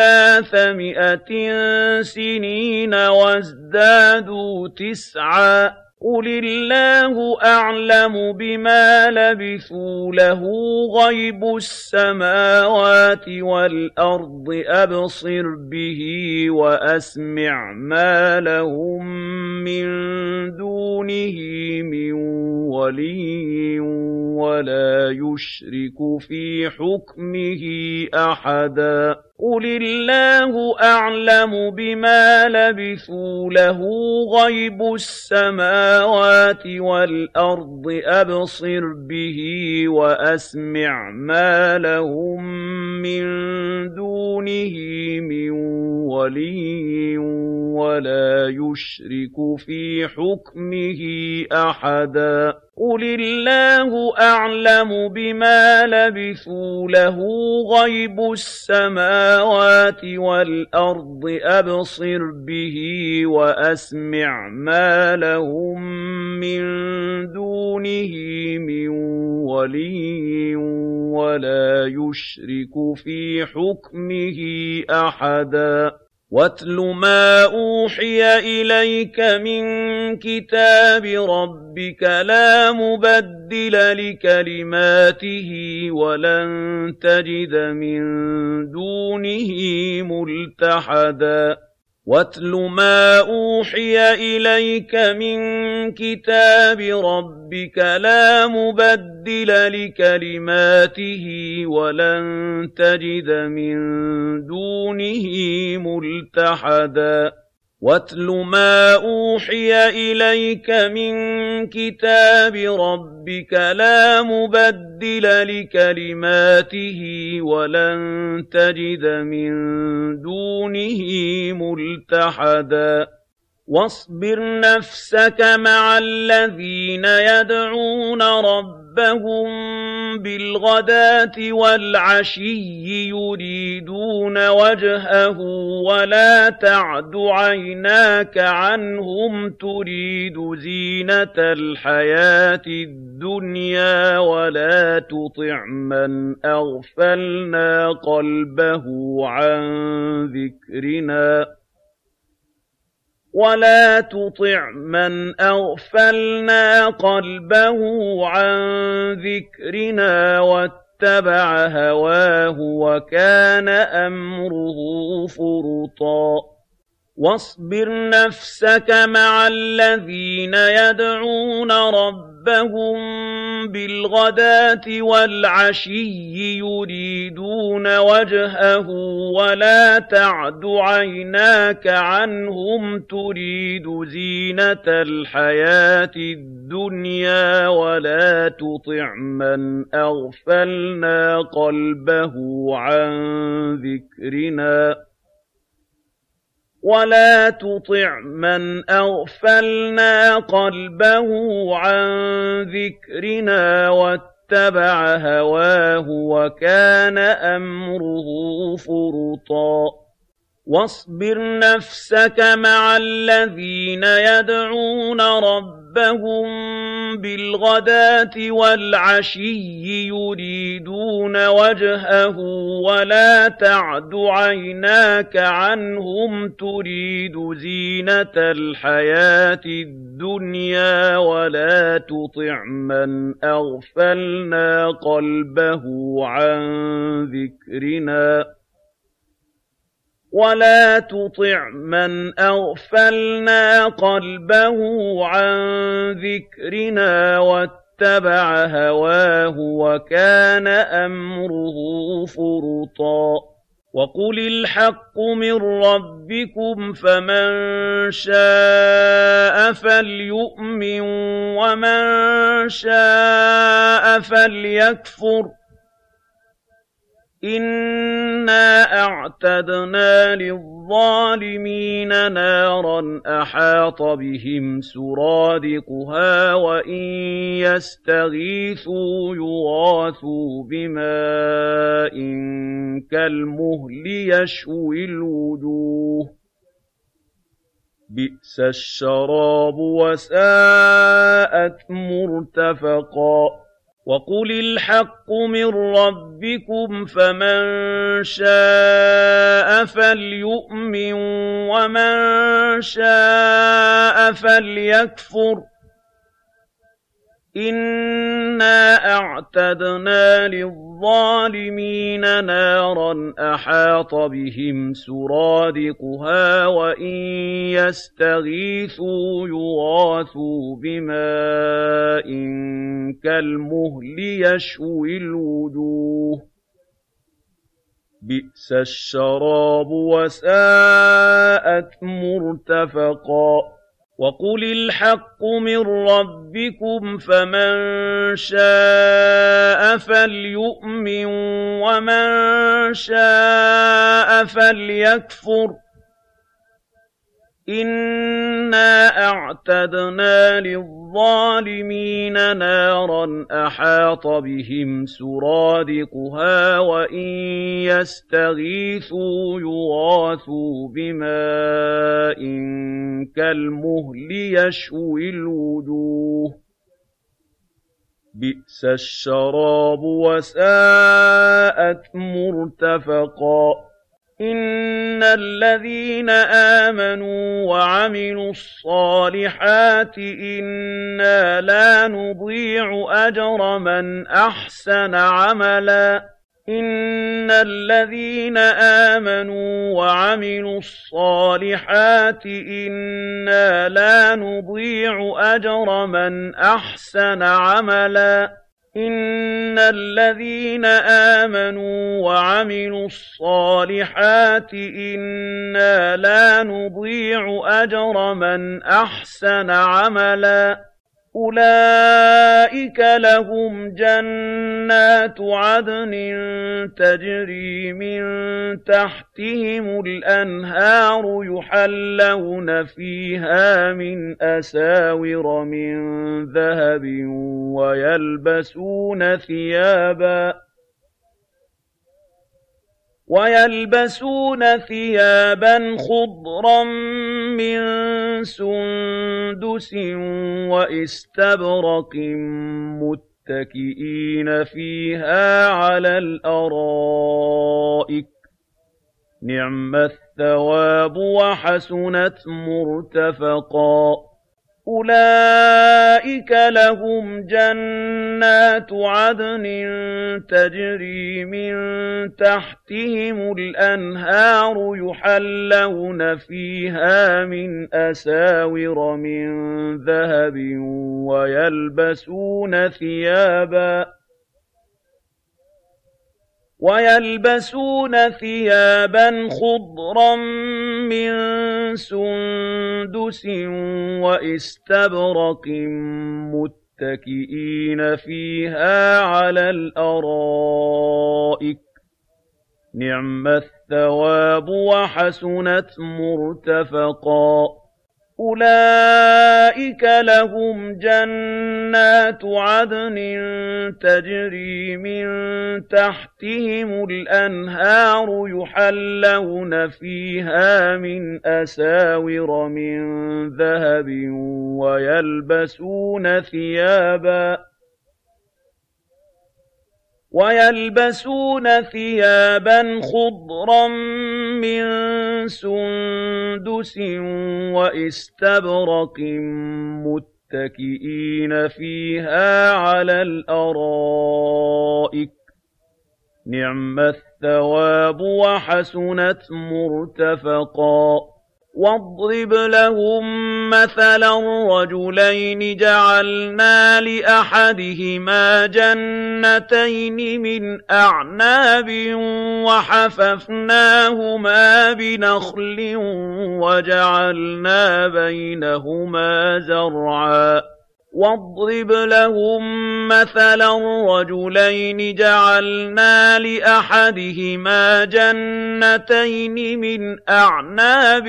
300 سِنِينَ وَازْدَادُوا تِسْعًا قُلِ اللَّهُ أَعْلَمُ بِمَا لَبِثُوا لَهُ غَيْبُ السَّمَاوَاتِ وَالْأَرْضِ أَبْصِرْ بِهِ وَأَسْمِعْ مَا لَهُم مِّن دُونِهِ مِن وَلِيٍّ وَلَا يُشْرِكُ فِي حُكْمِهِ أَحَدًا قُلِ اللَّهُ أَعْلَمُ بِمَا لَبِثُوا لَهُ غَيْبُ السَّمَاوَاتِ وَالْأَرْضِ أَبْصِرْ بِهِ وَأَسْمِعْ مَا لَهُم مِّن دُونِهِ مِن وَلِيٍّ وَلَا يُشْرِكُ فِي حُكْمِهِ أَحَدًا قُلِ اللَّهُ أَعْلَمُ بِمَا لَبِثُوا لَهُ غَيْبُ السَّمَاوَاتِ وَالْأَرْضِ أَبْصِرْ بِهِ وَأَسْمِعْ مَا لَهُم مِّن دُونِهِ مِن وَلِيٍّ وَلَا يُشْرِكُ فِي حُكْمِهِ أَحَدًا وَاتْلُ مَا أُوحِيَ إِلَيْكَ مِن كِتَابِ رَبِّكَ لَا مُبَدِّلَ لِكَلِمَاتِهِ وَلَن تَجِدَ مِن دُونِهِ مُلْتَحَدًا وَاتْلُ مَا أُوحِيَ إِلَيْكَ مِن كِتَابِ رَبِّكَ لَا مُبَدِّلَ لِكَلِمَاتِهِ وَلَن تَجِدَ مِن دُونِهِ مُلْتَحَدًا وَاتْلُ مَا أُوحِيَ إِلَيْكَ مِن كِتَابِ رَبِّكَ لَا مُبَدِّلَ لِكَلِمَاتِهِ وَلَن تَجِدَ مِن دُونِهِ مُلْتَحَدًا وَاصْبِرْ نَفْسَكَ مَعَ الَّذِينَ يَدْعُونَ رَبَّهُم بِالْغَدَاةِ وَالْعَشِيِّ يُرِيدُونَ وَجْهَهُ وَلَا تَعْدُ عَيْنَاكَ عَنْهُمْ تُرِيدُ زِينَةَ الْحَيَاةِ الدُّنْيَا وَلَا تُطِعْ مَنْ أَغْفَلْنَا قَلْبَهُ عَن ذِكْرِنَا واتبع هواه وكان أمره فرطا واصبر نفسك مع الذين يدعون ربهم بالغداة والعشي يريدون وجهه ولا تعد عيناك عنهم تريد زينة الحياة الدنيا ولا تطع من أغفلنا قلبه عن ذكرنا واتبع هواه وكان أمره فرطا واصبر نفسك مع الذين يدعون ربهم بالغداة والعشي يريدون وجهه ولا تعد عيناك عنهم تريد زينة الحياة الدنيا ولا تطع من أغفلنا قلبه عن ذكرنا واتبع هواه وكان أمره فرطا وقل الحق من ربكم فمن شاء فليؤمن ومن شاء فليكفر إنا أعتدنا للظالمين نارا أحاط بهم سرادقها وإن يستغيثوا يغاثوا بماء كالمهل يشوي الوجوه بئس الشراب وساءت مرتفقا وقل الحق من ربكم فمن شاء فليؤمن ومن شاء فليكفر إنا أعتدنا للظالمين نارا أحاط بهم سرادقها وإن يستغيثوا يغاثوا بماء كالمهل يشوي الوجوه بئس الشراب وساءت مرتفقا وقل الحق من ربكم فمن شاء فليؤمن ومن شاء فليكفر إنا أعتدنا للظالمين نارا أحاط بهم سرادقها وإن يستغيثوا يغاثوا بماء كالمهل يشوي الوجوه بئس الشراب وساءت مرتفقا إن الذين آمنوا وعملوا الصالحات إنا لا نضيع أجر من أحسن عملا إن الذين آمنوا وعملوا الصالحات إنا لا نضيع أجر من أحسن عملا إن الذين آمنوا وعملوا الصالحات إنا لا نضيع أجر من أحسن عملا أولئك لهم جنات عدن تجري من تحتهم الأنهار يحلون فيها من أساور من ذهب ويلبسون ثيابا خضرا من سندس وإستبرق متكئين فيها على الأرائك نعم الثواب وحسنت مرتفقا أولئك لهم جنات عدن تجري من تحتهم الأنهار يحلون فيها من أساور من ذهب ويلبسون ثيابا خضرا من سندس وإستبرق متكئين فيها على الأرائك نعم الثواب وحسنت مرتفقا أولئك لهم جنات عدن تجري من تحتهم الأنهار يحلون فيها من أساور من ذهب ويلبسون ثيابا خضرا من سندس وإستبرق متكئين فيها على الأرائك نعم الثواب وحسنت مرتفقا واضرب لهم مثلا رجلين جعلنا لأحدهما جنتين من أعناب وحففناهما بنخل وجعلنا بينهما زرعا واضرب لهم مثلا رجلين جعلنا لأحدهما جنتين من أعناب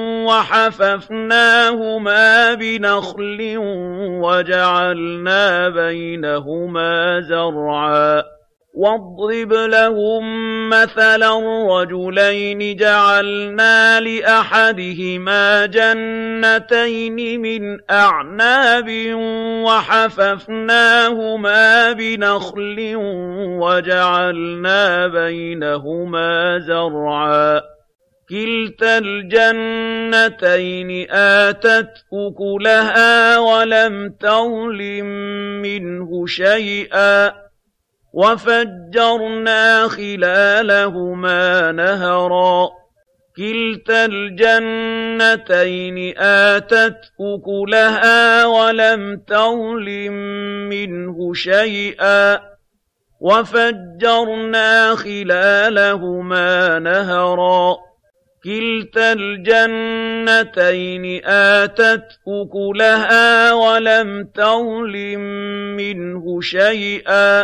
وحففناهما بنخل وجعلنا بينهما زرعا واضرب لهم مثلا رجلين جعلنا لأحدهما جنتين من أعناب وحففناهما بنخل وجعلنا بينهما زرعا كلتا الجنتين آتت أكلها ولم تظلم منه شيئا وفجرنا خلالهما نهرا كلتا الجنتين آتت أكلها ولم تظلم منه شيئا وفجرنا خلالهما نهرا كلتا الجنتين آتت أكلها ولم تظلم منه شيئا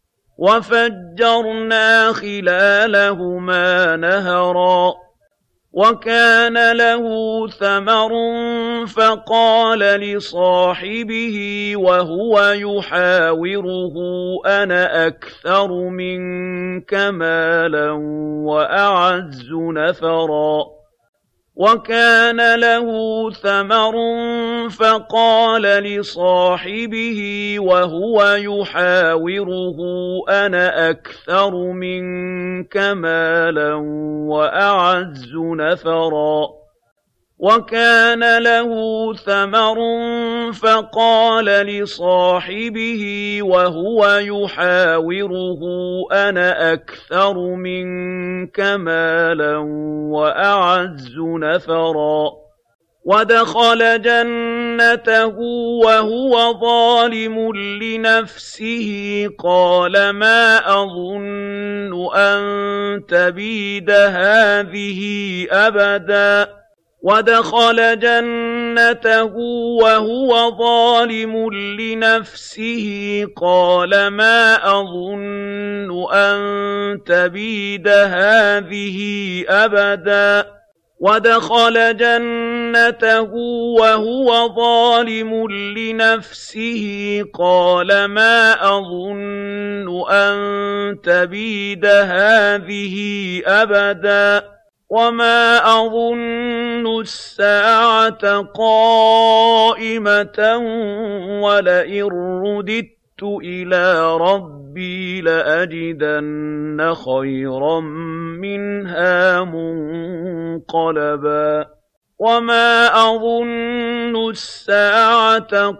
وفجرنا خلالهما نهرا وكان له ثمر فقال لصاحبه وهو يحاوره أنا أكثر منك مالا وأعز نفرا وكان له ثمر فقال لصاحبه وهو يحاوره أنا أكثر منك مالا وأعز نفرا وكان له ثمر فقال لصاحبه وهو يحاوره أنا أكثر منك مالا وأعز نفرا ودخل جنته وهو ظالم لنفسه قال ما أظن أن تبيد هذه أبدا ودخل جنته وهو ظالم لنفسه قال ما أظن أن تبيد هذه أبدا ودخل جنته وهو ظالم لنفسه قال ما أظن أن تبيد هذه أبدا وما أظن الساعة قائمة ولئن رددت إلى ربي لأجدن خيرا منها منقلبا وما أظن الساعة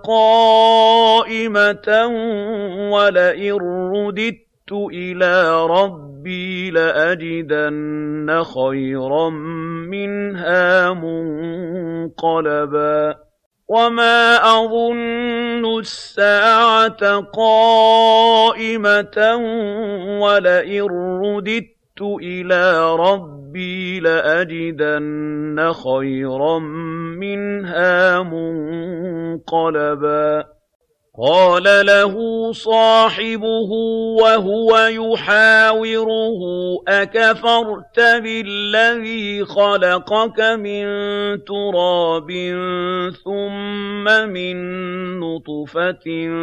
قائمة ولئن رددت إلى ربي لأجدن خيرا منها منقلبا وما أظن الساعة قائمة ولئن رددت إلى ربي لأجدن خيرا منها منقلبا قال له صاحبه وهو يحاوره أكفرت بالذي خلقك من تراب ثم من نطفة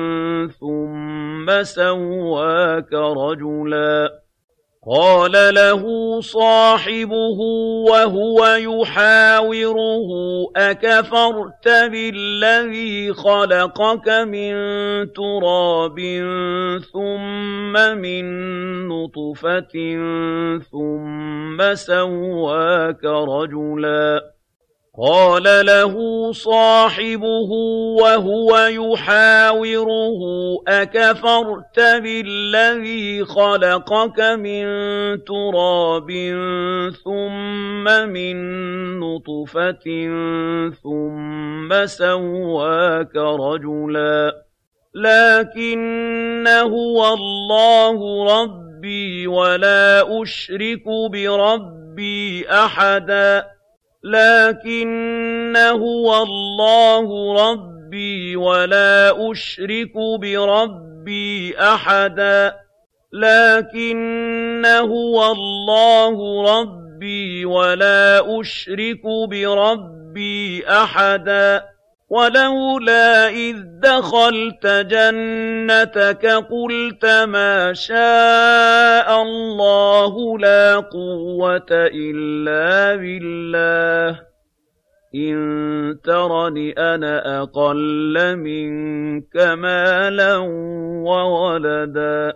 ثم سواك رجلا قال له صاحبه وهو يحاوره أكفرت بالذي خلقك من تراب ثم من نطفة ثم سواك رجلا قال له صاحبه وهو يحاوره أكفرت بالذي خلقك من تراب ثم من نطفة ثم سواك رجلا لكن هو الله ربي ولا أشرك بربي أحدا لكن هو الله ربي ولا أشرك بربي أحدا لكن هو الله ربي ولا أشرك بربي أحدا ولولا إذ دخلت جنتك قلت ما شاء الله لا قوة إلا بالله إن ترني أنا أقل منك مالا وولدا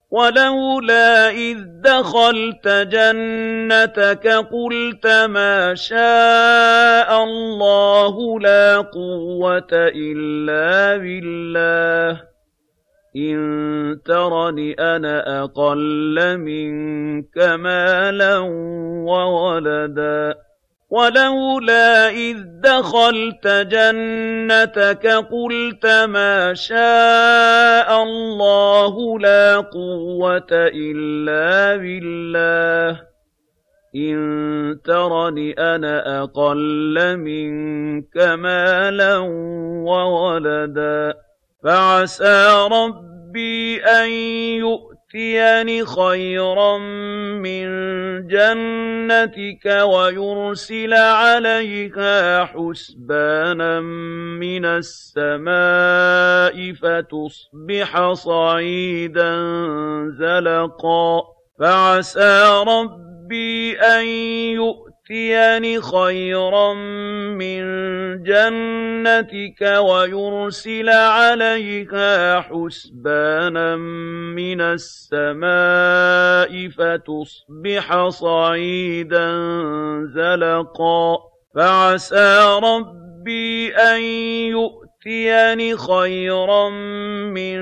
ولولا إذ دخلت جنتك قلت ما شاء الله لا قوة إلا بالله إن ترني أنا أقل منك مالا وولدا ولولا إذ دخلت جنتك قلت ما شاء الله لا قوة إلا بالله إن ترني أنا أقل منك مالا وولدا فعسى ربي أن يؤتيني خيرا من جنتك ويرسل عليها حسبانا من السماء فتصبح صعيدا زلقا فعسى ربي أن يؤتيني خيرا من جنتك ويرسل عليها حسبانا من السماء فتصبح صعيدا زلقا فعسى ربي أن يؤتيني خيرا من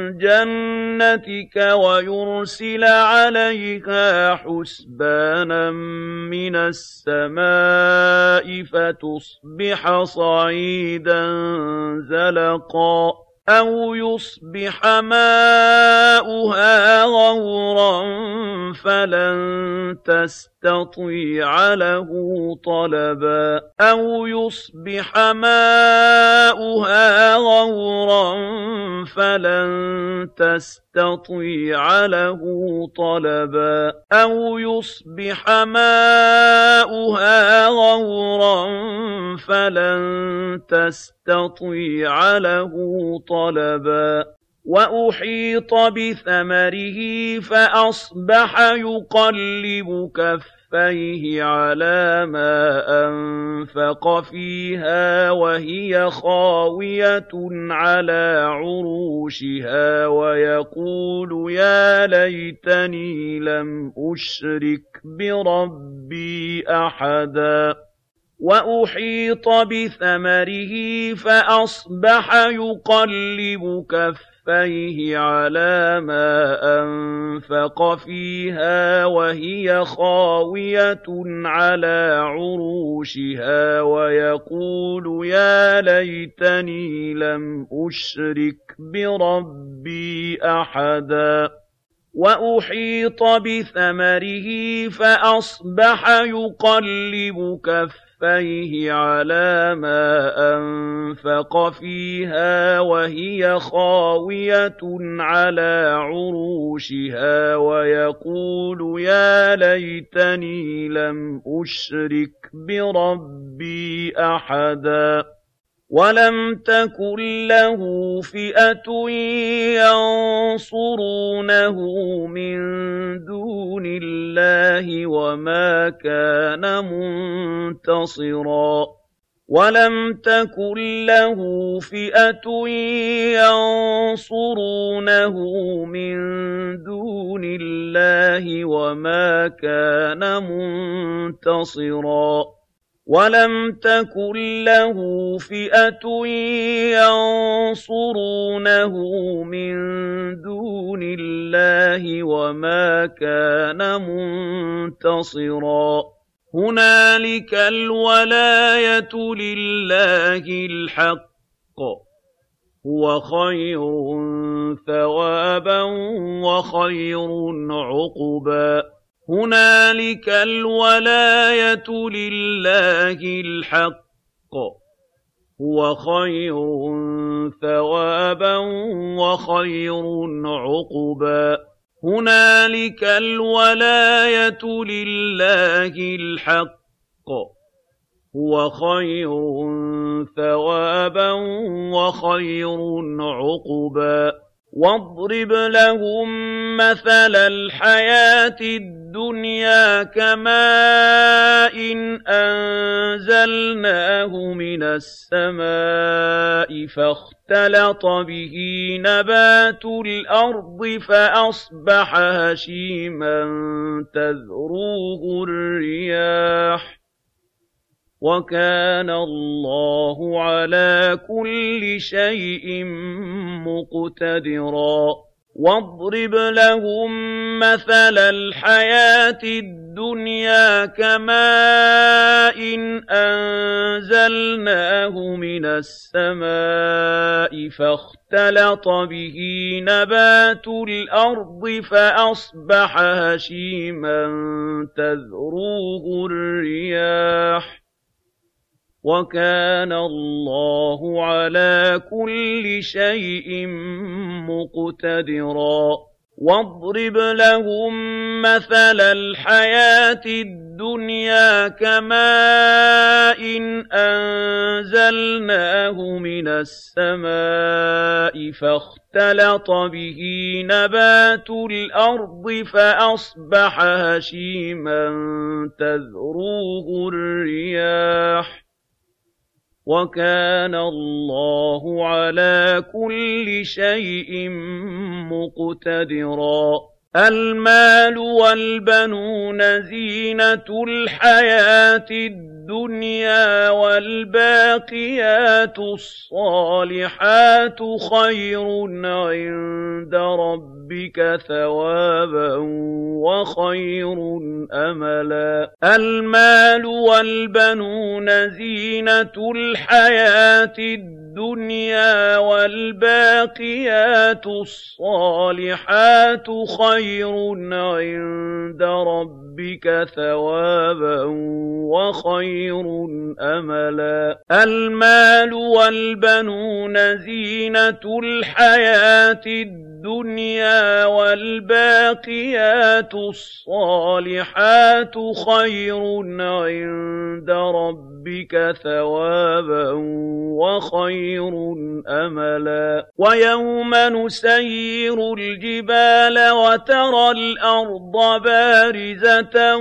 جنتك ويرسل عليها حسبانا من السماء فتصبح صعيدا زلقا أو يصبح ماؤها غورا فلن تستطيع له طلبا أو يصبح ماؤها غورا فلن تستطيع له طلبا أو يصبح ماؤها غورا فلن تستطيع له طلبا وأحيط بثمره فأصبح يقلب كفيه على ما أنفق فيها وهي خاوية على عروشها ويقول يا ليتني لم أشرك بربي أحدا وَأُحِيطَ بِثَمَرِهِ فَأَصْبَحَ يُقَلِّبُ كَفَّيْهِ عَلَىٰ مَا أَنفَقَ فِيهَا وَهِيَ خَاوِيَةٌ عَلَىٰ عُرُوشِهَا وَيَقُولُ يَا لَيْتَنِي لَمْ أُشْرِكْ بِرَبِّي أَحَدًا وَأُحِيطَ بِثَمَرِهِ فَأَصْبَحَ يُقَلِّبُ كَفَّيْهِ عَلَىٰ مَا أَنفَقَ فِيهَا وَهِيَ خَاوِيَةٌ عَلَىٰ عُرُوشِهَا وَيَقُولُ يَا لَيْتَنِي لَمْ أُشْرِكْ بِرَبِّي أَحَدًا وَلَمْ تَكُن لَّهُ فِئَةٌ يَنصُرُونَهُ مِن دُونِ اللَّهِ وَمَا كَانَ مُنتَصِرًا وَلَمْ تَكُن لَّهُ فِئَةٌ يَنصُرُونَهُ مِن دُونِ اللَّهِ وَمَا كَانَ مُنتَصِرًا وَلَمْ تَكُن لَّهُ فِئَةٌ يَنصُرُونَهُ مِن دُونِ اللَّهِ وَمَا كَانَ مُنتَصِرًا هُنَالِكَ الْوَلَايَةُ لِلَّهِ الْحَقِّ هُوَ خَيْرٌ ثَوَابًا وَخَيْرٌ عُقْبًا هُنَالِكَ الْوَلَايَةُ لِلَّهِ الْحَقِّ هُوَ خَيْرٌ ثَوَابًا وَخَيْرٌ عُقْبًا هُنَالِكَ الْوَلَايَةُ لِلَّهِ الْحَقِّ هُوَ خَيْرٌ ثَوَابًا وَخَيْرٌ عُقْبًا وَاضْرِبْ لَهُم مَّثَلَ الْحَيَاةِ الدُّنْيَا كَمَاءٍ أَنزَلْنَاهُ مِنَ السَّمَاءِ فَاخْتَلَطَ بِهِ نَبَاتُ الْأَرْضِ فَأَصْبَحَ هَشِيمًا تَذْرُوهُ الرِّيَاحُ وَكَانَ اللَّهُ عَلَىٰ كُلِّ شَيْءٍ مُّقْتَدِرًا وَاضْرِبْ لَهُم مَّثَلَ الْحَيَاةِ الدُّنْيَا كَمَاءٍ أَنزَلْنَاهُ مِنَ السَّمَاءِ فَاخْتَلَطَ بِهِ نَبَاتُ الْأَرْضِ فَأَصْبَحَ هَشِيمًا تَذْرُوهُ الرِّيَاحُ وَكَانَ اللَّهُ عَلَىٰ كُلِّ شَيْءٍ مُّقْتَدِرًا وَاضْرِبْ لَهُم مَّثَلَ الْحَيَاةِ الدُّنْيَا كَمَاءٍ أَنزَلْنَاهُ مِنَ السَّمَاءِ فَاخْتَلَطَ بِهِ نَبَاتُ الْأَرْضِ فَأَصْبَحَ هَشِيمًا تَذْرُوهُ الرِّيَاحُ وَكَانَ اللَّهُ عَلَىٰ كُلِّ شَيْءٍ مُّقْتَدِرًا الْمَالُ وَالْبَنُونَ زِينَةُ الْحَيَاةِ الدُّنْيَا وَالْبَاقِيَاتُ الصَّالِحَاتُ خَيْرٌ عِندَ رَبِّكَ ثَوَابًا وَخَيْرٌ أَمَلًا الْمَالُ وَالْبَنُونَ زِينَةُ الْحَيَاةِ الدُّنْيَا وَالْبَاقِيَاتُ الصَّالِحَاتُ خَيْرٌ عِندَ رَبِّكَ ثَوَابًا وَخَيْرٌ أَمَلًا الْمَالُ وَالْبَنُونَ زِينَةُ الْحَيَاةِ الدُّنْيَا وَالْبَاقِيَاتُ الصَّالِحَاتُ خَيْرٌ عِندَ رَبِّكَ ثَوَابًا وَخَيْرٌ أَمَلًا وَيَوْمَ نُسَيِّرُ الْجِبَالَ وَتَرَى الْأَرْضَ بَارِزَةً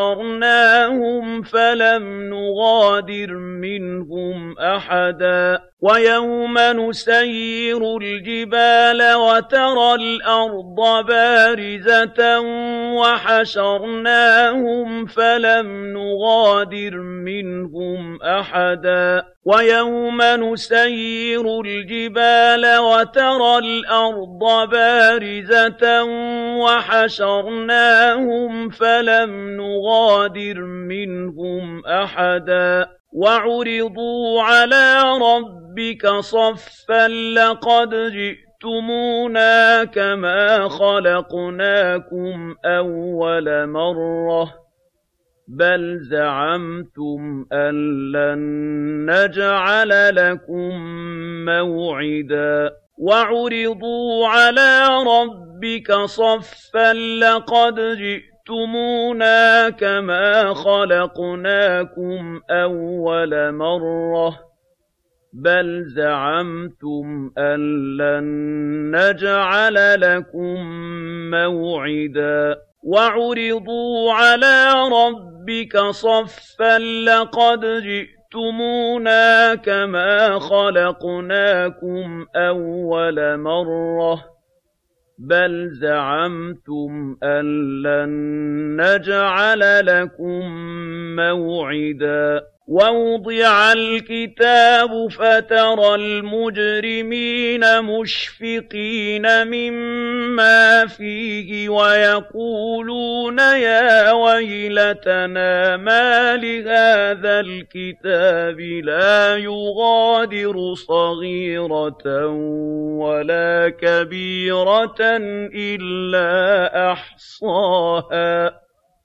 وَحَشَرْنَاهُمْ فَلَمْ نُغَادِرْ مِنْهُمْ أَحَدًا وَيَوْمَ نُسَيِّرُ الْجِبَالَ وَتَرَى الْأَرْضَ بَارِزَةً وَحَشَرْنَاهُمْ فَلَمْ نُغَادِرْ مِنْهُمْ أَحَدًا وَيَوْمَ نُسَيِّرُ الْجِبَالَ وَتَرَى الْأَرْضَ بَارِزَةً وَحَشَرْنَاهُمْ فَلَمْ نُغَادِرْ مِنْهُمْ أَحَدًا وَعُرِضُوا عَلَىٰ رَبِّكَ صَفًّا لَّقَدْ جِئْتُمُونَا كَمَا خَلَقْنَاكُمْ أَوَّلَ مَرَّةٍ بَلْ زَعَمْتُمْ أَن لَّن نَّجْعَلَ لَكُم مَّوْعِدًا وَعُرِضُوا عَلَىٰ رَبِّكَ صَفًّا لَّقَدْ جِئْتُمُونَا كَمَا خَلَقْنَاكُمْ أَوَّلَ مَرَّةٍ بَلْ زَعَمْتُمْ أَن لَّن نَّجْعَلَ لَكُم مَّوْعِدًا وَعُرِضُوا عَلَىٰ رَبِّكَ صَفًّا لَّقَدْ جِئْتُمُونَا كَمَا خَلَقْنَاكُمْ أَوَّلَ مَرَّةٍ بَلْ زَعَمْتُمْ أَن لَّن نَّجْعَلَ لَكُم مَّوْعِدًا وَوُضِعَ الْكِتَابُ فَتَرَى الْمُجْرِمِينَ مُشْفِقِينَ مِمَّا فِيهِ وَيَقُولُونَ يَا وَيْلَتَنَا مَالِ هَٰذَا الْكِتَابِ لَا يُغَادِرُ صَغِيرَةً وَلَا كَبِيرَةً إِلَّا أَحْصَاهَا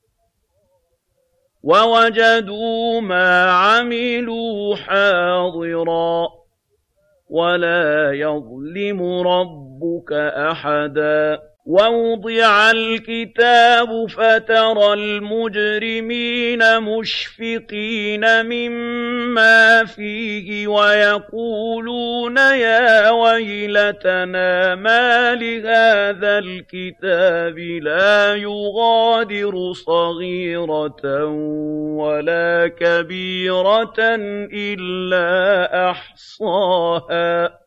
وَوَجَدُوا مَا عَمِلُوا حَاضِرًا وَلَا يَظْلِمُ رَبُّكَ أَحَدًا وَوُضِعَ الْكِتَابُ فَتَرَى الْمُجْرِمِينَ مُشْفِقِينَ مِمَّا فِيهِ وَيَقُولُونَ يَا وَيْلَتَنَا مَالِ هَٰذَا الْكِتَابِ لَا يُغَادِرُ صَغِيرَةً وَلَا كَبِيرَةً إِلَّا أَحْصَاهَا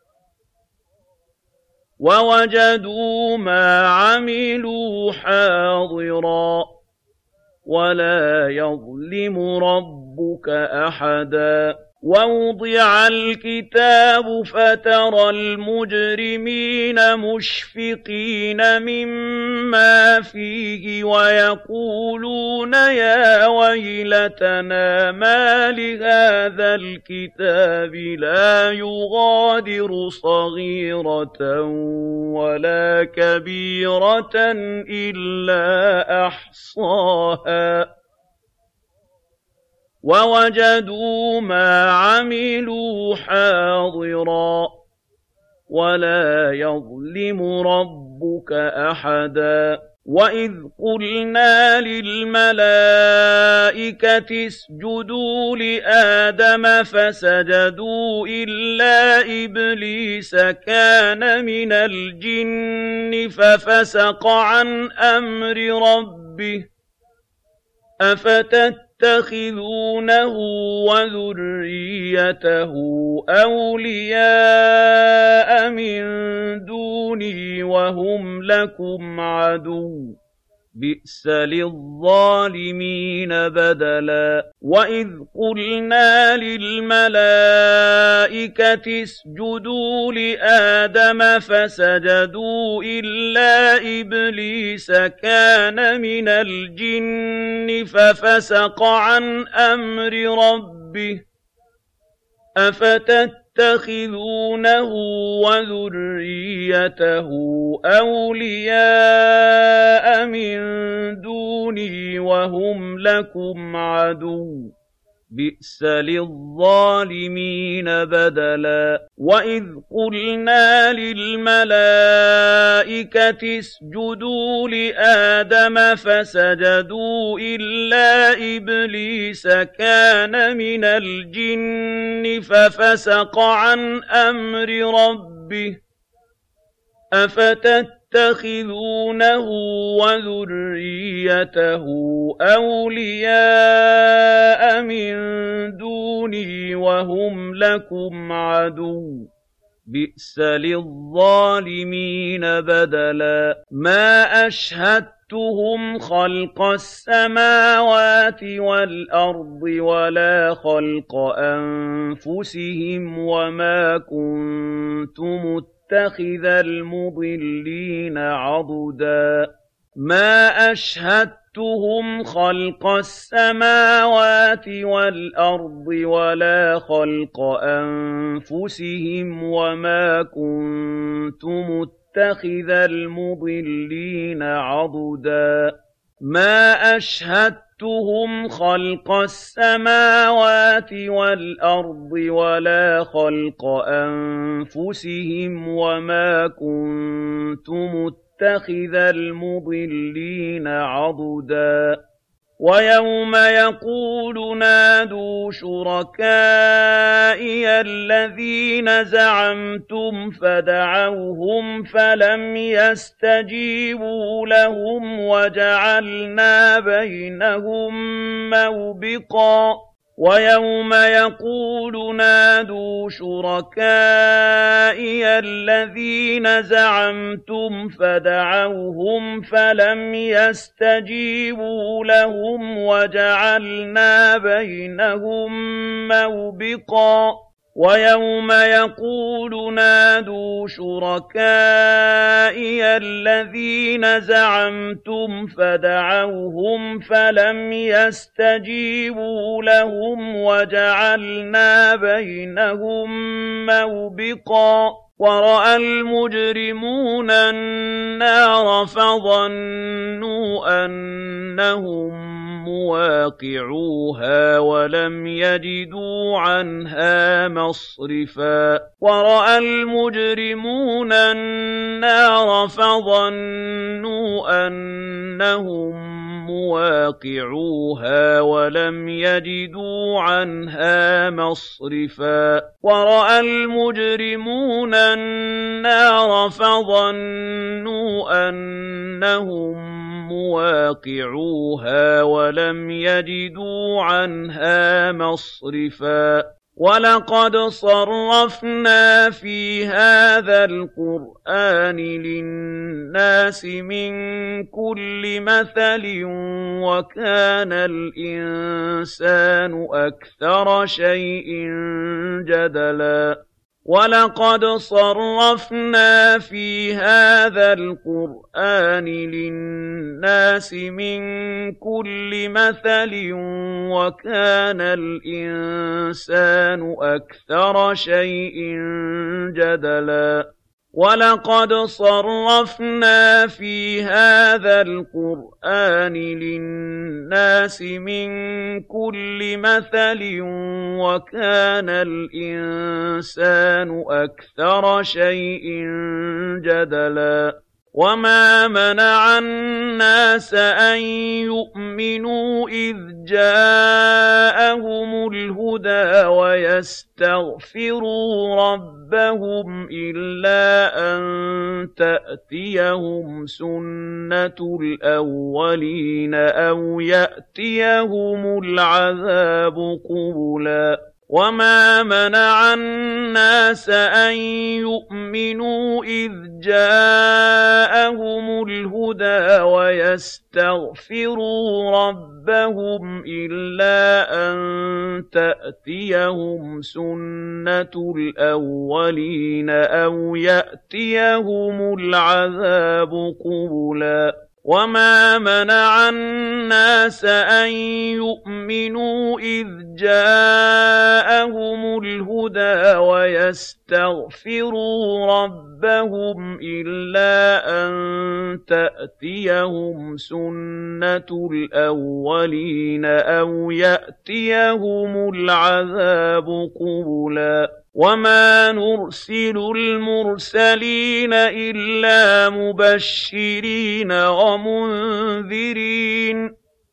وَوَجَدُوا مَا عَمِلُوا حَاضِرًا وَلَا يَظْلِمُ رَبُّكَ أَحَدًا وَوُضِعَ الْكِتَابُ فَتَرَى الْمُجْرِمِينَ مُشْفِقِينَ مِمَّا فِيهِ وَيَقُولُونَ يَا وَيْلَتَنَا مَالِ هَٰذَا الْكِتَابِ لَا يُغَادِرُ صَغِيرَةً وَلَا كَبِيرَةً إِلَّا أَحْصَاهَا وَوَجَدُوا مَا عَمِلُوا حَاضِرًا وَلَا يَظْلِمُ رَبُّكَ أَحَدًا وَإِذْ قُلْنَا لِلْمَلَائِكَةِ اسْجُدُوا لِآدَمَ فَسَجَدُوا إِلَّا إِبْلِيسَ كَانَ مِنَ الْجِنِّ فَفَسَقَ عَنْ أَمْرِ رَبِّهِ أَفَتَتَّخِذُونَهُ وَذُرِّيَّتَهُ أَوْلِيَاءَ مِن دُونِي وَهُمْ لَكُمْ عَدُوٌّ ۚ بِئْسَ لِلظَّالِمِينَ بَدَلًا وَإِذْ قُلْنَا لِلْمَلَائِكَةِ اسْجُدُوا لِآدَمَ فَسَجَدُوا إِلَّا إِبْلِيسَ كَانَ مِنَ الْجِنِّ فَفَسَقَ عَنْ أَمْرِ رَبِّهِ أَفَتَتَّخِذُونَهُ وَذُرِّيَّتَهُ أَوْلِيَاءَ مِن دُونِي وَهُمْ لَكُمْ عَدُوٌّ ۚ بِئْسَ لِلظَّالِمِينَ بَدَلًا وَإِذْ قُلْنَا لِلْمَلَائِكَةِ اسْجُدُوا لِآدَمَ فَسَجَدُوا إِلَّا إِبْلِيسَ كَانَ مِنَ الْجِنِّ فَفَسَقَ عَنْ أَمْرِ رَبِّهِ تتخذونه وذريته أولياء من دوني وهم لكم عدو بئس للظالمين بدلا ما أشهدتهم خلق السماوات والأرض ولا خلق أنفسهم وما كنت متخذ المضلين عضدا ما أشهدتهم خلق السماوات والأرض ولا خلق أنفسهم وما كنت متخذ المضلين عضدا ما أشهدتهم خلق السماوات والأرض ولا خلق أنفسهم وما كنت متخذ المضلين عضدا ويوم يقول نادوا شركائي الذين زعمتم فدعوهم فلم يستجيبوا لهم وجعلنا بينهم موبقا ويوم يقول نادوا شركائي الذين زعمتم فدعوهم فلم يستجيبوا لهم وجعلنا بينهم موبقا ويوم يقول نادوا شركائي الذين زعمتم فدعوهم فلم يستجيبوا لهم وجعلنا بينهم موبقا ورأى المجرمون النار فظنوا أنهم مواقعوها ولم يجدوا عنها مصرفا ورأى المجرمون النار فظنوا أنهم مواقعوها ولم يجدوا عنها مصرفا ورأى المجرمون النار فظنوا أنهم مواقعوها ولم يجدوا عنها مصرفا ولقد صرفنا في هذا القرآن للناس من كل مثل وكان الإنسان أكثر شيء جدلا ولقد صرفنا في هذا القرآن للناس من كل مثل وكان الإنسان أكثر شيء جدلا ولقد صرفنا في هذا القرآن للناس من كل مثل وكان الإنسان أكثر شيء جدلا وما منع الناس أن يؤمنوا إذ جاءهم الهدى ويستغفروا ربهم إلا أن تأتيهم سنة الأولين أو يأتيهم العذاب قبلا وما منع الناس أن يؤمنوا إذ جاءهم الهدى ويستغفروا ربهم إلا أن تأتيهم سنة الأولين أو يأتيهم العذاب قبلا وما منع الناس أن يؤمنوا إذ جاءهم الهدى ويستغفروا ربهم إلا أن تأتيهم سنة الأولين أو يأتيهم العذاب قبلا وما نرسل المرسلين إلا مبشرين ومنذرين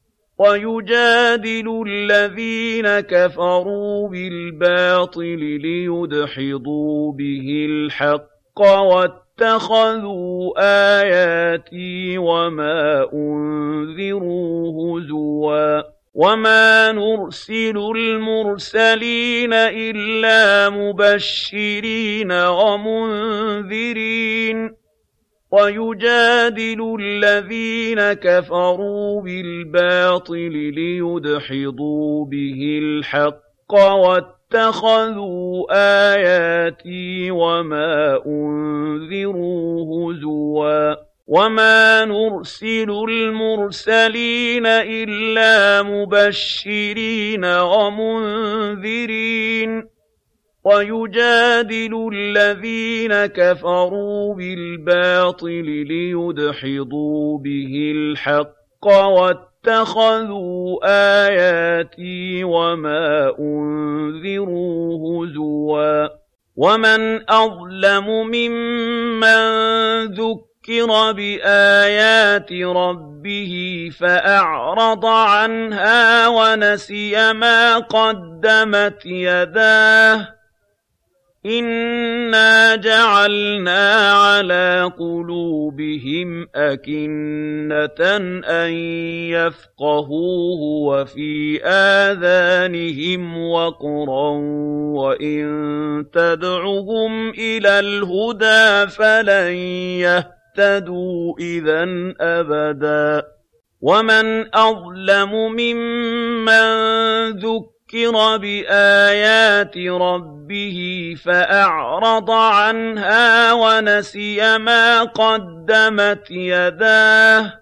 ويجادل الذين كفروا بالباطل ليدحضوا به الحق وَاتَّخَذُوا آيَاتِي وَمَا أُنذِرُوا هُزُوًا وَمَا نُرْسِلُ الْمُرْسَلِينَ إِلَّا مُبَشِّرِينَ وَمُنذِرِينَ وَيُجَادِلُ الَّذِينَ كَفَرُوا بِالْبَاطِلِ لِيُدْحِضُوا بِهِ الْحَقَّ وَاتَّخَذُوا آيَاتِي وَمَا أُنذِرُوا هُزُوًا وَمَا نُرْسِلُ الْمُرْسَلِينَ إِلَّا مُبَشِّرِينَ وَمُنذِرِينَ وَيُجَادِلُ الَّذِينَ كَفَرُوا بِالْبَاطِلِ لِيُدْحِضُوا بِهِ الْحَقَّ وَاتَّخَذُوا آيَاتِي وَمَا أُنذِرُوا هُزُوًا وَمَنْ أَظْلَمُ مِمَّن ذُكِّرَ بِآيَاتِ رَبِّهِ فَأَعْرَضَ عَنْهَا وَنَسِيَ مَا قَدَّمَتْ يَدَاهُ إِنَّا جَعَلْنَا عَلَىٰ قُلُوبِهِمْ أَكِنَّةً أَن يَفْقَهُوهُ وَفِي آذَانِهِمْ وَقْرًا وَإِن تَدْعُهُمْ إِلَى الْهُدَىٰ فَلَن يَهْتَدُوا إِذًا أَبَدًا وَمَنْ أَظْلَمُ مِمَّن ذُكِّرَ بِآيَاتِ رَبِّهِ فَأَعْرَضَ عَنْهَا وَنَسِيَ مَا قَدَّمَتْ يَدَاهُ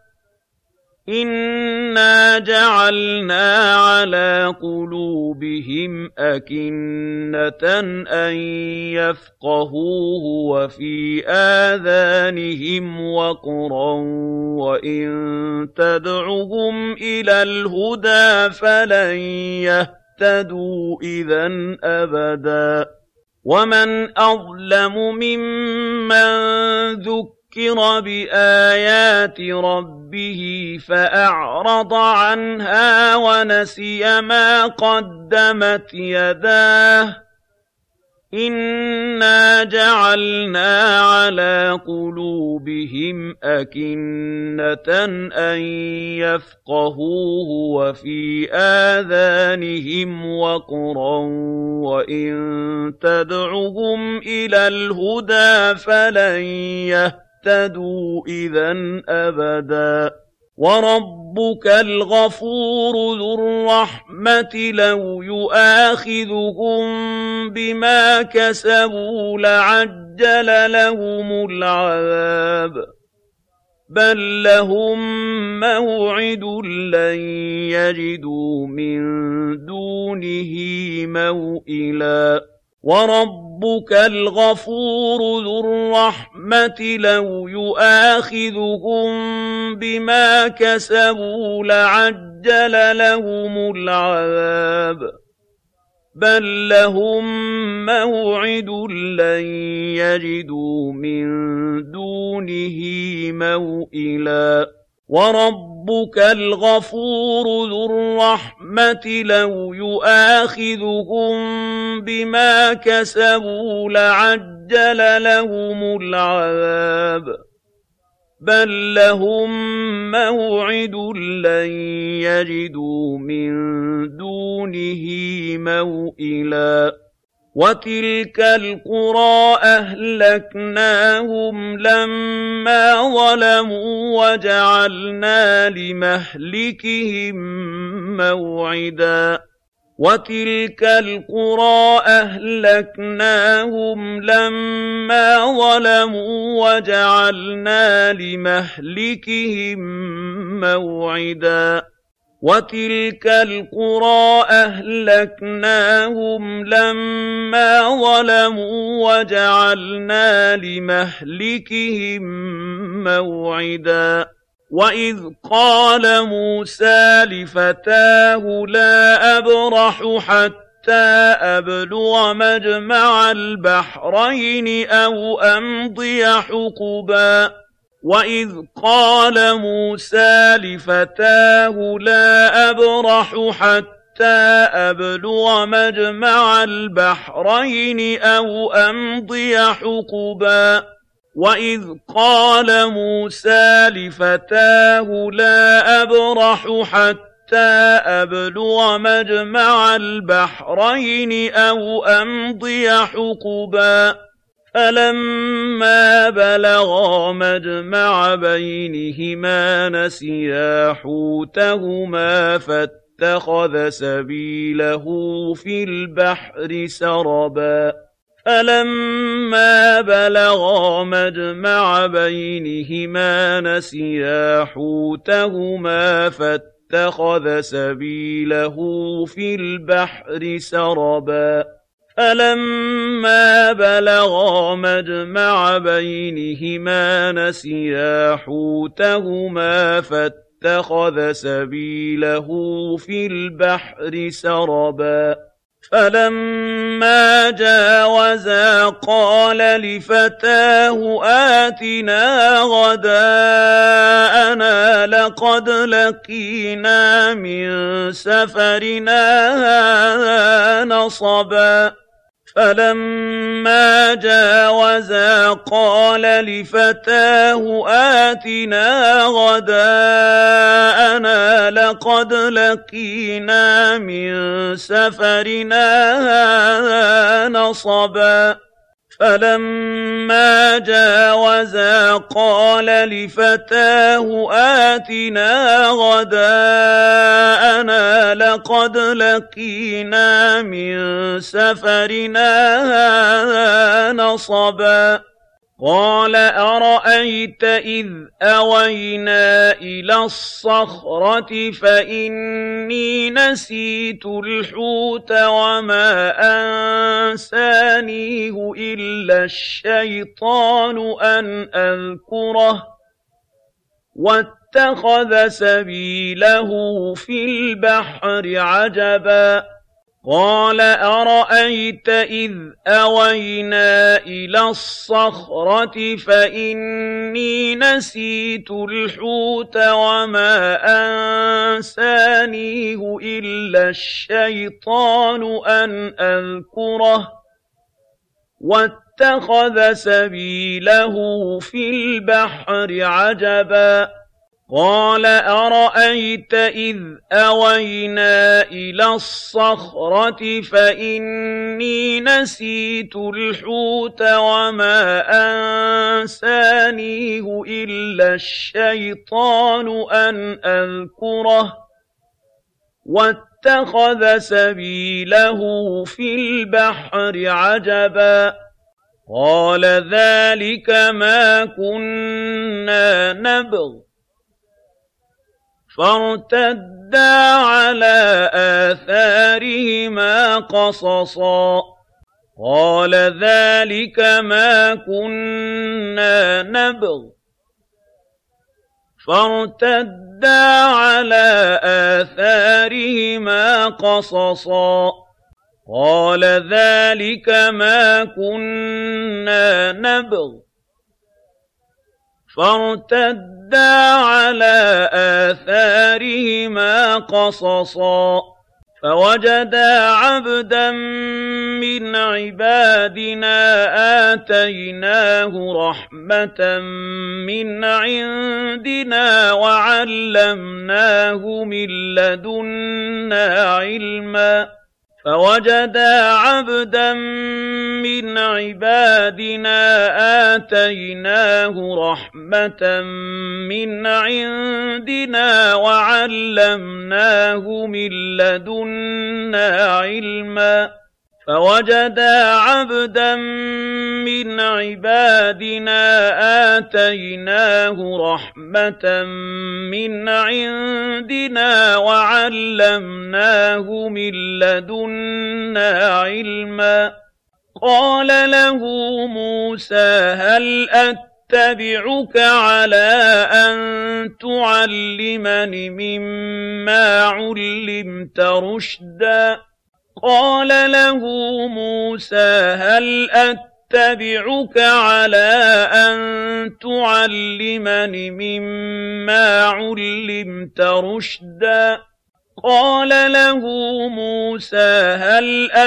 إِنَّا جَعَلْنَا عَلَىٰ قُلُوبِهِمْ أَكِنَّةً أَن يَفْقَهُوهُ وَفِي آذَانِهِمْ وَقْرًا وَإِن تَدْعُهُمْ إِلَى الْهُدَىٰ فَلَن يَهْتَدُوا إِذًا أَبَدًا وَمَنْ أَظْلَمُ مِمَّن ذُكِّرَ بِآيَاتِ رَبِّهِ فَأَعْرَضَ عَنْهَا وَنَسِيَ مَا قَدَّمَتْ يَدَاهُ إِنَّا جَعَلْنَا عَلَىٰ قُلُوبِهِمْ أَكِنَّةً أَن يَفْقَهُوهُ وَفِي آذَانِهِمْ وَقْرًا وَإِن تَدْعُهُمْ إِلَى الْهُدَىٰ فَلَن يَهْتَدُوا إِذًا أَبَدًا وَرَبُّكَ الْغَفُورُ ذُو الرَّحْمَةِ لَوْ يُؤَاخِذُهُم بِمَا كَسَبُوا لَعَجَّلَ لَهُمُ الْعَذَابَ بَل لَّهُم مَّوْعِدٌ لَّن يَجِدُوا مِن دُونِهِ مَوْئِلًا وَرَبُّكَ الْغَفُورُ ذُو الرَّحْمَةِ لَوْ يُؤَاخِذُهُم بِمَا كَسَبُوا لَعَجَّلَ لَهُمُ الْعَذَابَ بَل لَّهُم مَّوْعِدٌ لَّن يَجِدُوا مِن دُونِهِ مَوْئِلًا وَرَبُّكَ الْغَفُورُ ذُو الرَّحْمَةِ لَوْ يُؤَاخِذُهُم بِمَا كَسَبُوا لَعَجَّلَ لَهُمُ الْعَذَابَ بَل لَّهُم مَّوْعِدٌ لَّن يَجِدُوا مِن دُونِهِ مَوْئِلًا وَتِلْكَ الْقُرَىٰ أَهْلَكْنَاهُمْ لَمَّا ظَلَمُوا وَجَعَلْنَا لِمَهْلِكِهِم مَّوْعِدًا وَتِلْكَ الْقُرَىٰ أَهْلَكْنَاهُمْ لَمَّا ظَلَمُوا وَجَعَلْنَا لِمَهْلِكِهِم مَّوْعِدًا وَتِلْكَ الْقُرَىٰ أَهْلَكْنَاهُمْ لَمَّا ظَلَمُوا وَجَعَلْنَا لِمَهْلِكِهِم مَّوْعِدًا وَإِذْ قَالَ مُوسَىٰ لِفَتَاهُ لَا أَبْرَحُ حَتَّىٰ أَبْلُغَ مَجْمَعَ الْبَحْرَيْنِ أَوْ أَمْضِيَ حُقُبًا وَإِذْ قَالَ مُوسَىٰ لِفَتَاهُ لَا أَبْرَحُ حَتَّىٰ أَبْلُغَ مَجْمَعَ الْبَحْرَيْنِ أَوْ أَمْضِيَ حُقُبًا وَإِذْ قَالَ مُوسَىٰ لِفَتَاهُ لَا أَبْرَحُ حَتَّىٰ أَبْلُغَ مَجْمَعَ الْبَحْرَيْنِ أَوْ أَمْضِيَ حُقُبًا فَلَمَّا بَلَغَا مَجْمَعَ بَيْنِهِمَا نَسِيَا حُوتَهُمَا فَاتَّخَذَ سَبِيلَهُ فِي الْبَحْرِ سَرَبًا فَلَمَّا بَلَغَا مَجْمَعَ بَيْنِهِمَا نَسِيَا حُوتَهُمَا فَاتَّخَذَ سَبِيلَهُ فِي الْبَحْرِ سَرَبًا فَلَمَّا بَلَغَا مَجْمَعَ بَيْنِهِمَا نَسِيَا حُوتَهُمَا فَاتَّخَذَ سَبِيلَهُ فِي الْبَحْرِ سَرَبًا فَلَمَّا جَاوَزَا قَالَ لِفَتَاهُ آتِنَا غَدَاءَنَا لَقَدْ لَقِينَا مِن سَفَرِنَا هَٰذَا نَصَبًا فَلَمَّا جَاوَزَا قَالَ لِفَتَاهُ آتِنَا غَدَاءَنَا لَقَدْ لَقِينَا مِن سَفَرِنَا هَٰذَا نَصَبًا فَلَمَّا جَاوَزَا قَالَ لِفَتَاهُ آتِنَا غَدَاءَنَا لَقَدْ لَقِينَا مِن سَفَرِنَا هَٰذَا نَصَبًا قَالَ أَرَأَيْتَ إِذْ أَوَيْنَا إِلَى الصَّخْرَةِ فَإِنِّي نَسِيتُ الْحُوتَ وَمَا أَنسَانِيهُ إِلَّا الشَّيْطَانُ أَنْ أَذْكُرَهُ وَاتَّخَذَ سَبِيلَهُ فِي الْبَحْرِ عَجَبًا قَالَ أَرَأَيْتَ إِذْ أَوَيْنَا إِلَى الصَّخْرَةِ فَإِنِّي نَسِيتُ الْحُوتَ وَمَا أَنسَانِيهُ إِلَّا الشَّيْطَانُ أَنْ أَذْكُرَهُ وَاتَّخَذَ سَبِيلَهُ فِي الْبَحْرِ عَجَبًا قَالَ أَرَأَيْتَ إِذْ أَوَيْنَا إِلَى الصَّخْرَةِ فَإِنِّي نَسِيتُ الْحُوتَ وَمَا أَنسَانِيهُ إِلَّا الشَّيْطَانُ أَنْ أَذْكُرَهُ وَاتَّخَذَ سَبِيلَهُ فِي الْبَحْرِ عَجَبًا قَالَ ذَلِكَ مَا كُنَّا نَبْغِ فَارْتَدَّا عَلَىٰ آثَارِهِمَا قَصَصًا قَالَ ذَلِكَ مَا كُنَّا نَبْغِ فَارْتَدَّا عَلَىٰ آثَارِهِمَا قَصَصًا قَالَ ذَلِكَ مَا كُنَّا نَبْغِ فَارْتَدَّا عَلَىٰ آثَارِهِمَا قَصَصًا فَوَجَدَا عَبْدًا مِّنْ عِبَادِنَا آتَيْنَاهُ رَحْمَةً مِّنْ عِندِنَا وَعَلَّمْنَاهُ مِن لَّدُنَّا عِلْمًا فَوَجَدَا عَبْدًا مِّنْ عِبَادِنَا آتَيْنَاهُ رَحْمَةً مِّنْ عِندِنَا وَعَلَّمْنَاهُ مِن لَّدُنَّا عِلْمًا فَوَجَدَا عَبْدًا مِّنْ عِبَادِنَا آتَيْنَاهُ رَحْمَةً مِّنْ عِندِنَا وَعَلَّمْنَاهُ مِن لَّدُنَّا عِلْمًا قَالَ لَهُ مُوسَىٰ هَلْ أَتَّبِعُكَ عَلَىٰ أَن تُعَلِّمَنِ مِمَّا عُلِّمْتَ رُشْدًا قَالَ لَهُ مُوسَىٰ هَلْ أَتَّبِعُكَ عَلَىٰ أَن تُعَلِّمَنِ مِمَّا عُلِّمْتَ رُشْدًا قَالَ لَهُ مُوسَىٰ هَلْ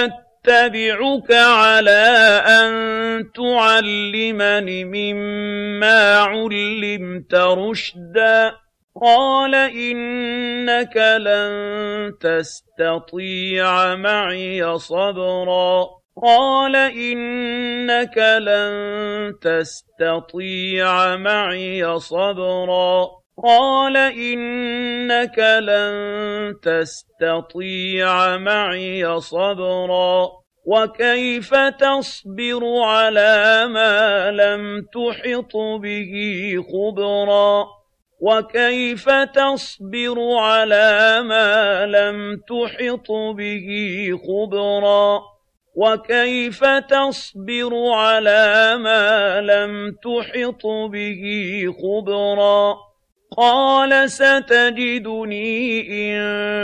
أَتَّبِعُكَ عَلَىٰ أَن تُعَلِّمَنِ مِمَّا عُلِّمْتَ رُشْدًا قَالَ إِنَّكَ لَن تَسْتَطِيعَ مَعِيَ صَبْرًا قَالَ إِنَّكَ لَن تَسْتَطِيعَ مَعِيَ صَبْرًا قَالَ إِنَّكَ لَن تَسْتَطِيعَ مَعِيَ صَبْرًا وَكَيْفَ تَصْبِرُ عَلَىٰ مَا لَمْ تُحِطْ بِهِ خُبْرًا وَكَيْفَ تَصْبِرُ عَلَىٰ مَا لَمْ تُحِطْ بِهِ خُبْرًا وَكَيْفَ تَصْبِرُ عَلَىٰ مَا لَمْ تُحِطْ بِهِ خُبْرًا قَالَ سَتَجِدُنِي إِن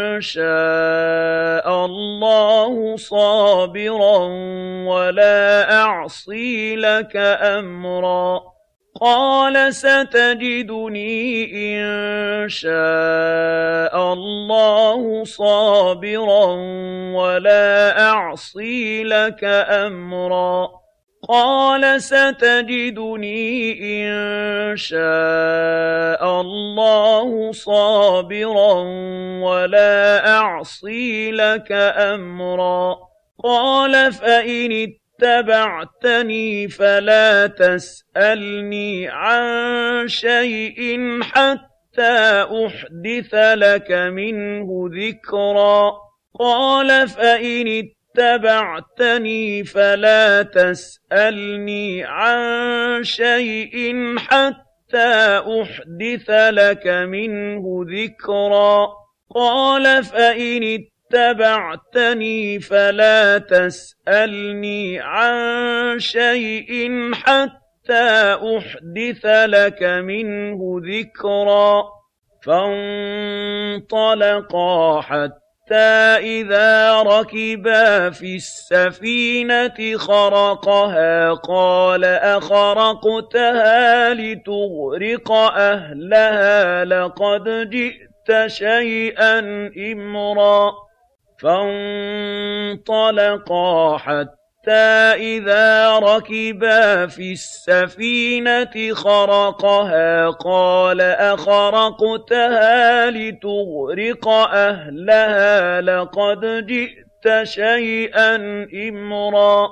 شَاءَ اللَّهُ صَابِرًا وَلَا أَعْصِي لَكَ أَمْرًا قَالَ سَتَجِدُنِي إِن شَاءَ اللَّهُ صَابِرًا وَلَا أَعْصِي لَكَ أَمْرًا قَالَ سَتَجِدُنِي إِن شَاءَ اللَّهُ صَابِرًا وَلَا أَعْصِي لَكَ أَمْرًا قَالَ فَإِنِ اتَّبَعْتَنِي فَلَا تَسْأَلْنِي عَن شَيْءٍ حَتَّىٰ أُحْدِثَ لَكَ مِنْهُ ذِكْرًا قَالَ فَإِنِ اتَّبَعْتَنِي فَلَا تَسْأَلْنِي عَن شَيْءٍ حَتَّىٰ أُحْدِثَ لَكَ مِنْهُ ذِكْرًا قَالَ فَإِنِ اتَّبَعْتَنِي فَلَا تَسْأَلْنِي عَن شَيْءٍ حَتَّىٰ أُحْدِثَ لَكَ مِنْهُ ذِكْرًا فَانطَلَقَا حَتَّىٰ إِذَا رَكِبَا فِي السَّفِينَةِ خَرَقَهَا قَالَ أَخَرَقْتَهَا لِتُغْرِقَ أَهْلَهَا لَقَدْ جِئْتَ شَيْئًا إِمْرًا فَانطَلَقَا حَتَّىٰ إِذَا رَكِبَا فِي السَّفِينَةِ خَرَقَهَا قَالَ أَخَرَقْتَهَا لِتُغْرِقَ أَهْلَهَا لَقَدْ جِئْتَ شَيْئًا إِمْرًا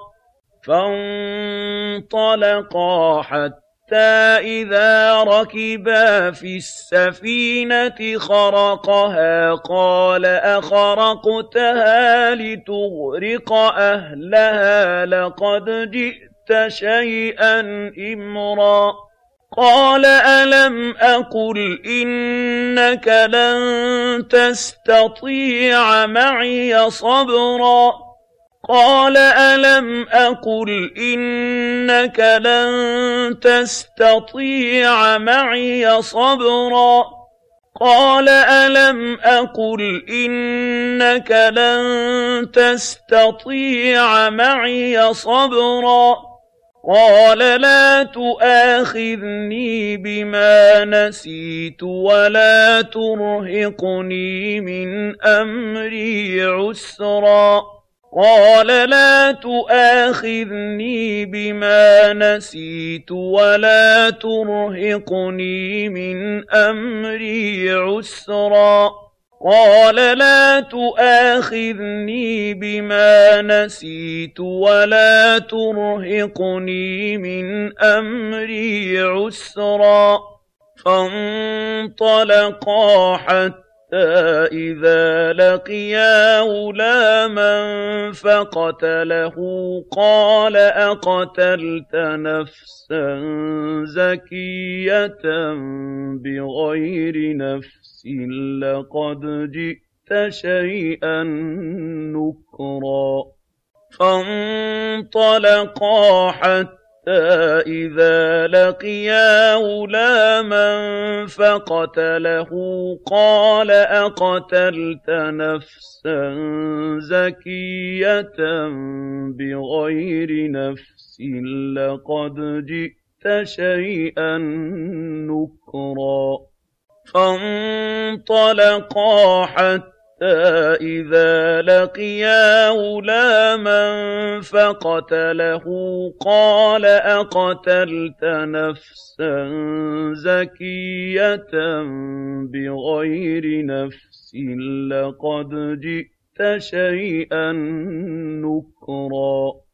فَانطَلَقَا حَتَّىٰ إِذَا رَكِبَا فِي السَّفِينَةِ خَرَقَهَا قَالَ أَخَرَقْتَهَا لِتُغْرِقَ أَهْلَهَا لَقَدْ جِئْتَ شَيْئًا إِمْرًا قَالَ أَلَمْ أَقُلْ إِنَّكَ لَن تَسْتَطِيعَ مَعِيَ صَبْرًا قَالَ أَلَمْ أَقُلْ إِنَّكَ لَن تَسْتَطِيعَ مَعِيَ صَبْرًا قَالَ أَلَمْ أَقُلْ إِنَّكَ لَن تَسْتَطِيعَ مَعِيَ صَبْرًا قَالَ لَا تُؤَاخِذْنِي بِمَا نَسِيتُ وَلَا تُرْهِقْنِي مِنْ أَمْرِي عُسْرًا قَالَ لَا تُؤَاخِذْنِي بِمَا نَسِيتُ وَلَا تُرْهِقْنِي مِنْ أَمْرِي عُسْرًا قَالَ لَا تُؤَاخِذْنِي بِمَا نَسِيتُ وَلَا تُرْهِقْنِي مِنْ أَمْرِي عُسْرًا فَانطَلَقَا حَتَّىٰ إِذَا لَقِيَا غُلَامًا فَقَتَلَهُ قَالَ أَقَتَلْتَ نَفْسًا زَكِيَّةً بِغَيْرِ نَفْسٍ لَّقَدْ جِئْتَ شَيْئًا نُّكْرًا فَانطَلَقَا حَتَّىٰ إِذَا لَقِيَا غُلَامًا فَقَتَلَهُ قَالَ أَقَتَلْتَ نَفْسًا زَكِيَّةً بِغَيْرِ نَفْسٍ لَّقَدْ جِئْتَ شَيْئًا نُّكْرًا فَانطَلَقَا حَتَّىٰ إِذَا لَقِيَا غُلَامًا فَقَتَلَهُ قَالَ أَقَتَلْتَ نَفْسًا زَكِيَّةً بِغَيْرِ نَفْسٍ لَّقَدْ جِئْتَ شَيْئًا نُّكْرًا